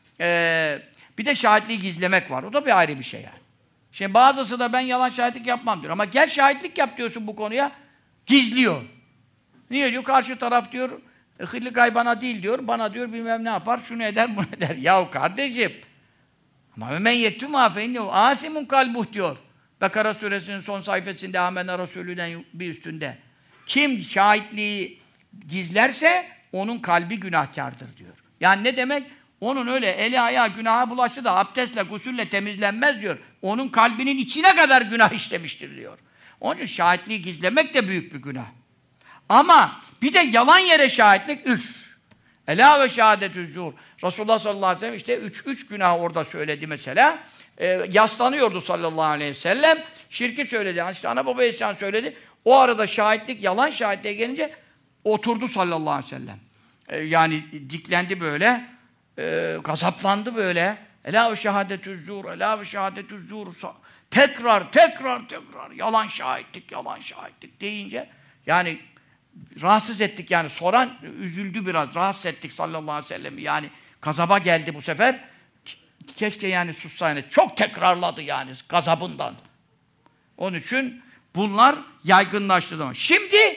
bir de şahitliği gizlemek var. O da bir ayrı bir şey yani. Şimdi bazısı da ben yalan şahitlik yapmam diyor. Ama gel şahitlik yap diyorsun bu konuya. Gizliyor. Niye diyor? Karşı taraf diyor hıllı gaybana değil diyor. Bana diyor bilmem ne yapar. Şunu eder bunu eder. Yahu kardeşim. Ama men yektûmâ fe innehu âsimun kalbuh diyor. Bekara suresinin son sayfasında Âmene Resulü'den bir üstünde. Kim şahitliği gizlerse onun kalbi günahkardır diyor. Yani ne demek? Onun öyle eli ayağı günaha bulaştı da abdestle, gusülle temizlenmez diyor. Onun kalbinin içine kadar günah işlemiştir diyor. Onun için şahitliği gizlemek de büyük bir günah. Ama bir de yalan yere şahitlik, üf! Elâ ve şehâdetüz zûr. Resulullah sallallahu aleyhi ve sellem işte üç günah orada söyledi mesela. Yaslanıyordu sallallahu aleyhi ve sellem. Şirki söyledi. Yani işte ana baba isyan söyledi. O arada şahitlik, yalan şahitliğe gelince oturdu sallallahu aleyhi ve sellem. Yani diklendi böyle. Gazaplandı böyle. Elâ ve şehâdetüz zûr. Elâ ve şehâdetüz zûr. Tekrar yalan şahitlik deyince yani rahatsız ettik yani. Soran üzüldü biraz. Rahatsız ettik sallallahu aleyhi ve sellem. Yani gazaba geldi bu sefer. Keşke yani sussaydı. Çok tekrarladı yani gazabından. Onun için bunlar yaygınlaştı zaman. Şimdi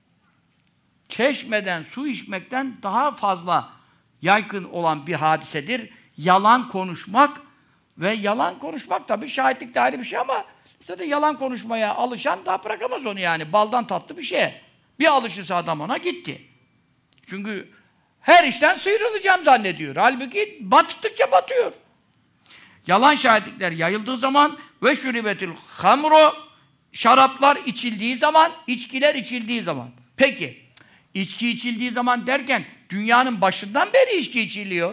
çeşmeden su içmekten daha fazla yaygın olan bir hadisedir. Yalan konuşmak ve yalan konuşmak tabii şahitlik de ayrı bir şey ama zaten yalan konuşmaya alışan daha bırakamaz onu yani. Baldan tatlı bir şey. Bir alışırsa adam ona gitti. Çünkü her işten sıyrılacağım zannediyor. Halbuki battıkça batıyor. Yalan şahitlikler yayıldığı zaman ve şuribetil hamru şaraplar içildiği zaman, içkiler içildiği zaman. Peki, içki içildiği zaman derken dünyanın başından beri içki içiliyor.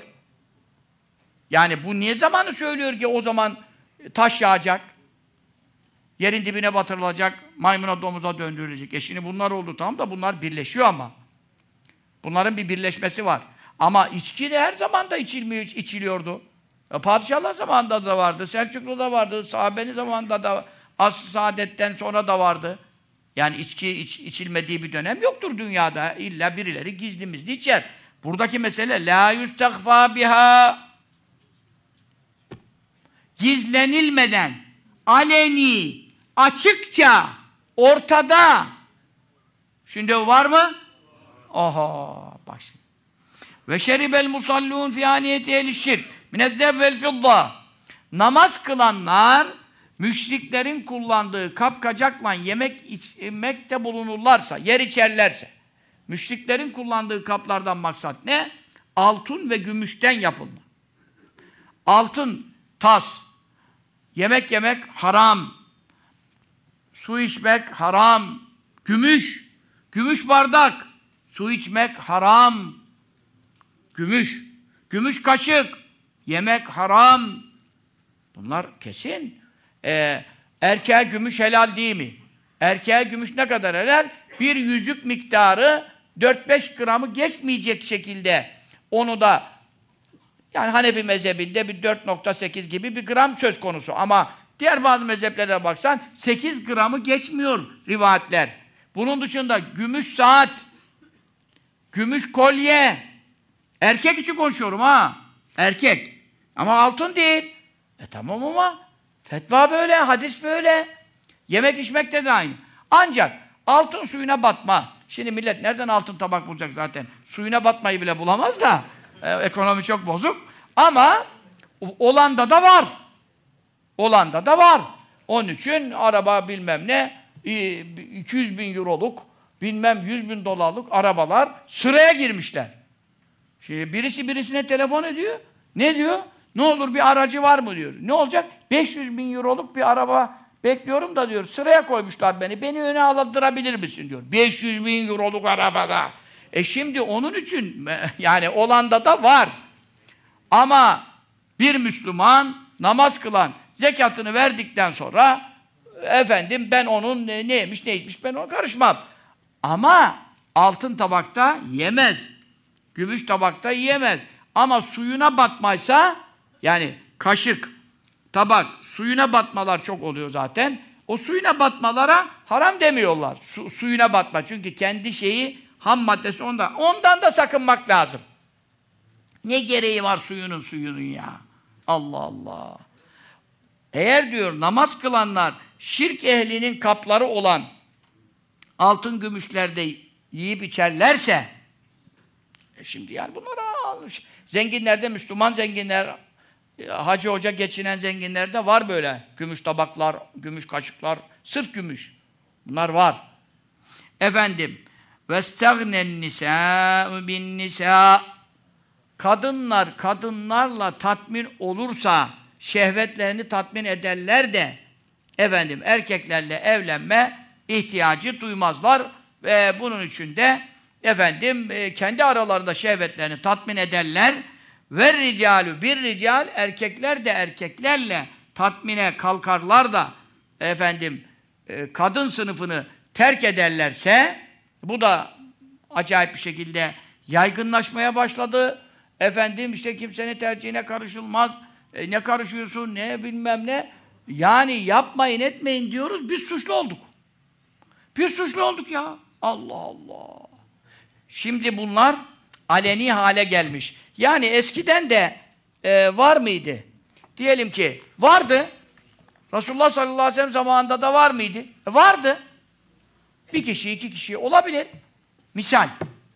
Yani bu niye zamanı söylüyor ki o zaman taş yağacak, yerin dibine batırılacak, maymuna domuza döndürülecek. Şimdi bunlar oldu tamam da bunlar birleşiyor ama. Bunların bir birleşmesi var. Ama içki de her zaman da içiliyordu. Padişahlar zamanında da vardı, Selçuklu'da vardı, sahabenin zamanında da Asr-ı Saadet'ten sonra da vardı. Yani içki içilmediği bir dönem yoktur dünyada. İlla birileri gizlimizli içer. Buradaki mesele la yustegfâ biha gizlenilmeden, aleni, açıkça, ortada. Şimdi var mı? Oha! Bak şimdi. Ve şeribel musallûn fî âniyeti ehlişşirk minezzeb vel fidda. Namaz kılanlar müşriklerin kullandığı kapkacakla yemek içmekte bulunurlarsa, yer içerlerse, müşriklerin kullandığı kaplardan maksat ne? Altın ve gümüşten yapılma. Altın, tas, yemek yemek haram, su içmek haram, gümüş bardak, su içmek haram, gümüş kaşık, yemek haram. Bunlar kesin. Erkeğe gümüş helal değil mi? Erkeğe gümüş ne kadar helal? Bir yüzük miktarı 4-5 gramı geçmeyecek şekilde onu da yani Hanefi mezhebinde bir 4,8 gibi bir gram söz konusu. Ama diğer bazı mezheplere baksan 8 gramı geçmiyor rivayetler. Bunun dışında gümüş saat, gümüş kolye, erkek için konuşuyorum ha. Erkek. Ama altın değil. Tamam ama fetva böyle, hadis böyle. Yemek içmekte de aynı. Ancak altın suyuna batma. Şimdi millet nereden altın tabak bulacak zaten? Suyuna batmayı bile bulamaz da. Ekonomi çok bozuk. Ama olanda da var. Olanda da var. Onun için araba bilmem ne 200 bin euroluk bilmem 100 bin dolarlık arabalar sıraya girmişler. Şimdi birisi birisine telefon ediyor. Ne diyor? Ne olur bir aracı var mı diyor. Ne olacak? 500 bin euroluk bir araba bekliyorum da diyor. Sıraya koymuşlar beni. Beni öne aldırabilir misin diyor. 500 bin euroluk arabada. Şimdi onun için yani olanda da var. Ama bir Müslüman namaz kılan zekatını verdikten sonra efendim ben onun neymiş ne içmiş ben ona karışmam. Ama altın tabakta yemez. Gümüş tabakta yiyemez. Ama suyuna batmaysa yani kaşık, tabak, suyuna batmalar çok oluyor zaten. O suyuna batmalara haram demiyorlar. Suyuna batma. Çünkü kendi şeyi ham maddesi ondan. Ondan da sakınmak lazım. Ne gereği var suyunun ya? Allah Allah. Eğer diyor namaz kılanlar şirk ehlinin kapları olan altın gümüşlerde yiyip içerlerse şimdi yani bunlara zenginlerde Müslüman zenginler hacı hoca geçinen zenginlerde var böyle. Gümüş tabaklar, gümüş kaşıklar, sırf gümüş. Bunlar var. Efendim vestaghnen nisâ'u bin nisâ kadınlar kadınlarla tatmin olursa şehvetlerini tatmin ederler de efendim erkeklerle evlenme ihtiyacı duymazlar ve bunun için de efendim kendi aralarında şehvetlerini tatmin ederler ve ricalu bir rical erkekler de erkeklerle tatmine kalkarlar da efendim kadın sınıfını terk ederlerse bu da acayip bir şekilde yaygınlaşmaya başladı. Efendim işte kimsenin tercihine karışılmaz. Ne karışıyorsun, ne bilmem ne. Yani yapmayın, etmeyin diyoruz, biz suçlu olduk. Biz suçlu olduk ya. Allah Allah. Şimdi bunlar aleni hale gelmiş. Yani eskiden de var mıydı? Diyelim ki vardı. Resulullah sallallahu aleyhi ve sellem zamanında da var mıydı? Vardı. Bir kişi, iki kişi olabilir. Misal.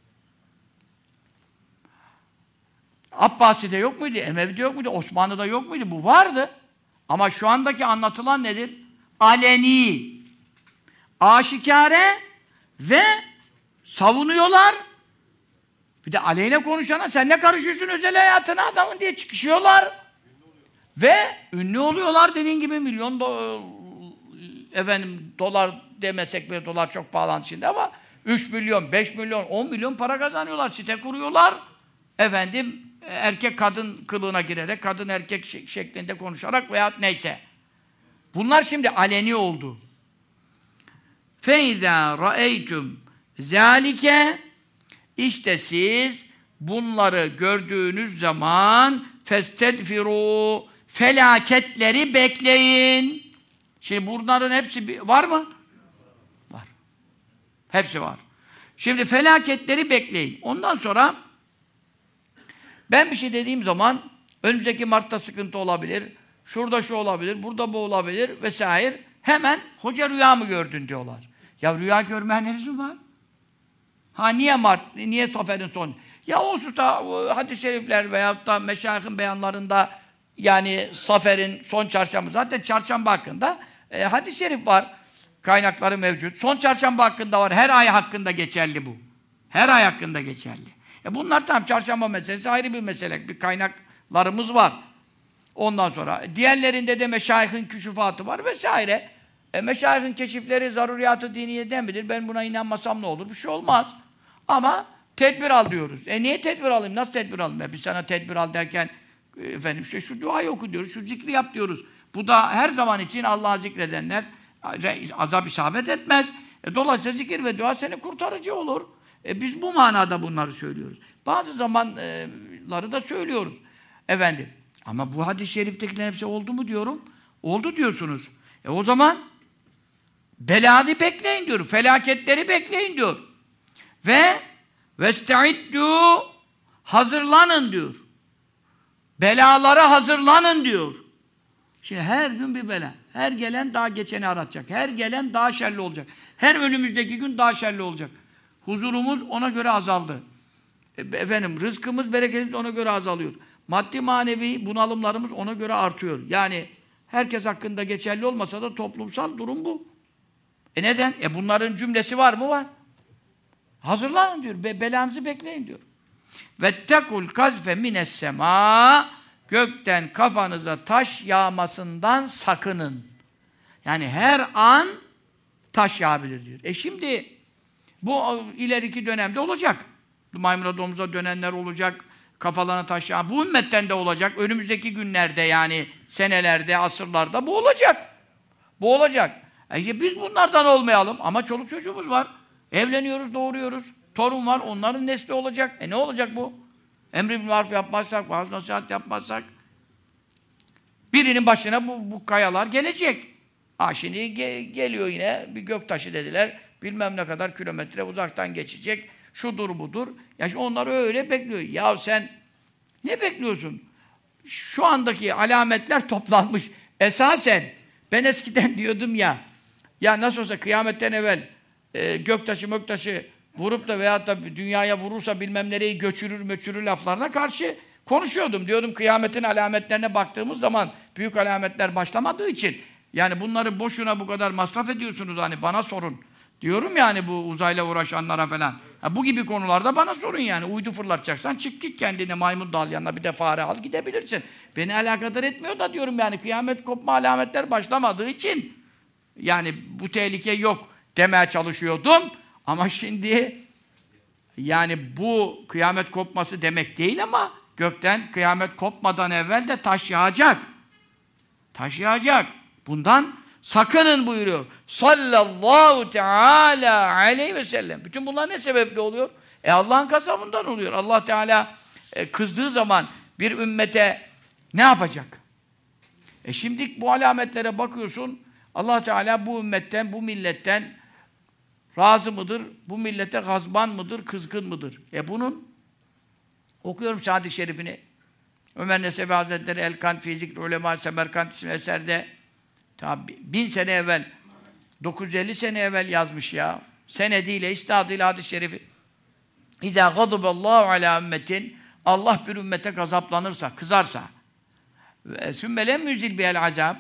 Abbasi'de yok muydu? Emevi'de yok muydu? Osmanlı'da yok muydu? Bu vardı. Ama şu andaki anlatılan nedir? Aleni, aşikare ve savunuyorlar. Bir de aleyhine konuşana sen ne karışıyorsun özel hayatına adamın diye çıkışıyorlar. Ve ünlü oluyorlar dediğin gibi milyon dolar demesek bile dolar çok pahalı şimdi ama 3 milyon, 5 milyon, 10 milyon para kazanıyorlar. Site kuruyorlar. Efendim erkek kadın kılığına girerek, kadın erkek şeklinde konuşarak veya neyse. Bunlar şimdi aleni oldu. فَاِذَا رَأَيْتُمْ ذَٰلِكَ İşte siz bunları gördüğünüz zaman فَاسْتَدْفِرُوا felaketleri bekleyin. Şimdi bunların hepsi var mı? Var. Hepsi var. Şimdi felaketleri bekleyin. Ondan sonra ben bir şey dediğim zaman önümüzdeki Mart'ta sıkıntı olabilir, şurada şu olabilir, burada bu olabilir vesaire. Hemen hoca rüya mı gördün diyorlar. Ya rüya görmeyen ne lüzum var? Ha niye Mart, niye Safer'in sonu? Ya o hususta hadis-i şerifler veyahut da meşayihin beyanlarında yani Safer'in son çarşamba, zaten çarşamba hakkında hadis-i şerif var. Kaynakları mevcut. Son çarşamba hakkında var. Her ay hakkında geçerli bu. Her ay hakkında geçerli. Bunlar tam çarşamba meselesi ayrı bir mesele. Bir kaynaklarımız var. Ondan sonra diğerlerinde de meşayihin küşufatı var vesaire. Meşayihin keşifleri zaruriyat-ı diniyeden bilir. Ben buna inanmasam ne olur? Bir şey olmaz. Ama tedbir al diyoruz. Niye tedbir alayım? Nasıl tedbir alayım? Biz sana tedbir al derken efendim işte şu duayı oku diyoruz, şu zikri yap diyoruz. Bu da her zaman için Allah'ı zikredenler azap isabet etmez. Dolayısıyla zikir ve dua seni kurtarıcı olur. Biz bu manada bunları söylüyoruz. Bazı zamanları da söylüyoruz. Efendim. Ama bu hadis-i şeriftekilerin hepsi oldu mu diyorum? Oldu diyorsunuz. O zaman belanı bekleyin diyor. Felaketleri bekleyin diyor. Ve vestaiddu hazırlanın diyor. Belalara hazırlanın diyor. Şimdi her gün bir bela. Her gelen daha geçeni aratacak. Her gelen daha şerli olacak. Her önümüzdeki gün daha şerli olacak. Huzurumuz ona göre azaldı. Efendim rızkımız, bereketimiz ona göre azalıyor. Maddi manevi bunalımlarımız ona göre artıyor. Yani herkes hakkında geçerli olmasa da toplumsal durum bu. Neden? Bunların cümlesi var mı? Var. Hazırlanın diyor. Belanızı bekleyin diyor. Vettekul kazfe minessema gökten kafanıza taş yağmasından sakının. Yani her an taş yağabilir diyor. Şimdi bu ileriki dönemde olacak. Maymuna domuza dönenler olacak. Kafalarına taş yağ. Bu ümmetten de olacak. Önümüzdeki günlerde yani senelerde, asırlarda bu olacak. Bu olacak. Biz bunlardan olmayalım. Ama çoluk çocuğumuz var. Evleniyoruz, doğuruyoruz. Torun var. Onların nesli olacak. Ne olacak bu? Emri bil maruf yapmazsak, vaaz nasihat yapmazsak birinin başına bu kayalar gelecek. Şimdi geliyor yine bir göktaşı dediler. Bilmem ne kadar kilometre uzaktan geçecek. şudur budur. Ya onlar öyle bekliyor. Ya sen ne bekliyorsun? Şu andaki alametler toplanmış. Esasen ben eskiden diyordum ya nasıl olsa kıyametten evvel göktaşı vurup da veyahut da dünyaya vurursa bilmem nereyi göçürür laflarına karşı konuşuyordum. Diyordum kıyametin alametlerine baktığımız zaman büyük alametler başlamadığı için yani bunları boşuna bu kadar masraf ediyorsunuz hani bana sorun. Diyorum yani bu uzayla uğraşanlara falan. Bu gibi konularda bana sorun yani. Uydu fırlatacaksan çık git kendine maymun dal yanına bir de fare al gidebilirsin. Beni alakadar etmiyor da diyorum yani kıyamet kopma alametler başlamadığı için yani bu tehlike yok demeye çalışıyordum. Ama şimdi yani bu kıyamet kopması demek değil ama gökten kıyamet kopmadan evvel de taş yağacak. Taş yağacak. Bundan sakının buyuruyor. Sallallahu teala aleyhi ve sellem. Bütün bunlar ne sebeple oluyor? Allah'ın gazabından oluyor. Allah Teala kızdığı zaman bir ümmete ne yapacak? Şimdi bu alametlere bakıyorsun. Allah Teala bu ümmetten, bu milletten razı mıdır? Bu millete gazban mıdır? Kızgın mıdır? Bunun okuyorum hadis-i şerifini. Ömer Nesefi Hazretleri El-Kant fi Zikr Ulema Semerkant isimli eserde tabi 1000 sene evvel 950 sene evvel yazmış ya. Senediyle, istadıyla hadis-i şerifi. İzâ gazıballahu alâ ümmetin Allah bir ümmete gazaplanırsa, kızarsa sümme lem yüzil bihel azab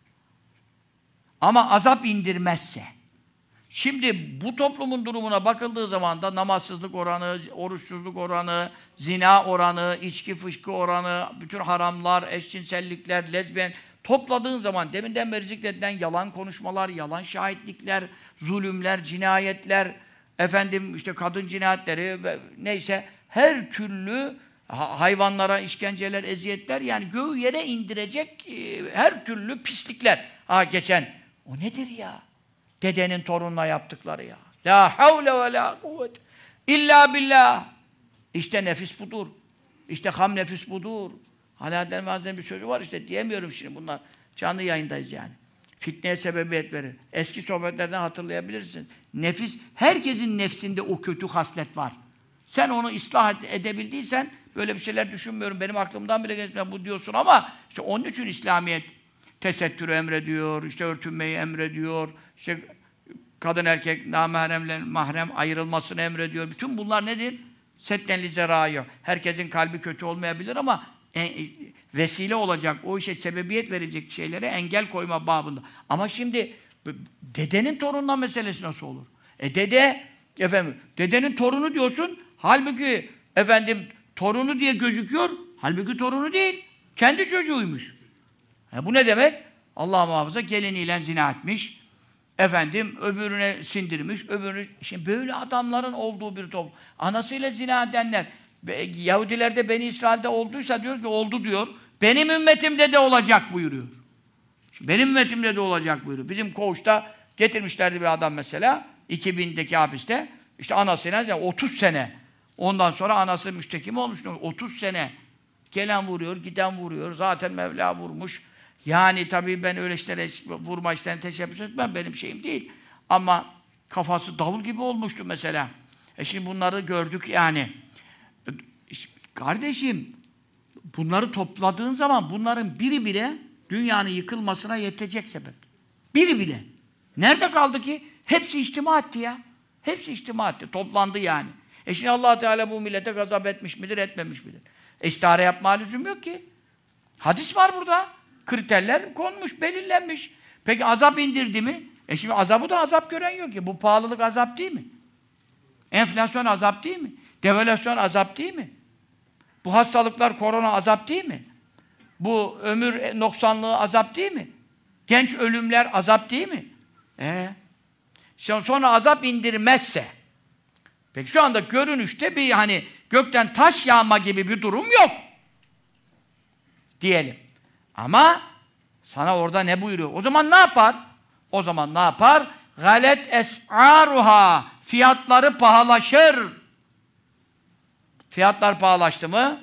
ama azap indirmezse. Şimdi bu toplumun durumuna bakıldığı zaman da namazsızlık oranı, oruçsuzluk oranı, zina oranı, içki fışkı oranı, bütün haramlar, eşcinsellikler, lezbiyen topladığın zaman deminden beri zikredilen yalan konuşmalar, yalan şahitlikler, zulümler, cinayetler, işte kadın cinayetleri neyse her türlü hayvanlara işkenceler, eziyetler yani göğü yere indirecek her türlü pislikler. Geçen o nedir ya? Dedenin torununa yaptıkları ya. La havle ve la kuvvete illa billah. İşte nefis budur. İşte ham nefis budur. Alaaddin Hazretleri'nin bir sözü var işte diyemiyorum şimdi bunlar. Canlı yayındayız yani. Fitneye sebebiyet verir. Eski sohbetlerden hatırlayabilirsin. Nefis, herkesin nefsinde o kötü haslet var. Sen onu ıslah edebildiysen böyle bir şeyler düşünmüyorum. Benim aklımdan bile geçmiyor bu diyorsun ama işte onun için İslamiyet tesettürü emrediyor, işte örtünmeyi emrediyor, işte kadın erkek namahremle mahrem ayrılmasını emrediyor. Bütün bunlar nedir? Settenli zerâyo. Herkesin kalbi kötü olmayabilir ama vesile olacak, o işe sebebiyet verecek şeylere engel koyma babında. Ama şimdi dedenin torununa meselesi nasıl olur? Dedenin torunu diyorsun, halbuki torunu diye gözüküyor, halbuki torunu değil, kendi çocuğuymuş. Bu ne demek? Allah muhafaza geliniyle zina etmiş, öbürüne sindirmiş, şimdi böyle adamların olduğu bir toplum. Anasıyla zina edenler, Yahudilerde Beni İsrail'de olduysa diyor ki oldu diyor. Benim ümmetimde de olacak buyuruyor. Benim ümmetimde de olacak buyuruyor. Bizim koğuşta getirmişlerdi bir adam mesela 2000'deki hapiste. İşte anasıyla 30 sene. Ondan sonra anası müştekim olmuş. 30 sene. Gelen vuruyor, giden vuruyor. Zaten Mevla vurmuş. Yani tabii ben öyle işlere vurma işlerine teşebbüs etmem. Benim şeyim değil. Ama kafası davul gibi olmuştu mesela. Şimdi bunları gördük yani. Kardeşim, bunları topladığın zaman bunların biri bile dünyanın yıkılmasına yetecek sebep. Biri bile. Nerede kaldı ki? Hepsi içtima etti ya. Hepsi içtima etti. Toplandı yani. Şimdi Allah Teala bu millete gazap etmiş midir, etmemiş midir? İstihare yapma lüzum yok ki. Hadis var burada. Kriterler konmuş, belirlenmiş. Peki azap indirdi mi? Şimdi azabı da azap gören yok ki. Bu pahalılık azap değil mi? Enflasyon azap değil mi? Devalüasyon azap değil mi? Bu hastalıklar, korona azap değil mi? Bu ömür noksanlığı azap değil mi? Genç ölümler azap değil mi? Sonra azap indirmezse, peki şu anda görünüşte bir gökten taş yağma gibi bir durum yok. Diyelim. Ama sana orada ne buyuruyor? O zaman ne yapar? O zaman ne yapar? Galet es'aruha. Fiyatları pahalaşır. Fiyatlar pahalaştı mı?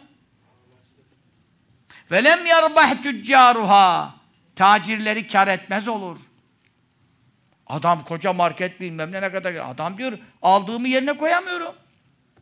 Ve lem yerbah tüccaruha. Tacirleri kar etmez olur. Adam koca market bilmem ne kadar. Adam diyor aldığımı yerine koyamıyorum.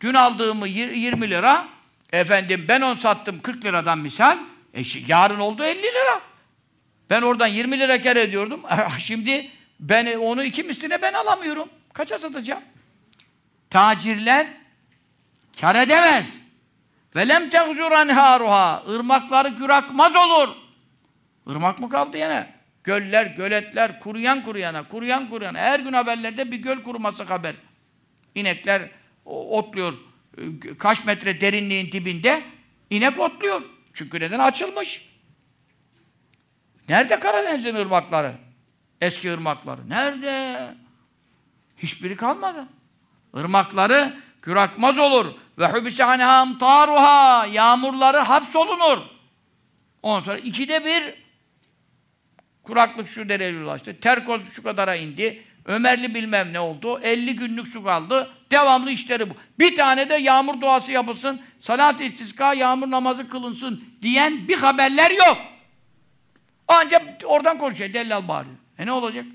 Dün aldığımı 20 lira, efendim ben onu sattım 40 liradan misal, yarın oldu 50 lira. Ben oradan 20 lira kâr ediyordum. Şimdi ben onu 2 misline ben alamıyorum. Kaça satacağım? Tacirler kâr edemez. Ve lem tehzur enhâruhâ. Irmakları gürakmaz olur. Irmak mı kaldı yine? Göller, göletler, kuruyan kuruyana. Her gün haberlerde bir göl kuruması haber. İnekler otluyor. Kaç metre derinliğin dibinde inek otluyor. Çünkü neden? Açılmış. Nerede Karadeniz'in ırmakları? Eski ırmakları. Nerede? Hiçbiri kalmadı. Irmakları gürakmaz olur. Ve hubise anha amtaruha. Yağmurları hapsolunur. Ondan sonra 2'de 1 kuraklık şu dereceye ulaştı. Terkoz şu kadara indi. Ömerli bilmem ne oldu. 50 günlük su kaldı. Devamlı işleri bu. Bir tane de yağmur duası yapılsın. Salat-ı istisqa, yağmur namazı kılınsın diyen bir haberler yok. Ancak oradan konuşuyor. Dellal bağırıyor. Ne olacak?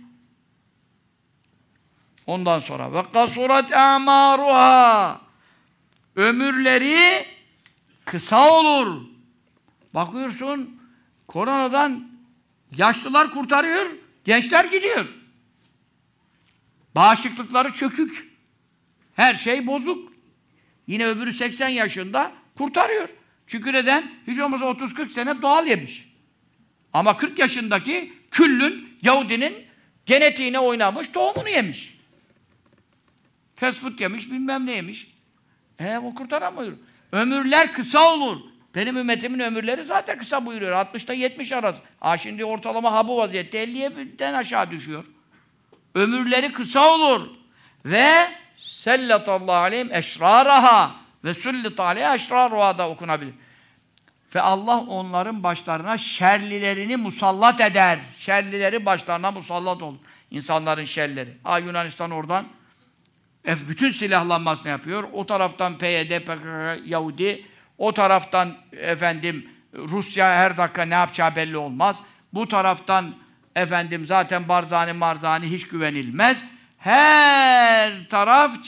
Ondan sonra ve kasurat a'maruha. Ömürleri kısa olur. Bakıyorsun koronadan yaşlılar kurtarıyor, gençler gidiyor. Bağışıklıkları çökük. Her şey bozuk. Yine öbürü 80 yaşında kurtarıyor. Çünkü neden? Hiç olmazsa 30-40 sene doğal yemiş. Ama 40 yaşındaki küllün Yahudinin genetiğine oynamış, tohumunu yemiş. Fast food yemiş, bilmem ne yemiş. O kurtaramıyor. Ömürler kısa olur. Benim ümmetimin ömürleri zaten kısa buyuruyor. 60'ta 70 arası. Şimdi ortalama bu vaziyette 50'den aşağı düşüyor. Ömürleri kısa olur. Ve sellatallahu aleyhim eşraraha ve sullit aleyhe eşraruha da okunabilir. Ve Allah onların başlarına şerlilerini musallat eder. Şerlileri başlarına musallat olur. İnsanların şerleri. Yunanistan oradan bütün silahlanmasını yapıyor. O taraftan PYD, PKK, Yahudi, o taraftan Rusya her dakika ne yapacağı belli olmaz. Bu taraftan zaten Barzani hiç güvenilmez. Her taraf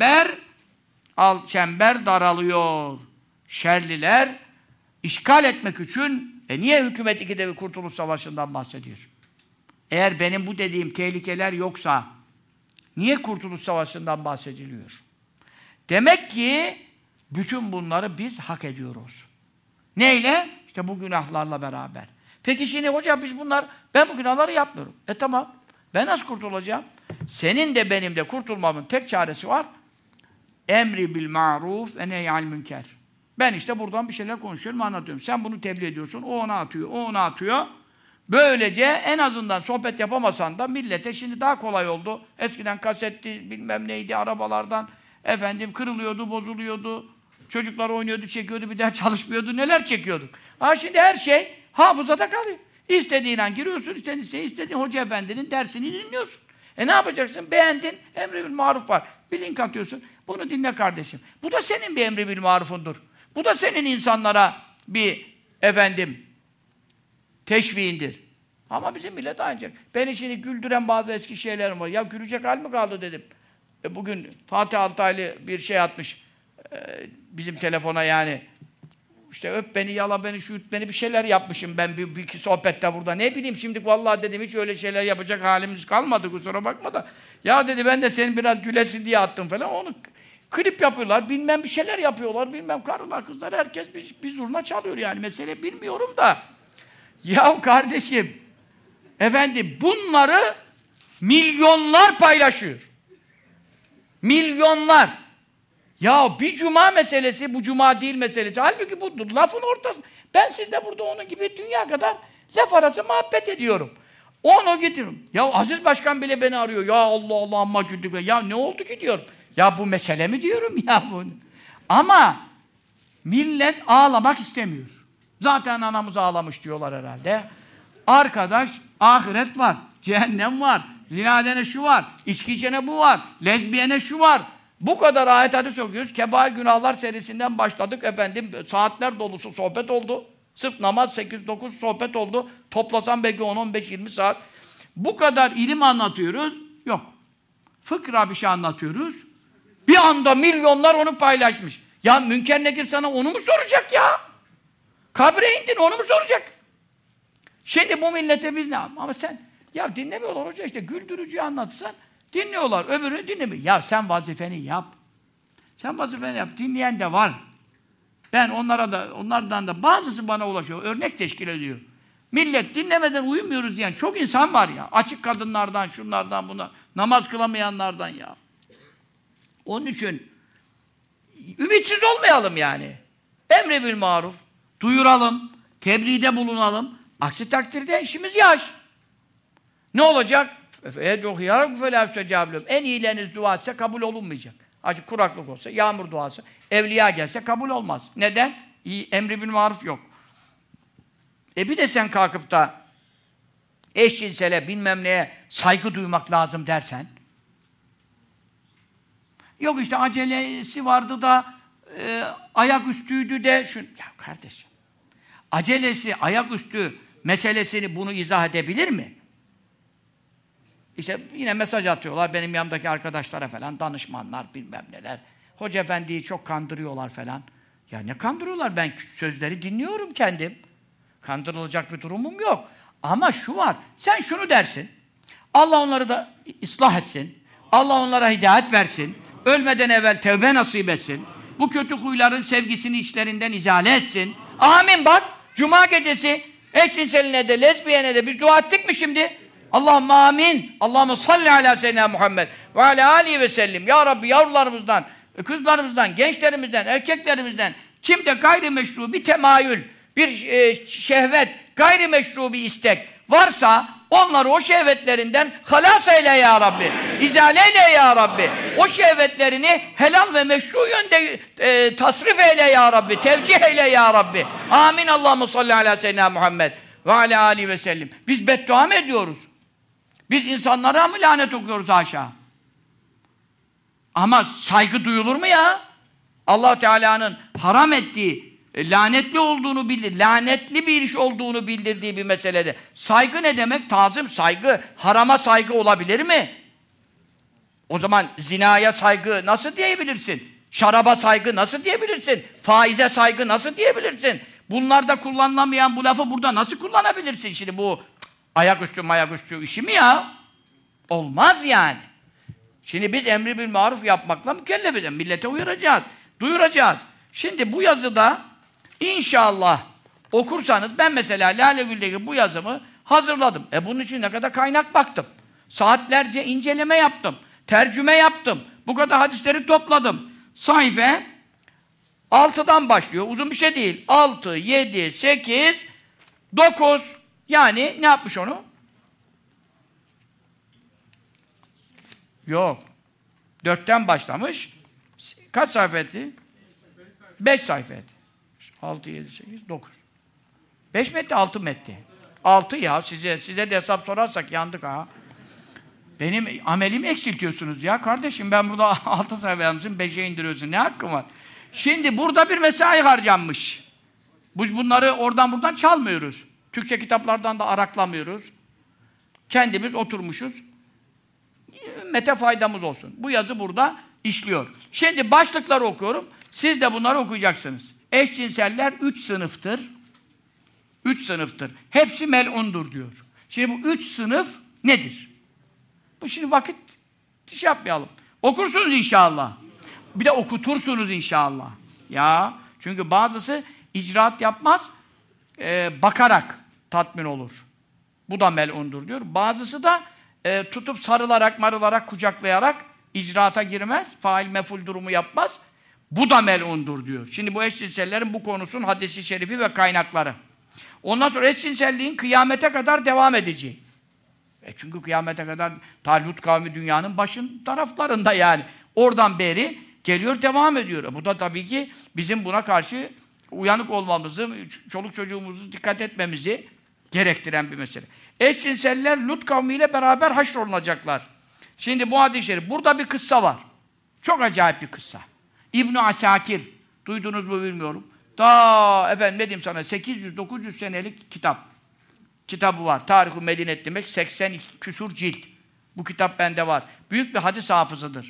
çember daralıyor. Şerliler işgal etmek için niye hükümet 2'de bir Kurtuluş Savaşı'ndan bahsediyor? Eğer benim bu dediğim tehlikeler yoksa niye Kurtuluş Savaşı'ndan bahsediliyor? Demek ki bütün bunları biz hak ediyoruz. Neyle? İşte bu günahlarla beraber. Peki şimdi hoca ben bu günahları yapmıyorum. Tamam. Ben nasıl kurtulacağım? Senin de benim de kurtulmamın tek çaresi var. Emri bil ma'ruf ve nehy'anil münker. Ben işte buradan bir şeyler konuşuyorum, anlatıyorum. Sen bunu tebliğ ediyorsun, o ona atıyor, o ona atıyor. Böylece en azından sohbet yapamasan da millete şimdi daha kolay oldu. Eskiden kasetti, bilmem neydi, arabalardan kırılıyordu, bozuluyordu. Çocuklar oynuyordu, çekiyordu, bir daha çalışmıyordu. Neler çekiyorduk? Şimdi her şey hafızada kalıyor. İstediğin an giriyorsun, istediğin hoca efendinin dersini dinliyorsun. Ne yapacaksın? Beğendin, emri bil maruf var. Bir link atıyorsun, bunu dinle kardeşim. Bu da senin bir emri bil marufundur. Bu da senin insanlara bir teşviğindir. Ama bizim millet ancak. Beni şimdi güldüren bazı eski şeylerim var. Ya gülecek hal mi kaldı dedim. Bugün Fatih Altaylı bir şey atmış. Bizim telefona yani. İşte öp beni, yala beni, şut beni bir şeyler yapmışım ben bir sohbette burada. Ne bileyim şimdi vallahi dedim hiç öyle şeyler yapacak halimiz kalmadı kusura bakma da. Ya dedi ben de seni biraz gülesin diye attım falan. Onu klip yapıyorlar, bilmem bir şeyler yapıyorlar, bilmem karılar, kızlar, herkes bir zurna çalıyor yani. Mesele bilmiyorum da. Ya kardeşim, bunları milyonlar paylaşıyor. Milyonlar. Ya bir cuma meselesi, bu cuma değil meselesi. Halbuki budur, lafın ortası. Ben sizle burada onun gibi dünya kadar laf arası muhabbet ediyorum. Onu gidiyorum. Ya Aziz Başkan bile beni arıyor. Ya Allah Allah amma güldük. Ya ne oldu ki diyorum. Ya bu mesele mi diyorum ya bu. Ama millet ağlamak istemiyor. Zaten anamız ağlamış diyorlar herhalde. Arkadaş, ahiret var, cehennem var, zina edene şu var, içki içene bu var, lezbiyene şu var. Bu kadar ayet hadis okuyoruz. Kebair günahlar serisinden başladık saatler dolusu sohbet oldu. Sırf namaz 8-9 sohbet oldu. Toplasam belki 10-15-20 saat. Bu kadar ilim anlatıyoruz. Yok. Fıkra bir şey anlatıyoruz. Bir anda milyonlar onu paylaşmış. Ya Münker Nekir sana onu mu soracak ya? Kabre indin onu mu soracak? Şimdi bu millete biz ne yapalım? Ama sen ya dinlemiyorlar hoca işte güldürücüyü anlatırsan dinliyorlar. Öbürünü dinlemiyor. Ya sen vazifeni yap. Sen vazifeni yap. Dinleyen de var. Ben onlardan da bazısı bana ulaşıyor. Örnek teşkil ediyor. Millet dinlemeden uyumuyoruz diyen çok insan var ya. Açık kadınlardan, şunlardan, bunlar. Namaz kılamayanlardan ya. Onun için ümitsiz olmayalım yani. Emri bil maruf. Duyuralım. Tebliğde bulunalım. Aksi takdirde işimiz yaş. Ne olacak? En iyileriniz dua etse kabul olunmayacak. Acı kuraklık olsa, yağmur duası, evliya gelse kabul olmaz. Neden? Emri bil maruf yok. Bir de sen kalkıp da eşcinsele bilmem neye saygı duymak lazım dersen, yok işte acelesi vardı da ayaküstüydü de ya kardeşim, acelesi, ayaküstü meselesini bunu izah edebilir mi? İşte yine mesaj atıyorlar benim yanımdaki arkadaşlara falan, danışmanlar bilmem neler. Hoca efendiyi çok kandırıyorlar falan. Ya ne kandırıyorlar? Ben sözleri dinliyorum kendim. Kandırılacak bir durumum yok. Ama şu var, sen şunu dersin. Allah onları da ıslah etsin. Allah onlara hidayet versin. Ölmeden evvel tevbe nasip etsin. Bu kötü huyların sevgisini içlerinden izale etsin. Amin bak. Cuma gecesi eşcinseline de lezbiyene de biz dua ettik mi şimdi? Allahümme amin. Allahümme salli ala seyyidina Muhammed ve ala alihi ve sellim. Ya Rabbi yavrularımızdan, kızlarımızdan, gençlerimizden, erkeklerimizden kimde gayrimeşru bir temayül, bir şehvet, gayrimeşru bir istek varsa onları o şehvetlerinden halas eyle ya Rabbi. İzale eyle ya Rabbi. O şehvetlerini helal ve meşru yönde tasrif eyle ya Rabbi. Tevcih eyle ya Rabbi. Amin. Allahümme salli ala seyyidina Muhammed ve ala alihi ve sellim. Biz beddua mı ediyoruz? Biz insanlara mı lanet okuyoruz haşa? Ama saygı duyulur mu ya? Allah Teala'nın haram ettiği, lanetli olduğunu bildir, lanetli bir iş olduğunu bildirdiği bir meselede. Saygı ne demek? Tazım, saygı. Harama saygı olabilir mi? O zaman zinaya saygı nasıl diyebilirsin? Şaraba saygı nasıl diyebilirsin? Faize saygı nasıl diyebilirsin? Bunlarda kullanılamayan bu lafı burada nasıl kullanabilirsin? Şimdi bu ayaküstü işi mi ya? Olmaz yani. Şimdi biz emri bil maruf yapmakla mükellefiz. Millete uyaracağız, duyuracağız. Şimdi bu yazıda İnşallah okursanız, ben mesela Lale Gül'deki bu yazımı hazırladım. Bunun için ne kadar kaynak baktım. Saatlerce inceleme yaptım. Tercüme yaptım. Bu kadar hadisleri topladım. Sayfa 6'dan başlıyor. Uzun bir şey değil. 6, 7, 8, 9. Yani ne yapmış onu? Yok. 4'ten başlamış. Kaç sayfa etti? 5 sayfa etti. 6, 7, 8, 9. 5 mi etti, 6 mı etti? 6 ya, size de hesap sorarsak yandık ha. Benim amelimi eksiltiyorsunuz ya kardeşim. Ben burada 6 sayfa yapmışım, 5'e indiriyorsun. Ne hakkım var? Şimdi burada bir mesai harcanmış. Biz bunları oradan buradan çalmıyoruz. Türkçe kitaplardan da araklamıyoruz. Kendimiz oturmuşuz. Ümmete faydamız olsun. Bu yazı burada işliyor. Şimdi başlıkları okuyorum. Siz de bunları okuyacaksınız. Eşcinseller 3 sınıftır. 3 sınıftır. Hepsi mel'undur diyor. Şimdi bu 3 sınıf nedir? Bu şimdi vakit şey yapmayalım. Okursunuz inşallah. Bir de okutursunuz inşallah. Ya çünkü bazısı icraat yapmaz, bakarak tatmin olur. Bu da mel'undur diyor. Bazısı da tutup sarılarak, marılarak, kucaklayarak icraata girmez. Fail meful durumu yapmaz. Bu da mel'undur diyor. Şimdi bu eşcinsellerin bu konusunun hadisi şerifi ve kaynakları. Ondan sonra eşcinselliğin kıyamete kadar devam edeceği. Çünkü kıyamete kadar Lut kavmi dünyanın başın taraflarında yani. Oradan beri geliyor, devam ediyor. Bu da tabii ki bizim buna karşı uyanık olmamızı, çoluk çocuğumuzu dikkat etmemizi gerektiren bir mesele. Eşcinseller Lut kavmiyle beraber haşrolunacaklar. Şimdi bu hadis-i şerif, burada bir kıssa var. Çok acayip bir kıssa. İbn-i Asakir, duydunuz mu bilmiyorum. Ta efendim ne diyeyim sana, 800-900 senelik kitabı var. Tarih-i Medine demek, 80 küsur cilt. Bu kitap bende var. Büyük bir hadis hafızıdır.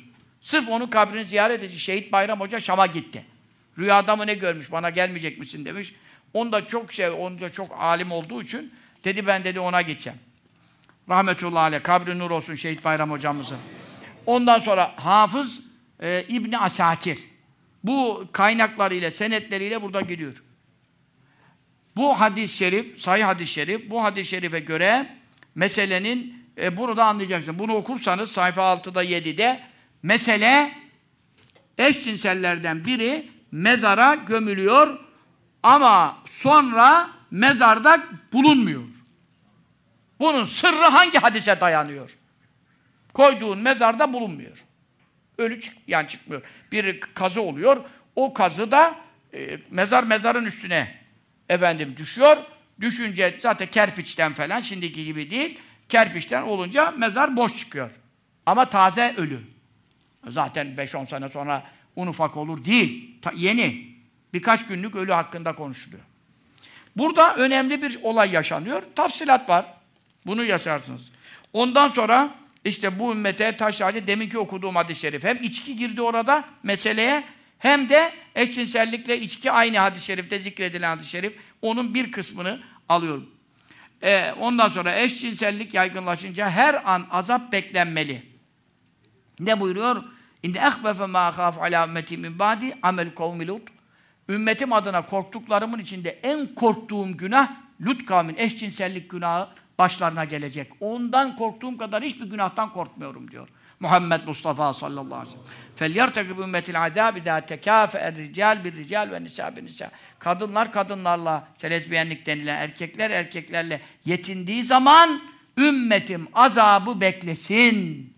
Sırf onun kabrini ziyaret için Şehit Bayram Hoca Şam'a gitti. Rüyada mı ne görmüş, bana gelmeyecek misin demiş. Onda çok alim olduğu için dedi ben dedi ona gideceğim. Rahmetullahi aleyh, kabri nur olsun Şehit Bayram hocamızın. Ondan sonra Hafız İbni Asakir. Bu kaynaklarıyla, senetleriyle burada gidiyor. Bu hadis-i şerif, sahih hadis-i şerif, bu hadis-i şerife göre meselenin burada anlayacaksın. Bunu okursanız sayfa 6'da 7'de mesele eşcinsellerden biri mezara gömülüyor ama sonra mezarda bulunmuyor. Bunun sırrı hangi hadise dayanıyor? Koyduğun mezarda bulunmuyor. Ölü yani çıkmıyor. Bir kazı oluyor. O kazı da mezarın üstüne düşüyor. Düşünce zaten kerpiçten falan şimdiki gibi değil. Kerpiçten olunca mezar boş çıkıyor. Ama taze ölü. Zaten 5-10 sene sonra un ufak olur değil. Yeni. Birkaç günlük ölü hakkında konuşuluyor. Burada önemli bir olay yaşanıyor. Tafsilat var. Bunu yaşarsınız. Ondan sonra işte bu ümmete taş tacı deminki okuduğum hadis-i şerif. Hem içki girdi orada meseleye hem de eşcinsellikle içki aynı hadis-i şerifte zikredilen hadis-i şerif. Onun bir kısmını alıyorum. Ondan sonra eşcinsellik yaygınlaşınca her an azap beklenmeli. Ne buyuruyor? İnde ehbefe ma khaf ala ümmeti min ba'di amel kavmi Lut. Ümmetim adına korktuklarımın içinde en korktuğum günah Lut kavmin eşcinsellik günahı başlarına gelecek. Ondan korktuğum kadar hiçbir günahtan korkmuyorum diyor Muhammed Mustafa sallallahu aleyhi ve sellem. فَلْيَرْتَقِبُ اُمَّةِ الْعَذَابِ اِذَا تَكَافَ الرِّجَالِ بِالرِّجَالِ وَالنِّسَى بِالنِّسَى. Kadınlar kadınlarla, lezbiyenlik denilen erkekler erkeklerle yetindiği zaman ümmetim azabı beklesin.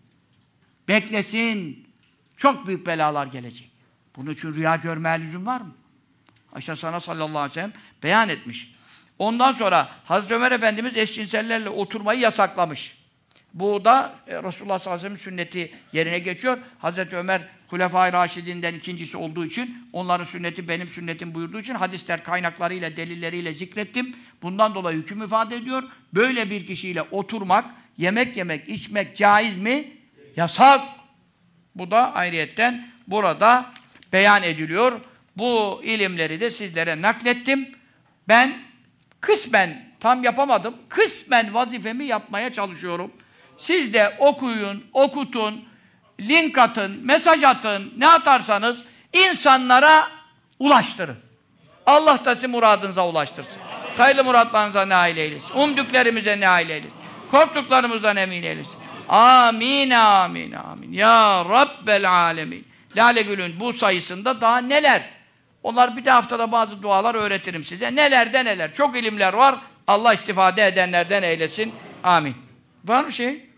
Beklesin. Çok büyük belalar gelecek. Bunun için rüya görmeye lüzum var mı? Ayşe sana sallallahu aleyhi ve sellem beyan etmiş. Ondan sonra Hazreti Ömer Efendimiz eşcinsellerle oturmayı yasaklamış. Bu da Resulullah sallallahu aleyhi ve sellem sünneti yerine geçiyor. Hazreti Ömer Hulefâ-i Raşidîn'den ikincisi olduğu için, onların sünneti benim sünnetim buyurduğu için hadisler kaynaklarıyla, delilleriyle zikrettim. Bundan dolayı hüküm ifade ediyor. Böyle bir kişiyle oturmak, yemek yemek, içmek caiz mi? Yasak. Bu da ayrıyetten burada beyan ediliyor. Bu ilimleri de sizlere naklettim. Ben kısmen, tam yapamadım, kısmen vazifemi yapmaya çalışıyorum. Siz de okuyun, okutun, link atın, mesaj atın, ne atarsanız insanlara ulaştırın. Allah da sizi muradınıza ulaştırsın. Hayırlı muratlarınıza nail eylesin. Umduklarımıza nail eylesin. Korktuklarımızdan emin eylesin. Amin, amin, amin. Ya Rabbel alemin. Lale Gül'ün bu sayısında daha neler? Onlar bir de haftada bazı dualar öğretirim size. Neler de neler. Çok ilimler var. Allah istifade edenlerden eylesin. Amin. Var mı şey?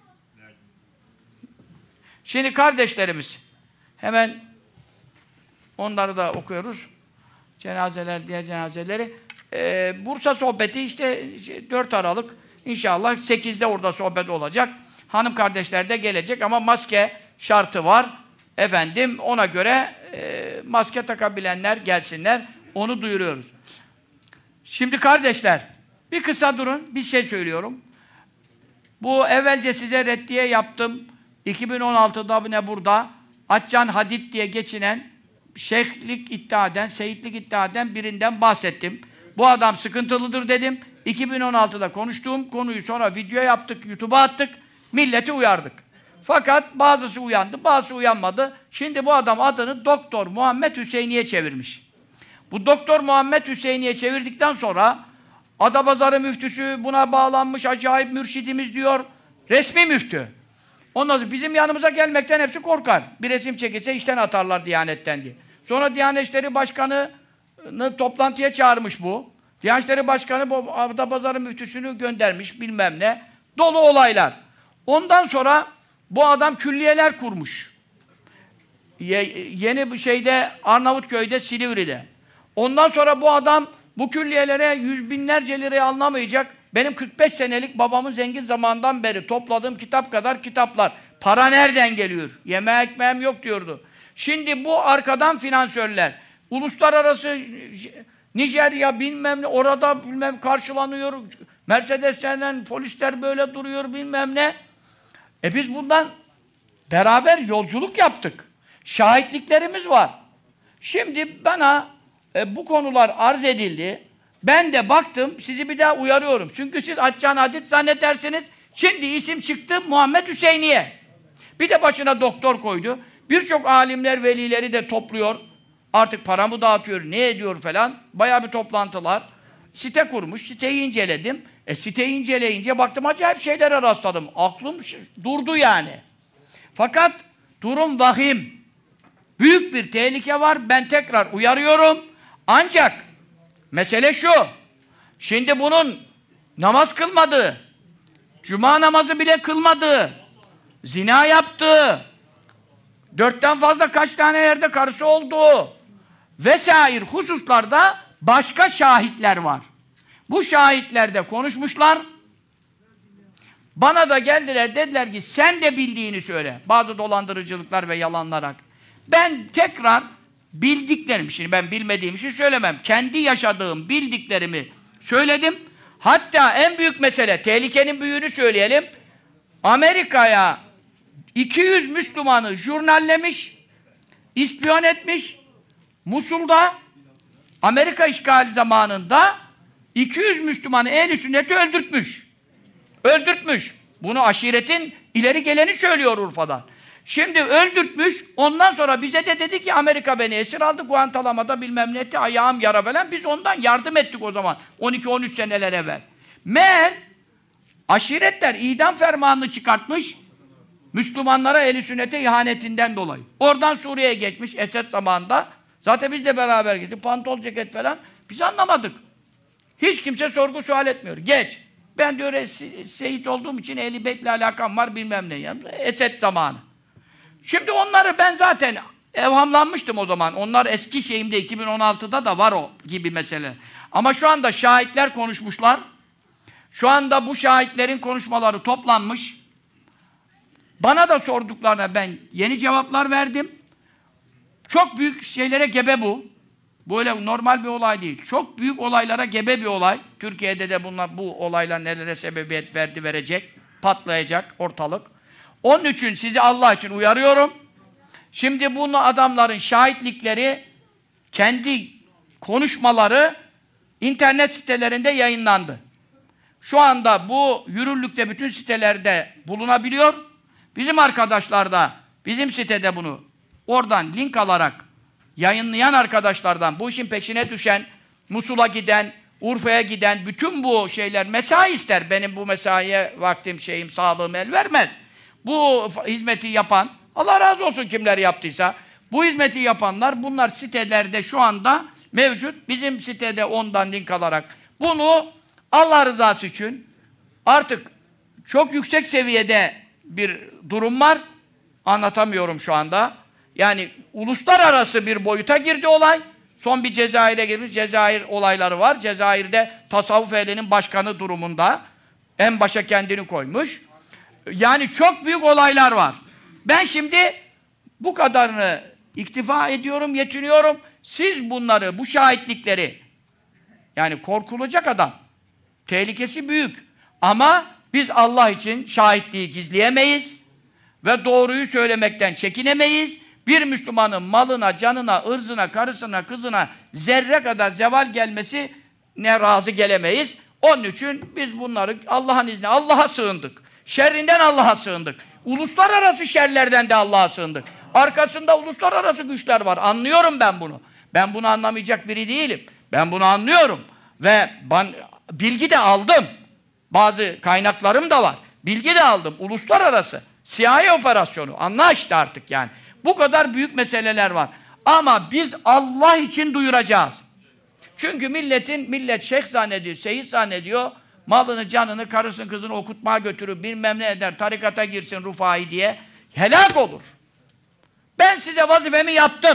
Şimdi kardeşlerimiz, hemen onları da okuyoruz. Cenazeler, diğer cenazeleri. Bursa sohbeti işte 4 Aralık. İnşallah 8'de orada sohbet olacak. Hanım kardeşler de gelecek ama maske şartı var. Ona göre maske takabilenler gelsinler. Onu duyuruyoruz. Şimdi kardeşler, bir kısa durun. Bir şey söylüyorum. Bu evvelce size reddiye yaptım. 2016'da ne burada? Atcan Hadid diye geçinen şeyhlik iddia eden, seyitlik iddia eden birinden bahsettim. Bu adam sıkıntılıdır dedim. 2016'da konuştuğum konuyu sonra video yaptık, YouTube'a attık. Milleti uyardık. Fakat bazısı uyandı, bazısı uyanmadı. Şimdi bu adam adını Doktor Muhammed Hüseyni'ye çevirmiş. Bu Doktor Muhammed Hüseyni'ye çevirdikten sonra Adapazarı müftüsü buna bağlanmış, acayip mürşidimiz diyor. Resmi müftü. Ondan sonra bizim yanımıza gelmekten hepsi korkar. Bir resim çekilse işten atarlar Diyanet'ten diye. Sonra Diyanet İşleri Başkanı'nı toplantıya çağırmış bu. Diyanet İşleri Başkanı bu Adapazarı müftüsünü göndermiş bilmem ne. Dolu olaylar. Ondan sonra bu adam külliyeler kurmuş. Yeni bir şeyde Arnavutköy'de, Silivri'de. Ondan sonra bu adam bu külliyelere yüz binlerce liraya alınamayacak. Benim 45 senelik babamın zengin zamandan beri topladığım kitap kadar kitaplar. Para nereden geliyor? Yemeğe ekmeğim yok diyordu. Şimdi bu arkadan finansörler, uluslararası Nijerya bilmem ne, orada bilmem karşılanıyor. Mercedeslerden polisler böyle duruyor bilmem ne. Biz bundan beraber yolculuk yaptık. Şahitliklerimiz var. Şimdi bana bu konular arz edildi. Ben de baktım, sizi bir daha uyarıyorum. Çünkü siz Atcan Hadid zannedersiniz. Şimdi isim çıktı Muhammed Hüseyniye. Bir de başına doktor koydu. Birçok alimler, velileri de topluyor. Artık paramı dağıtıyor, ne ediyor falan. Bayağı bir toplantılar. Site kurmuş, siteyi inceledim. Siteyi inceleyince baktım acayip şeylere rastladım. Aklım durdu yani. Fakat durum vahim. Büyük bir tehlike var. Ben tekrar uyarıyorum. Ancak mesele şu. Şimdi bunun namaz kılmadığı, cuma namazı bile kılmadığı, zina yaptığı, 4'ten fazla kaç tane yerde karısı olduğu vesaire hususlarda başka şahitler var. Bu şahitler de konuşmuşlar. Bana da geldiler, dediler ki sen de bildiğini söyle. Bazı dolandırıcılıklar ve yalanlar. Ben tekrar bildiklerim, şimdi ben bilmediğim için söylemem. Kendi yaşadığım, bildiklerimi söyledim. Hatta en büyük mesele, tehlikenin büyüğünü söyleyelim. Amerika'ya 200 Müslümanı jurnallemiş, ispiyon etmiş. Musul'da Amerika işgali zamanında 200 Müslümanı ehl-i sünneti öldürtmüş. Öldürtmüş. Bunu aşiretin ileri geleni söylüyor Urfa'dan. Şimdi öldürtmüş, ondan sonra bize de dedi ki Amerika beni esir aldı, Guantanamo'da bilmem ne etti, ayağım yara falan. Biz ondan yardım ettik o zaman, 12-13 seneler evvel. Meğer aşiretler idam fermanını çıkartmış, Müslümanlara ehl-i sünnete ihanetinden dolayı. Oradan Suriye'ye geçmiş Esed zamanında. Zaten biz de beraber gittik, pantol ceket falan. Biz anlamadık. Hiç kimse sorgu sual etmiyor. Geç. Ben diyor şehit olduğum için Ehl-i Beyt'le alakam var bilmem ne. Yani Esed zamanı. Şimdi onları ben zaten evhamlanmıştım o zaman. Onlar eski şeyimde 2016'da da var o gibi mesele. Ama şu anda şahitler konuşmuşlar. Şu anda bu şahitlerin konuşmaları toplanmış. Bana da sorduklarına ben yeni cevaplar verdim. Çok büyük şeylere gebe bu. Böyle normal bir olay değil. Çok büyük olaylara gebe bir olay. Türkiye'de de bu olaylar nelere sebebiyet verdi, verecek. Patlayacak ortalık. Onun için sizi Allah için uyarıyorum. Şimdi bunu adamların şahitlikleri, kendi konuşmaları internet sitelerinde yayınlandı. Şu anda bu yürürlükte bütün sitelerde bulunabiliyor. Bizim arkadaşlar da bizim sitede bunu oradan link alarak yayınlayan arkadaşlardan, bu işin peşine düşen, Musul'a giden, Urfa'ya giden, bütün bu şeyler mesai ister. Benim bu mesaiye vaktim, şeyim, sağlığım el vermez. Bu hizmeti yapan, Allah razı olsun kimler yaptıysa, bu hizmeti yapanlar, bunlar sitelerde şu anda mevcut. Bizim sitede ondan link alarak bunu Allah rızası için artık çok yüksek seviyede bir durum var. Anlatamıyorum şu anda. Yani uluslararası bir boyuta girdi olay. Son bir Cezayir'e girmiş. Cezayir olayları var. Cezayir'de tasavvuf ehlinin başkanı durumunda. En başa kendini koymuş. Yani çok büyük olaylar var. Ben şimdi bu kadarını iktifa ediyorum, yetiniyorum. Siz bunları, bu şahitlikleri, yani korkulacak adam, tehlikesi büyük. Ama biz Allah için şahitliği gizleyemeyiz ve doğruyu söylemekten çekinemeyiz. Bir Müslümanın malına, canına, ırzına, karısına, kızına zerre kadar zeval gelmesi ne razı gelemeyiz. Onun için biz bunları Allah'ın izniyle Allah'a sığındık. Şerrinden Allah'a sığındık. Uluslararası şerlerden de Allah'a sığındık. Arkasında uluslararası güçler var. Anlıyorum ben bunu. Ben bunu anlamayacak biri değilim. Ben bunu anlıyorum. Ve ben bilgi de aldım. Bazı kaynaklarım da var. Bilgi de aldım. Uluslararası. CIA operasyonu. Anla işte artık yani. Bu kadar büyük meseleler var. Ama biz Allah için duyuracağız. Çünkü millet şeyh zannediyor, seyit zannediyor. Malını, canını, karısını, kızını okutmaya götürür, bilmem ne eder, tarikata girsin Rufai diye. Helak olur. Ben size vazifemi yaptım.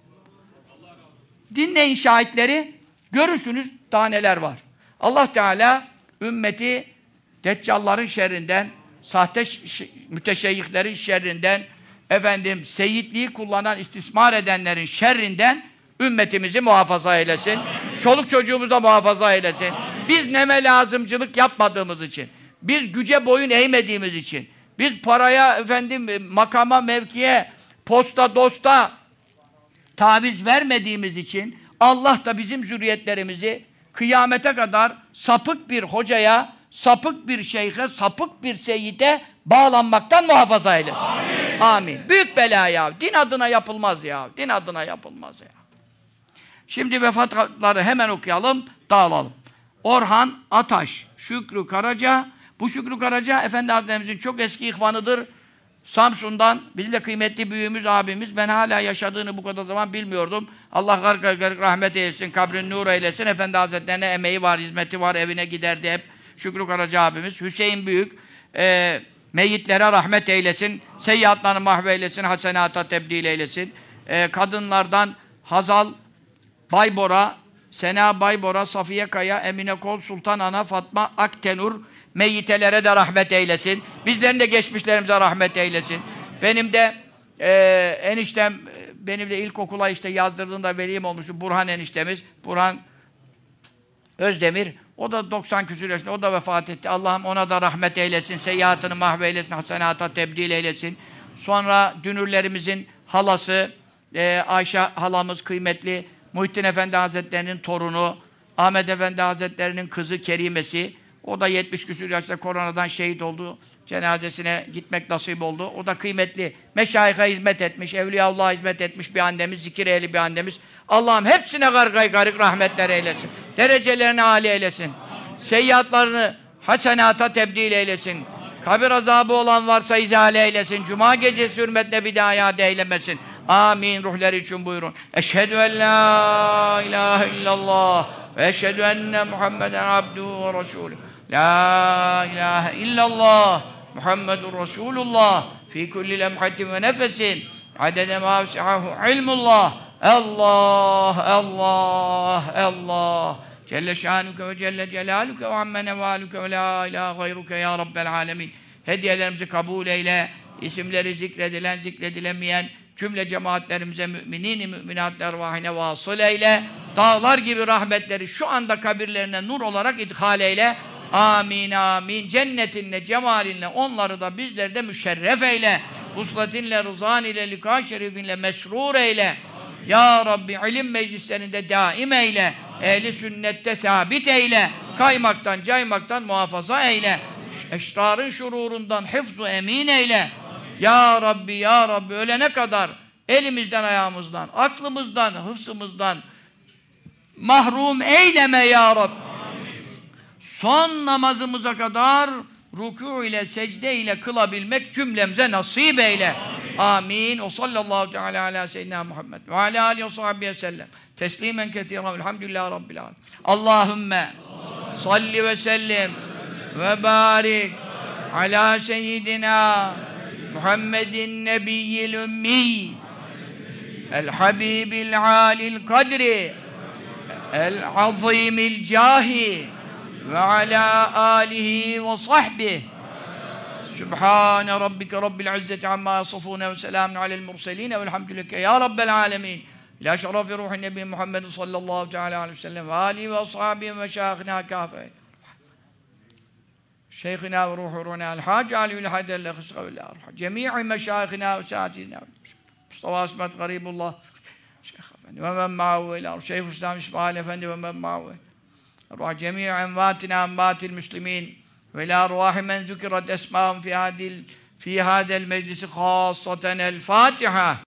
Dinleyin şahitleri, görürsünüz daha neler var. Allah Teala ümmeti deccalların şerrinden, sahte müteşeyyihlerin şerrinden, seyitliği kullanan, istismar edenlerin şerrinden ümmetimizi muhafaza eylesin. Çoluk çocuğumuzu da muhafaza eylesin. Biz neme lazımcılık yapmadığımız için, biz güce boyun eğmediğimiz için, biz paraya, makama, mevkiye, posta dosta taviz vermediğimiz için Allah da bizim zürriyetlerimizi kıyamete kadar sapık bir hocaya, sapık bir şeyhe, sapık bir seyyide bağlanmaktan muhafaza eylesin. Amin. Amin. Büyük bela ya. Din adına yapılmaz ya. Din adına yapılmaz ya. Şimdi vefatları hemen okuyalım, dağılalım. Orhan Ataş, Şükrü Karaca. Bu Şükrü Karaca, Efendi Hazretlerimizin çok eski ihvanıdır. Samsun'dan, bizim de kıymetli büyüğümüz, abimiz. Ben hala yaşadığını bu kadar zaman bilmiyordum. Allah garip rahmet eylesin, kabrini nur eylesin. Efendi Hazretlerine emeği var, hizmeti var, evine giderdi hep. Şükrü Karaca abimiz. Hüseyin Büyük, meyyitlere rahmet eylesin. Seyyiatlarını mahveylesin, hasenata tebdil eylesin. Kadınlardan Hazal Baybora, Sena Baybora, Safiye Kaya, Emine Kol, Sultan Ana, Fatma Aktenur, meyyitelere de rahmet eylesin. Bizlerin de geçmişlerimize rahmet eylesin. Benim de eniştem, benim de ilkokula işte yazdırdığında velim olmuştu. Burhan eniştemiz, Burhan Özdemir. O da 90 küsur yaşında, o da vefat etti. Allah'ım ona da rahmet eylesin, seyyiatını mahveylesin, hasenata tebdil eylesin. Sonra dünürlerimizin halası, Ayşe halamız kıymetli, Muhittin Efendi Hazretleri'nin torunu, Ahmet Efendi Hazretleri'nin kızı Kerimesi, o da 70 küsur yaşında koronadan şehit oldu. Cenazesine gitmek nasip oldu. O da kıymetli. Meşayih'e hizmet etmiş, Evliyaullah'a hizmet etmiş bir annemiz, zikir ehli bir annemiz. Allah'ım hepsine garip rahmetler eylesin. Derecelerini âli eylesin. Seyyiatlarını hasenata tebdil eylesin. Kabir azabı olan varsa izale eylesin. Cuma gecesi hürmetine bir daha iade eylemesin. Amin. Ruhları için buyurun. Eşhedü en la ilahe illallah ve eşhedü enne Muhammeden abduhu ve resulü. La ilahe illallah Muhammedun Resulullah fi kulli lemhatin ve nefesin adede ma vesi'ahu ilmullah. Allah, Allah, Allah. Celle şanuke ve celle celaluke ve amme nevaluke ve la ilahe gayruke ya Rabbel alemin. Hediyelerimizi kabul eyle. İsimleri zikredilen, zikredilemeyen cümle cemaatlerimize, müminin-i müminat ervahine vasıl eyle. Dağlar gibi rahmetleri şu anda kabirlerine nur olarak idhal eyle. Amin, amin. Cennetinle, cemalinle onları da bizleri de müşerref eyle. Vusletinle, rızan ile, lika şerifinle mesrur eyle. Ya Rabbi ilim meclislerinde daim eyle. Ehli sünnette sabit eyle. Kaymaktan, caymaktan muhafaza eyle. Eşrarın şururundan hıfzu emin eyle. Ya Rabbi, ya Rabbi ölene kadar elimizden, ayağımızdan, aklımızdan, hıfzımızdan mahrum eyleme ya Rabbi. Son namazımıza kadar rükû ile, secde ile kılabilmek cümlemize nasip eyle. Amin. O sallallahu teala ala seyyidina Muhammed ve ala alihi ve sahbihi sellem. Teslimen kethiren. Elhamdülillahi rabbil alemin. Allahümme salli ve sellim ve barik ala seyyidina Muhammedin nebiyyil ümmi el habibil alil kadri el azimil cahi ve ala alihi ve sahbihi. Sübhane rabbike rabbil izzeti amma yasifune ve selamun alel murseline velhamdülillah ya rabbel alemin. İlâ şerefi ruhin nebi Muhammed sallallahu teala aleyhi ve sellem ve âlihi ve ashabihi ve şâhına kâfe. Şeyhina ve ruhuruna el-hâc alî haydel lehısgâ ve lârhâ. Cemî'i meşâihina ve sâtîzina. Mustafa İsmet Garibullah. Şeyh Efendi ve men ma'u ilâ. Şeyh İslam İsmail Efendi ve men ma'u. Ruh cemî'i envâtina envâtil müslimîn. Ve lâ ruâhi men zükirat esmâhum fî hâdel meclisi khâssaten el-Fâtiha.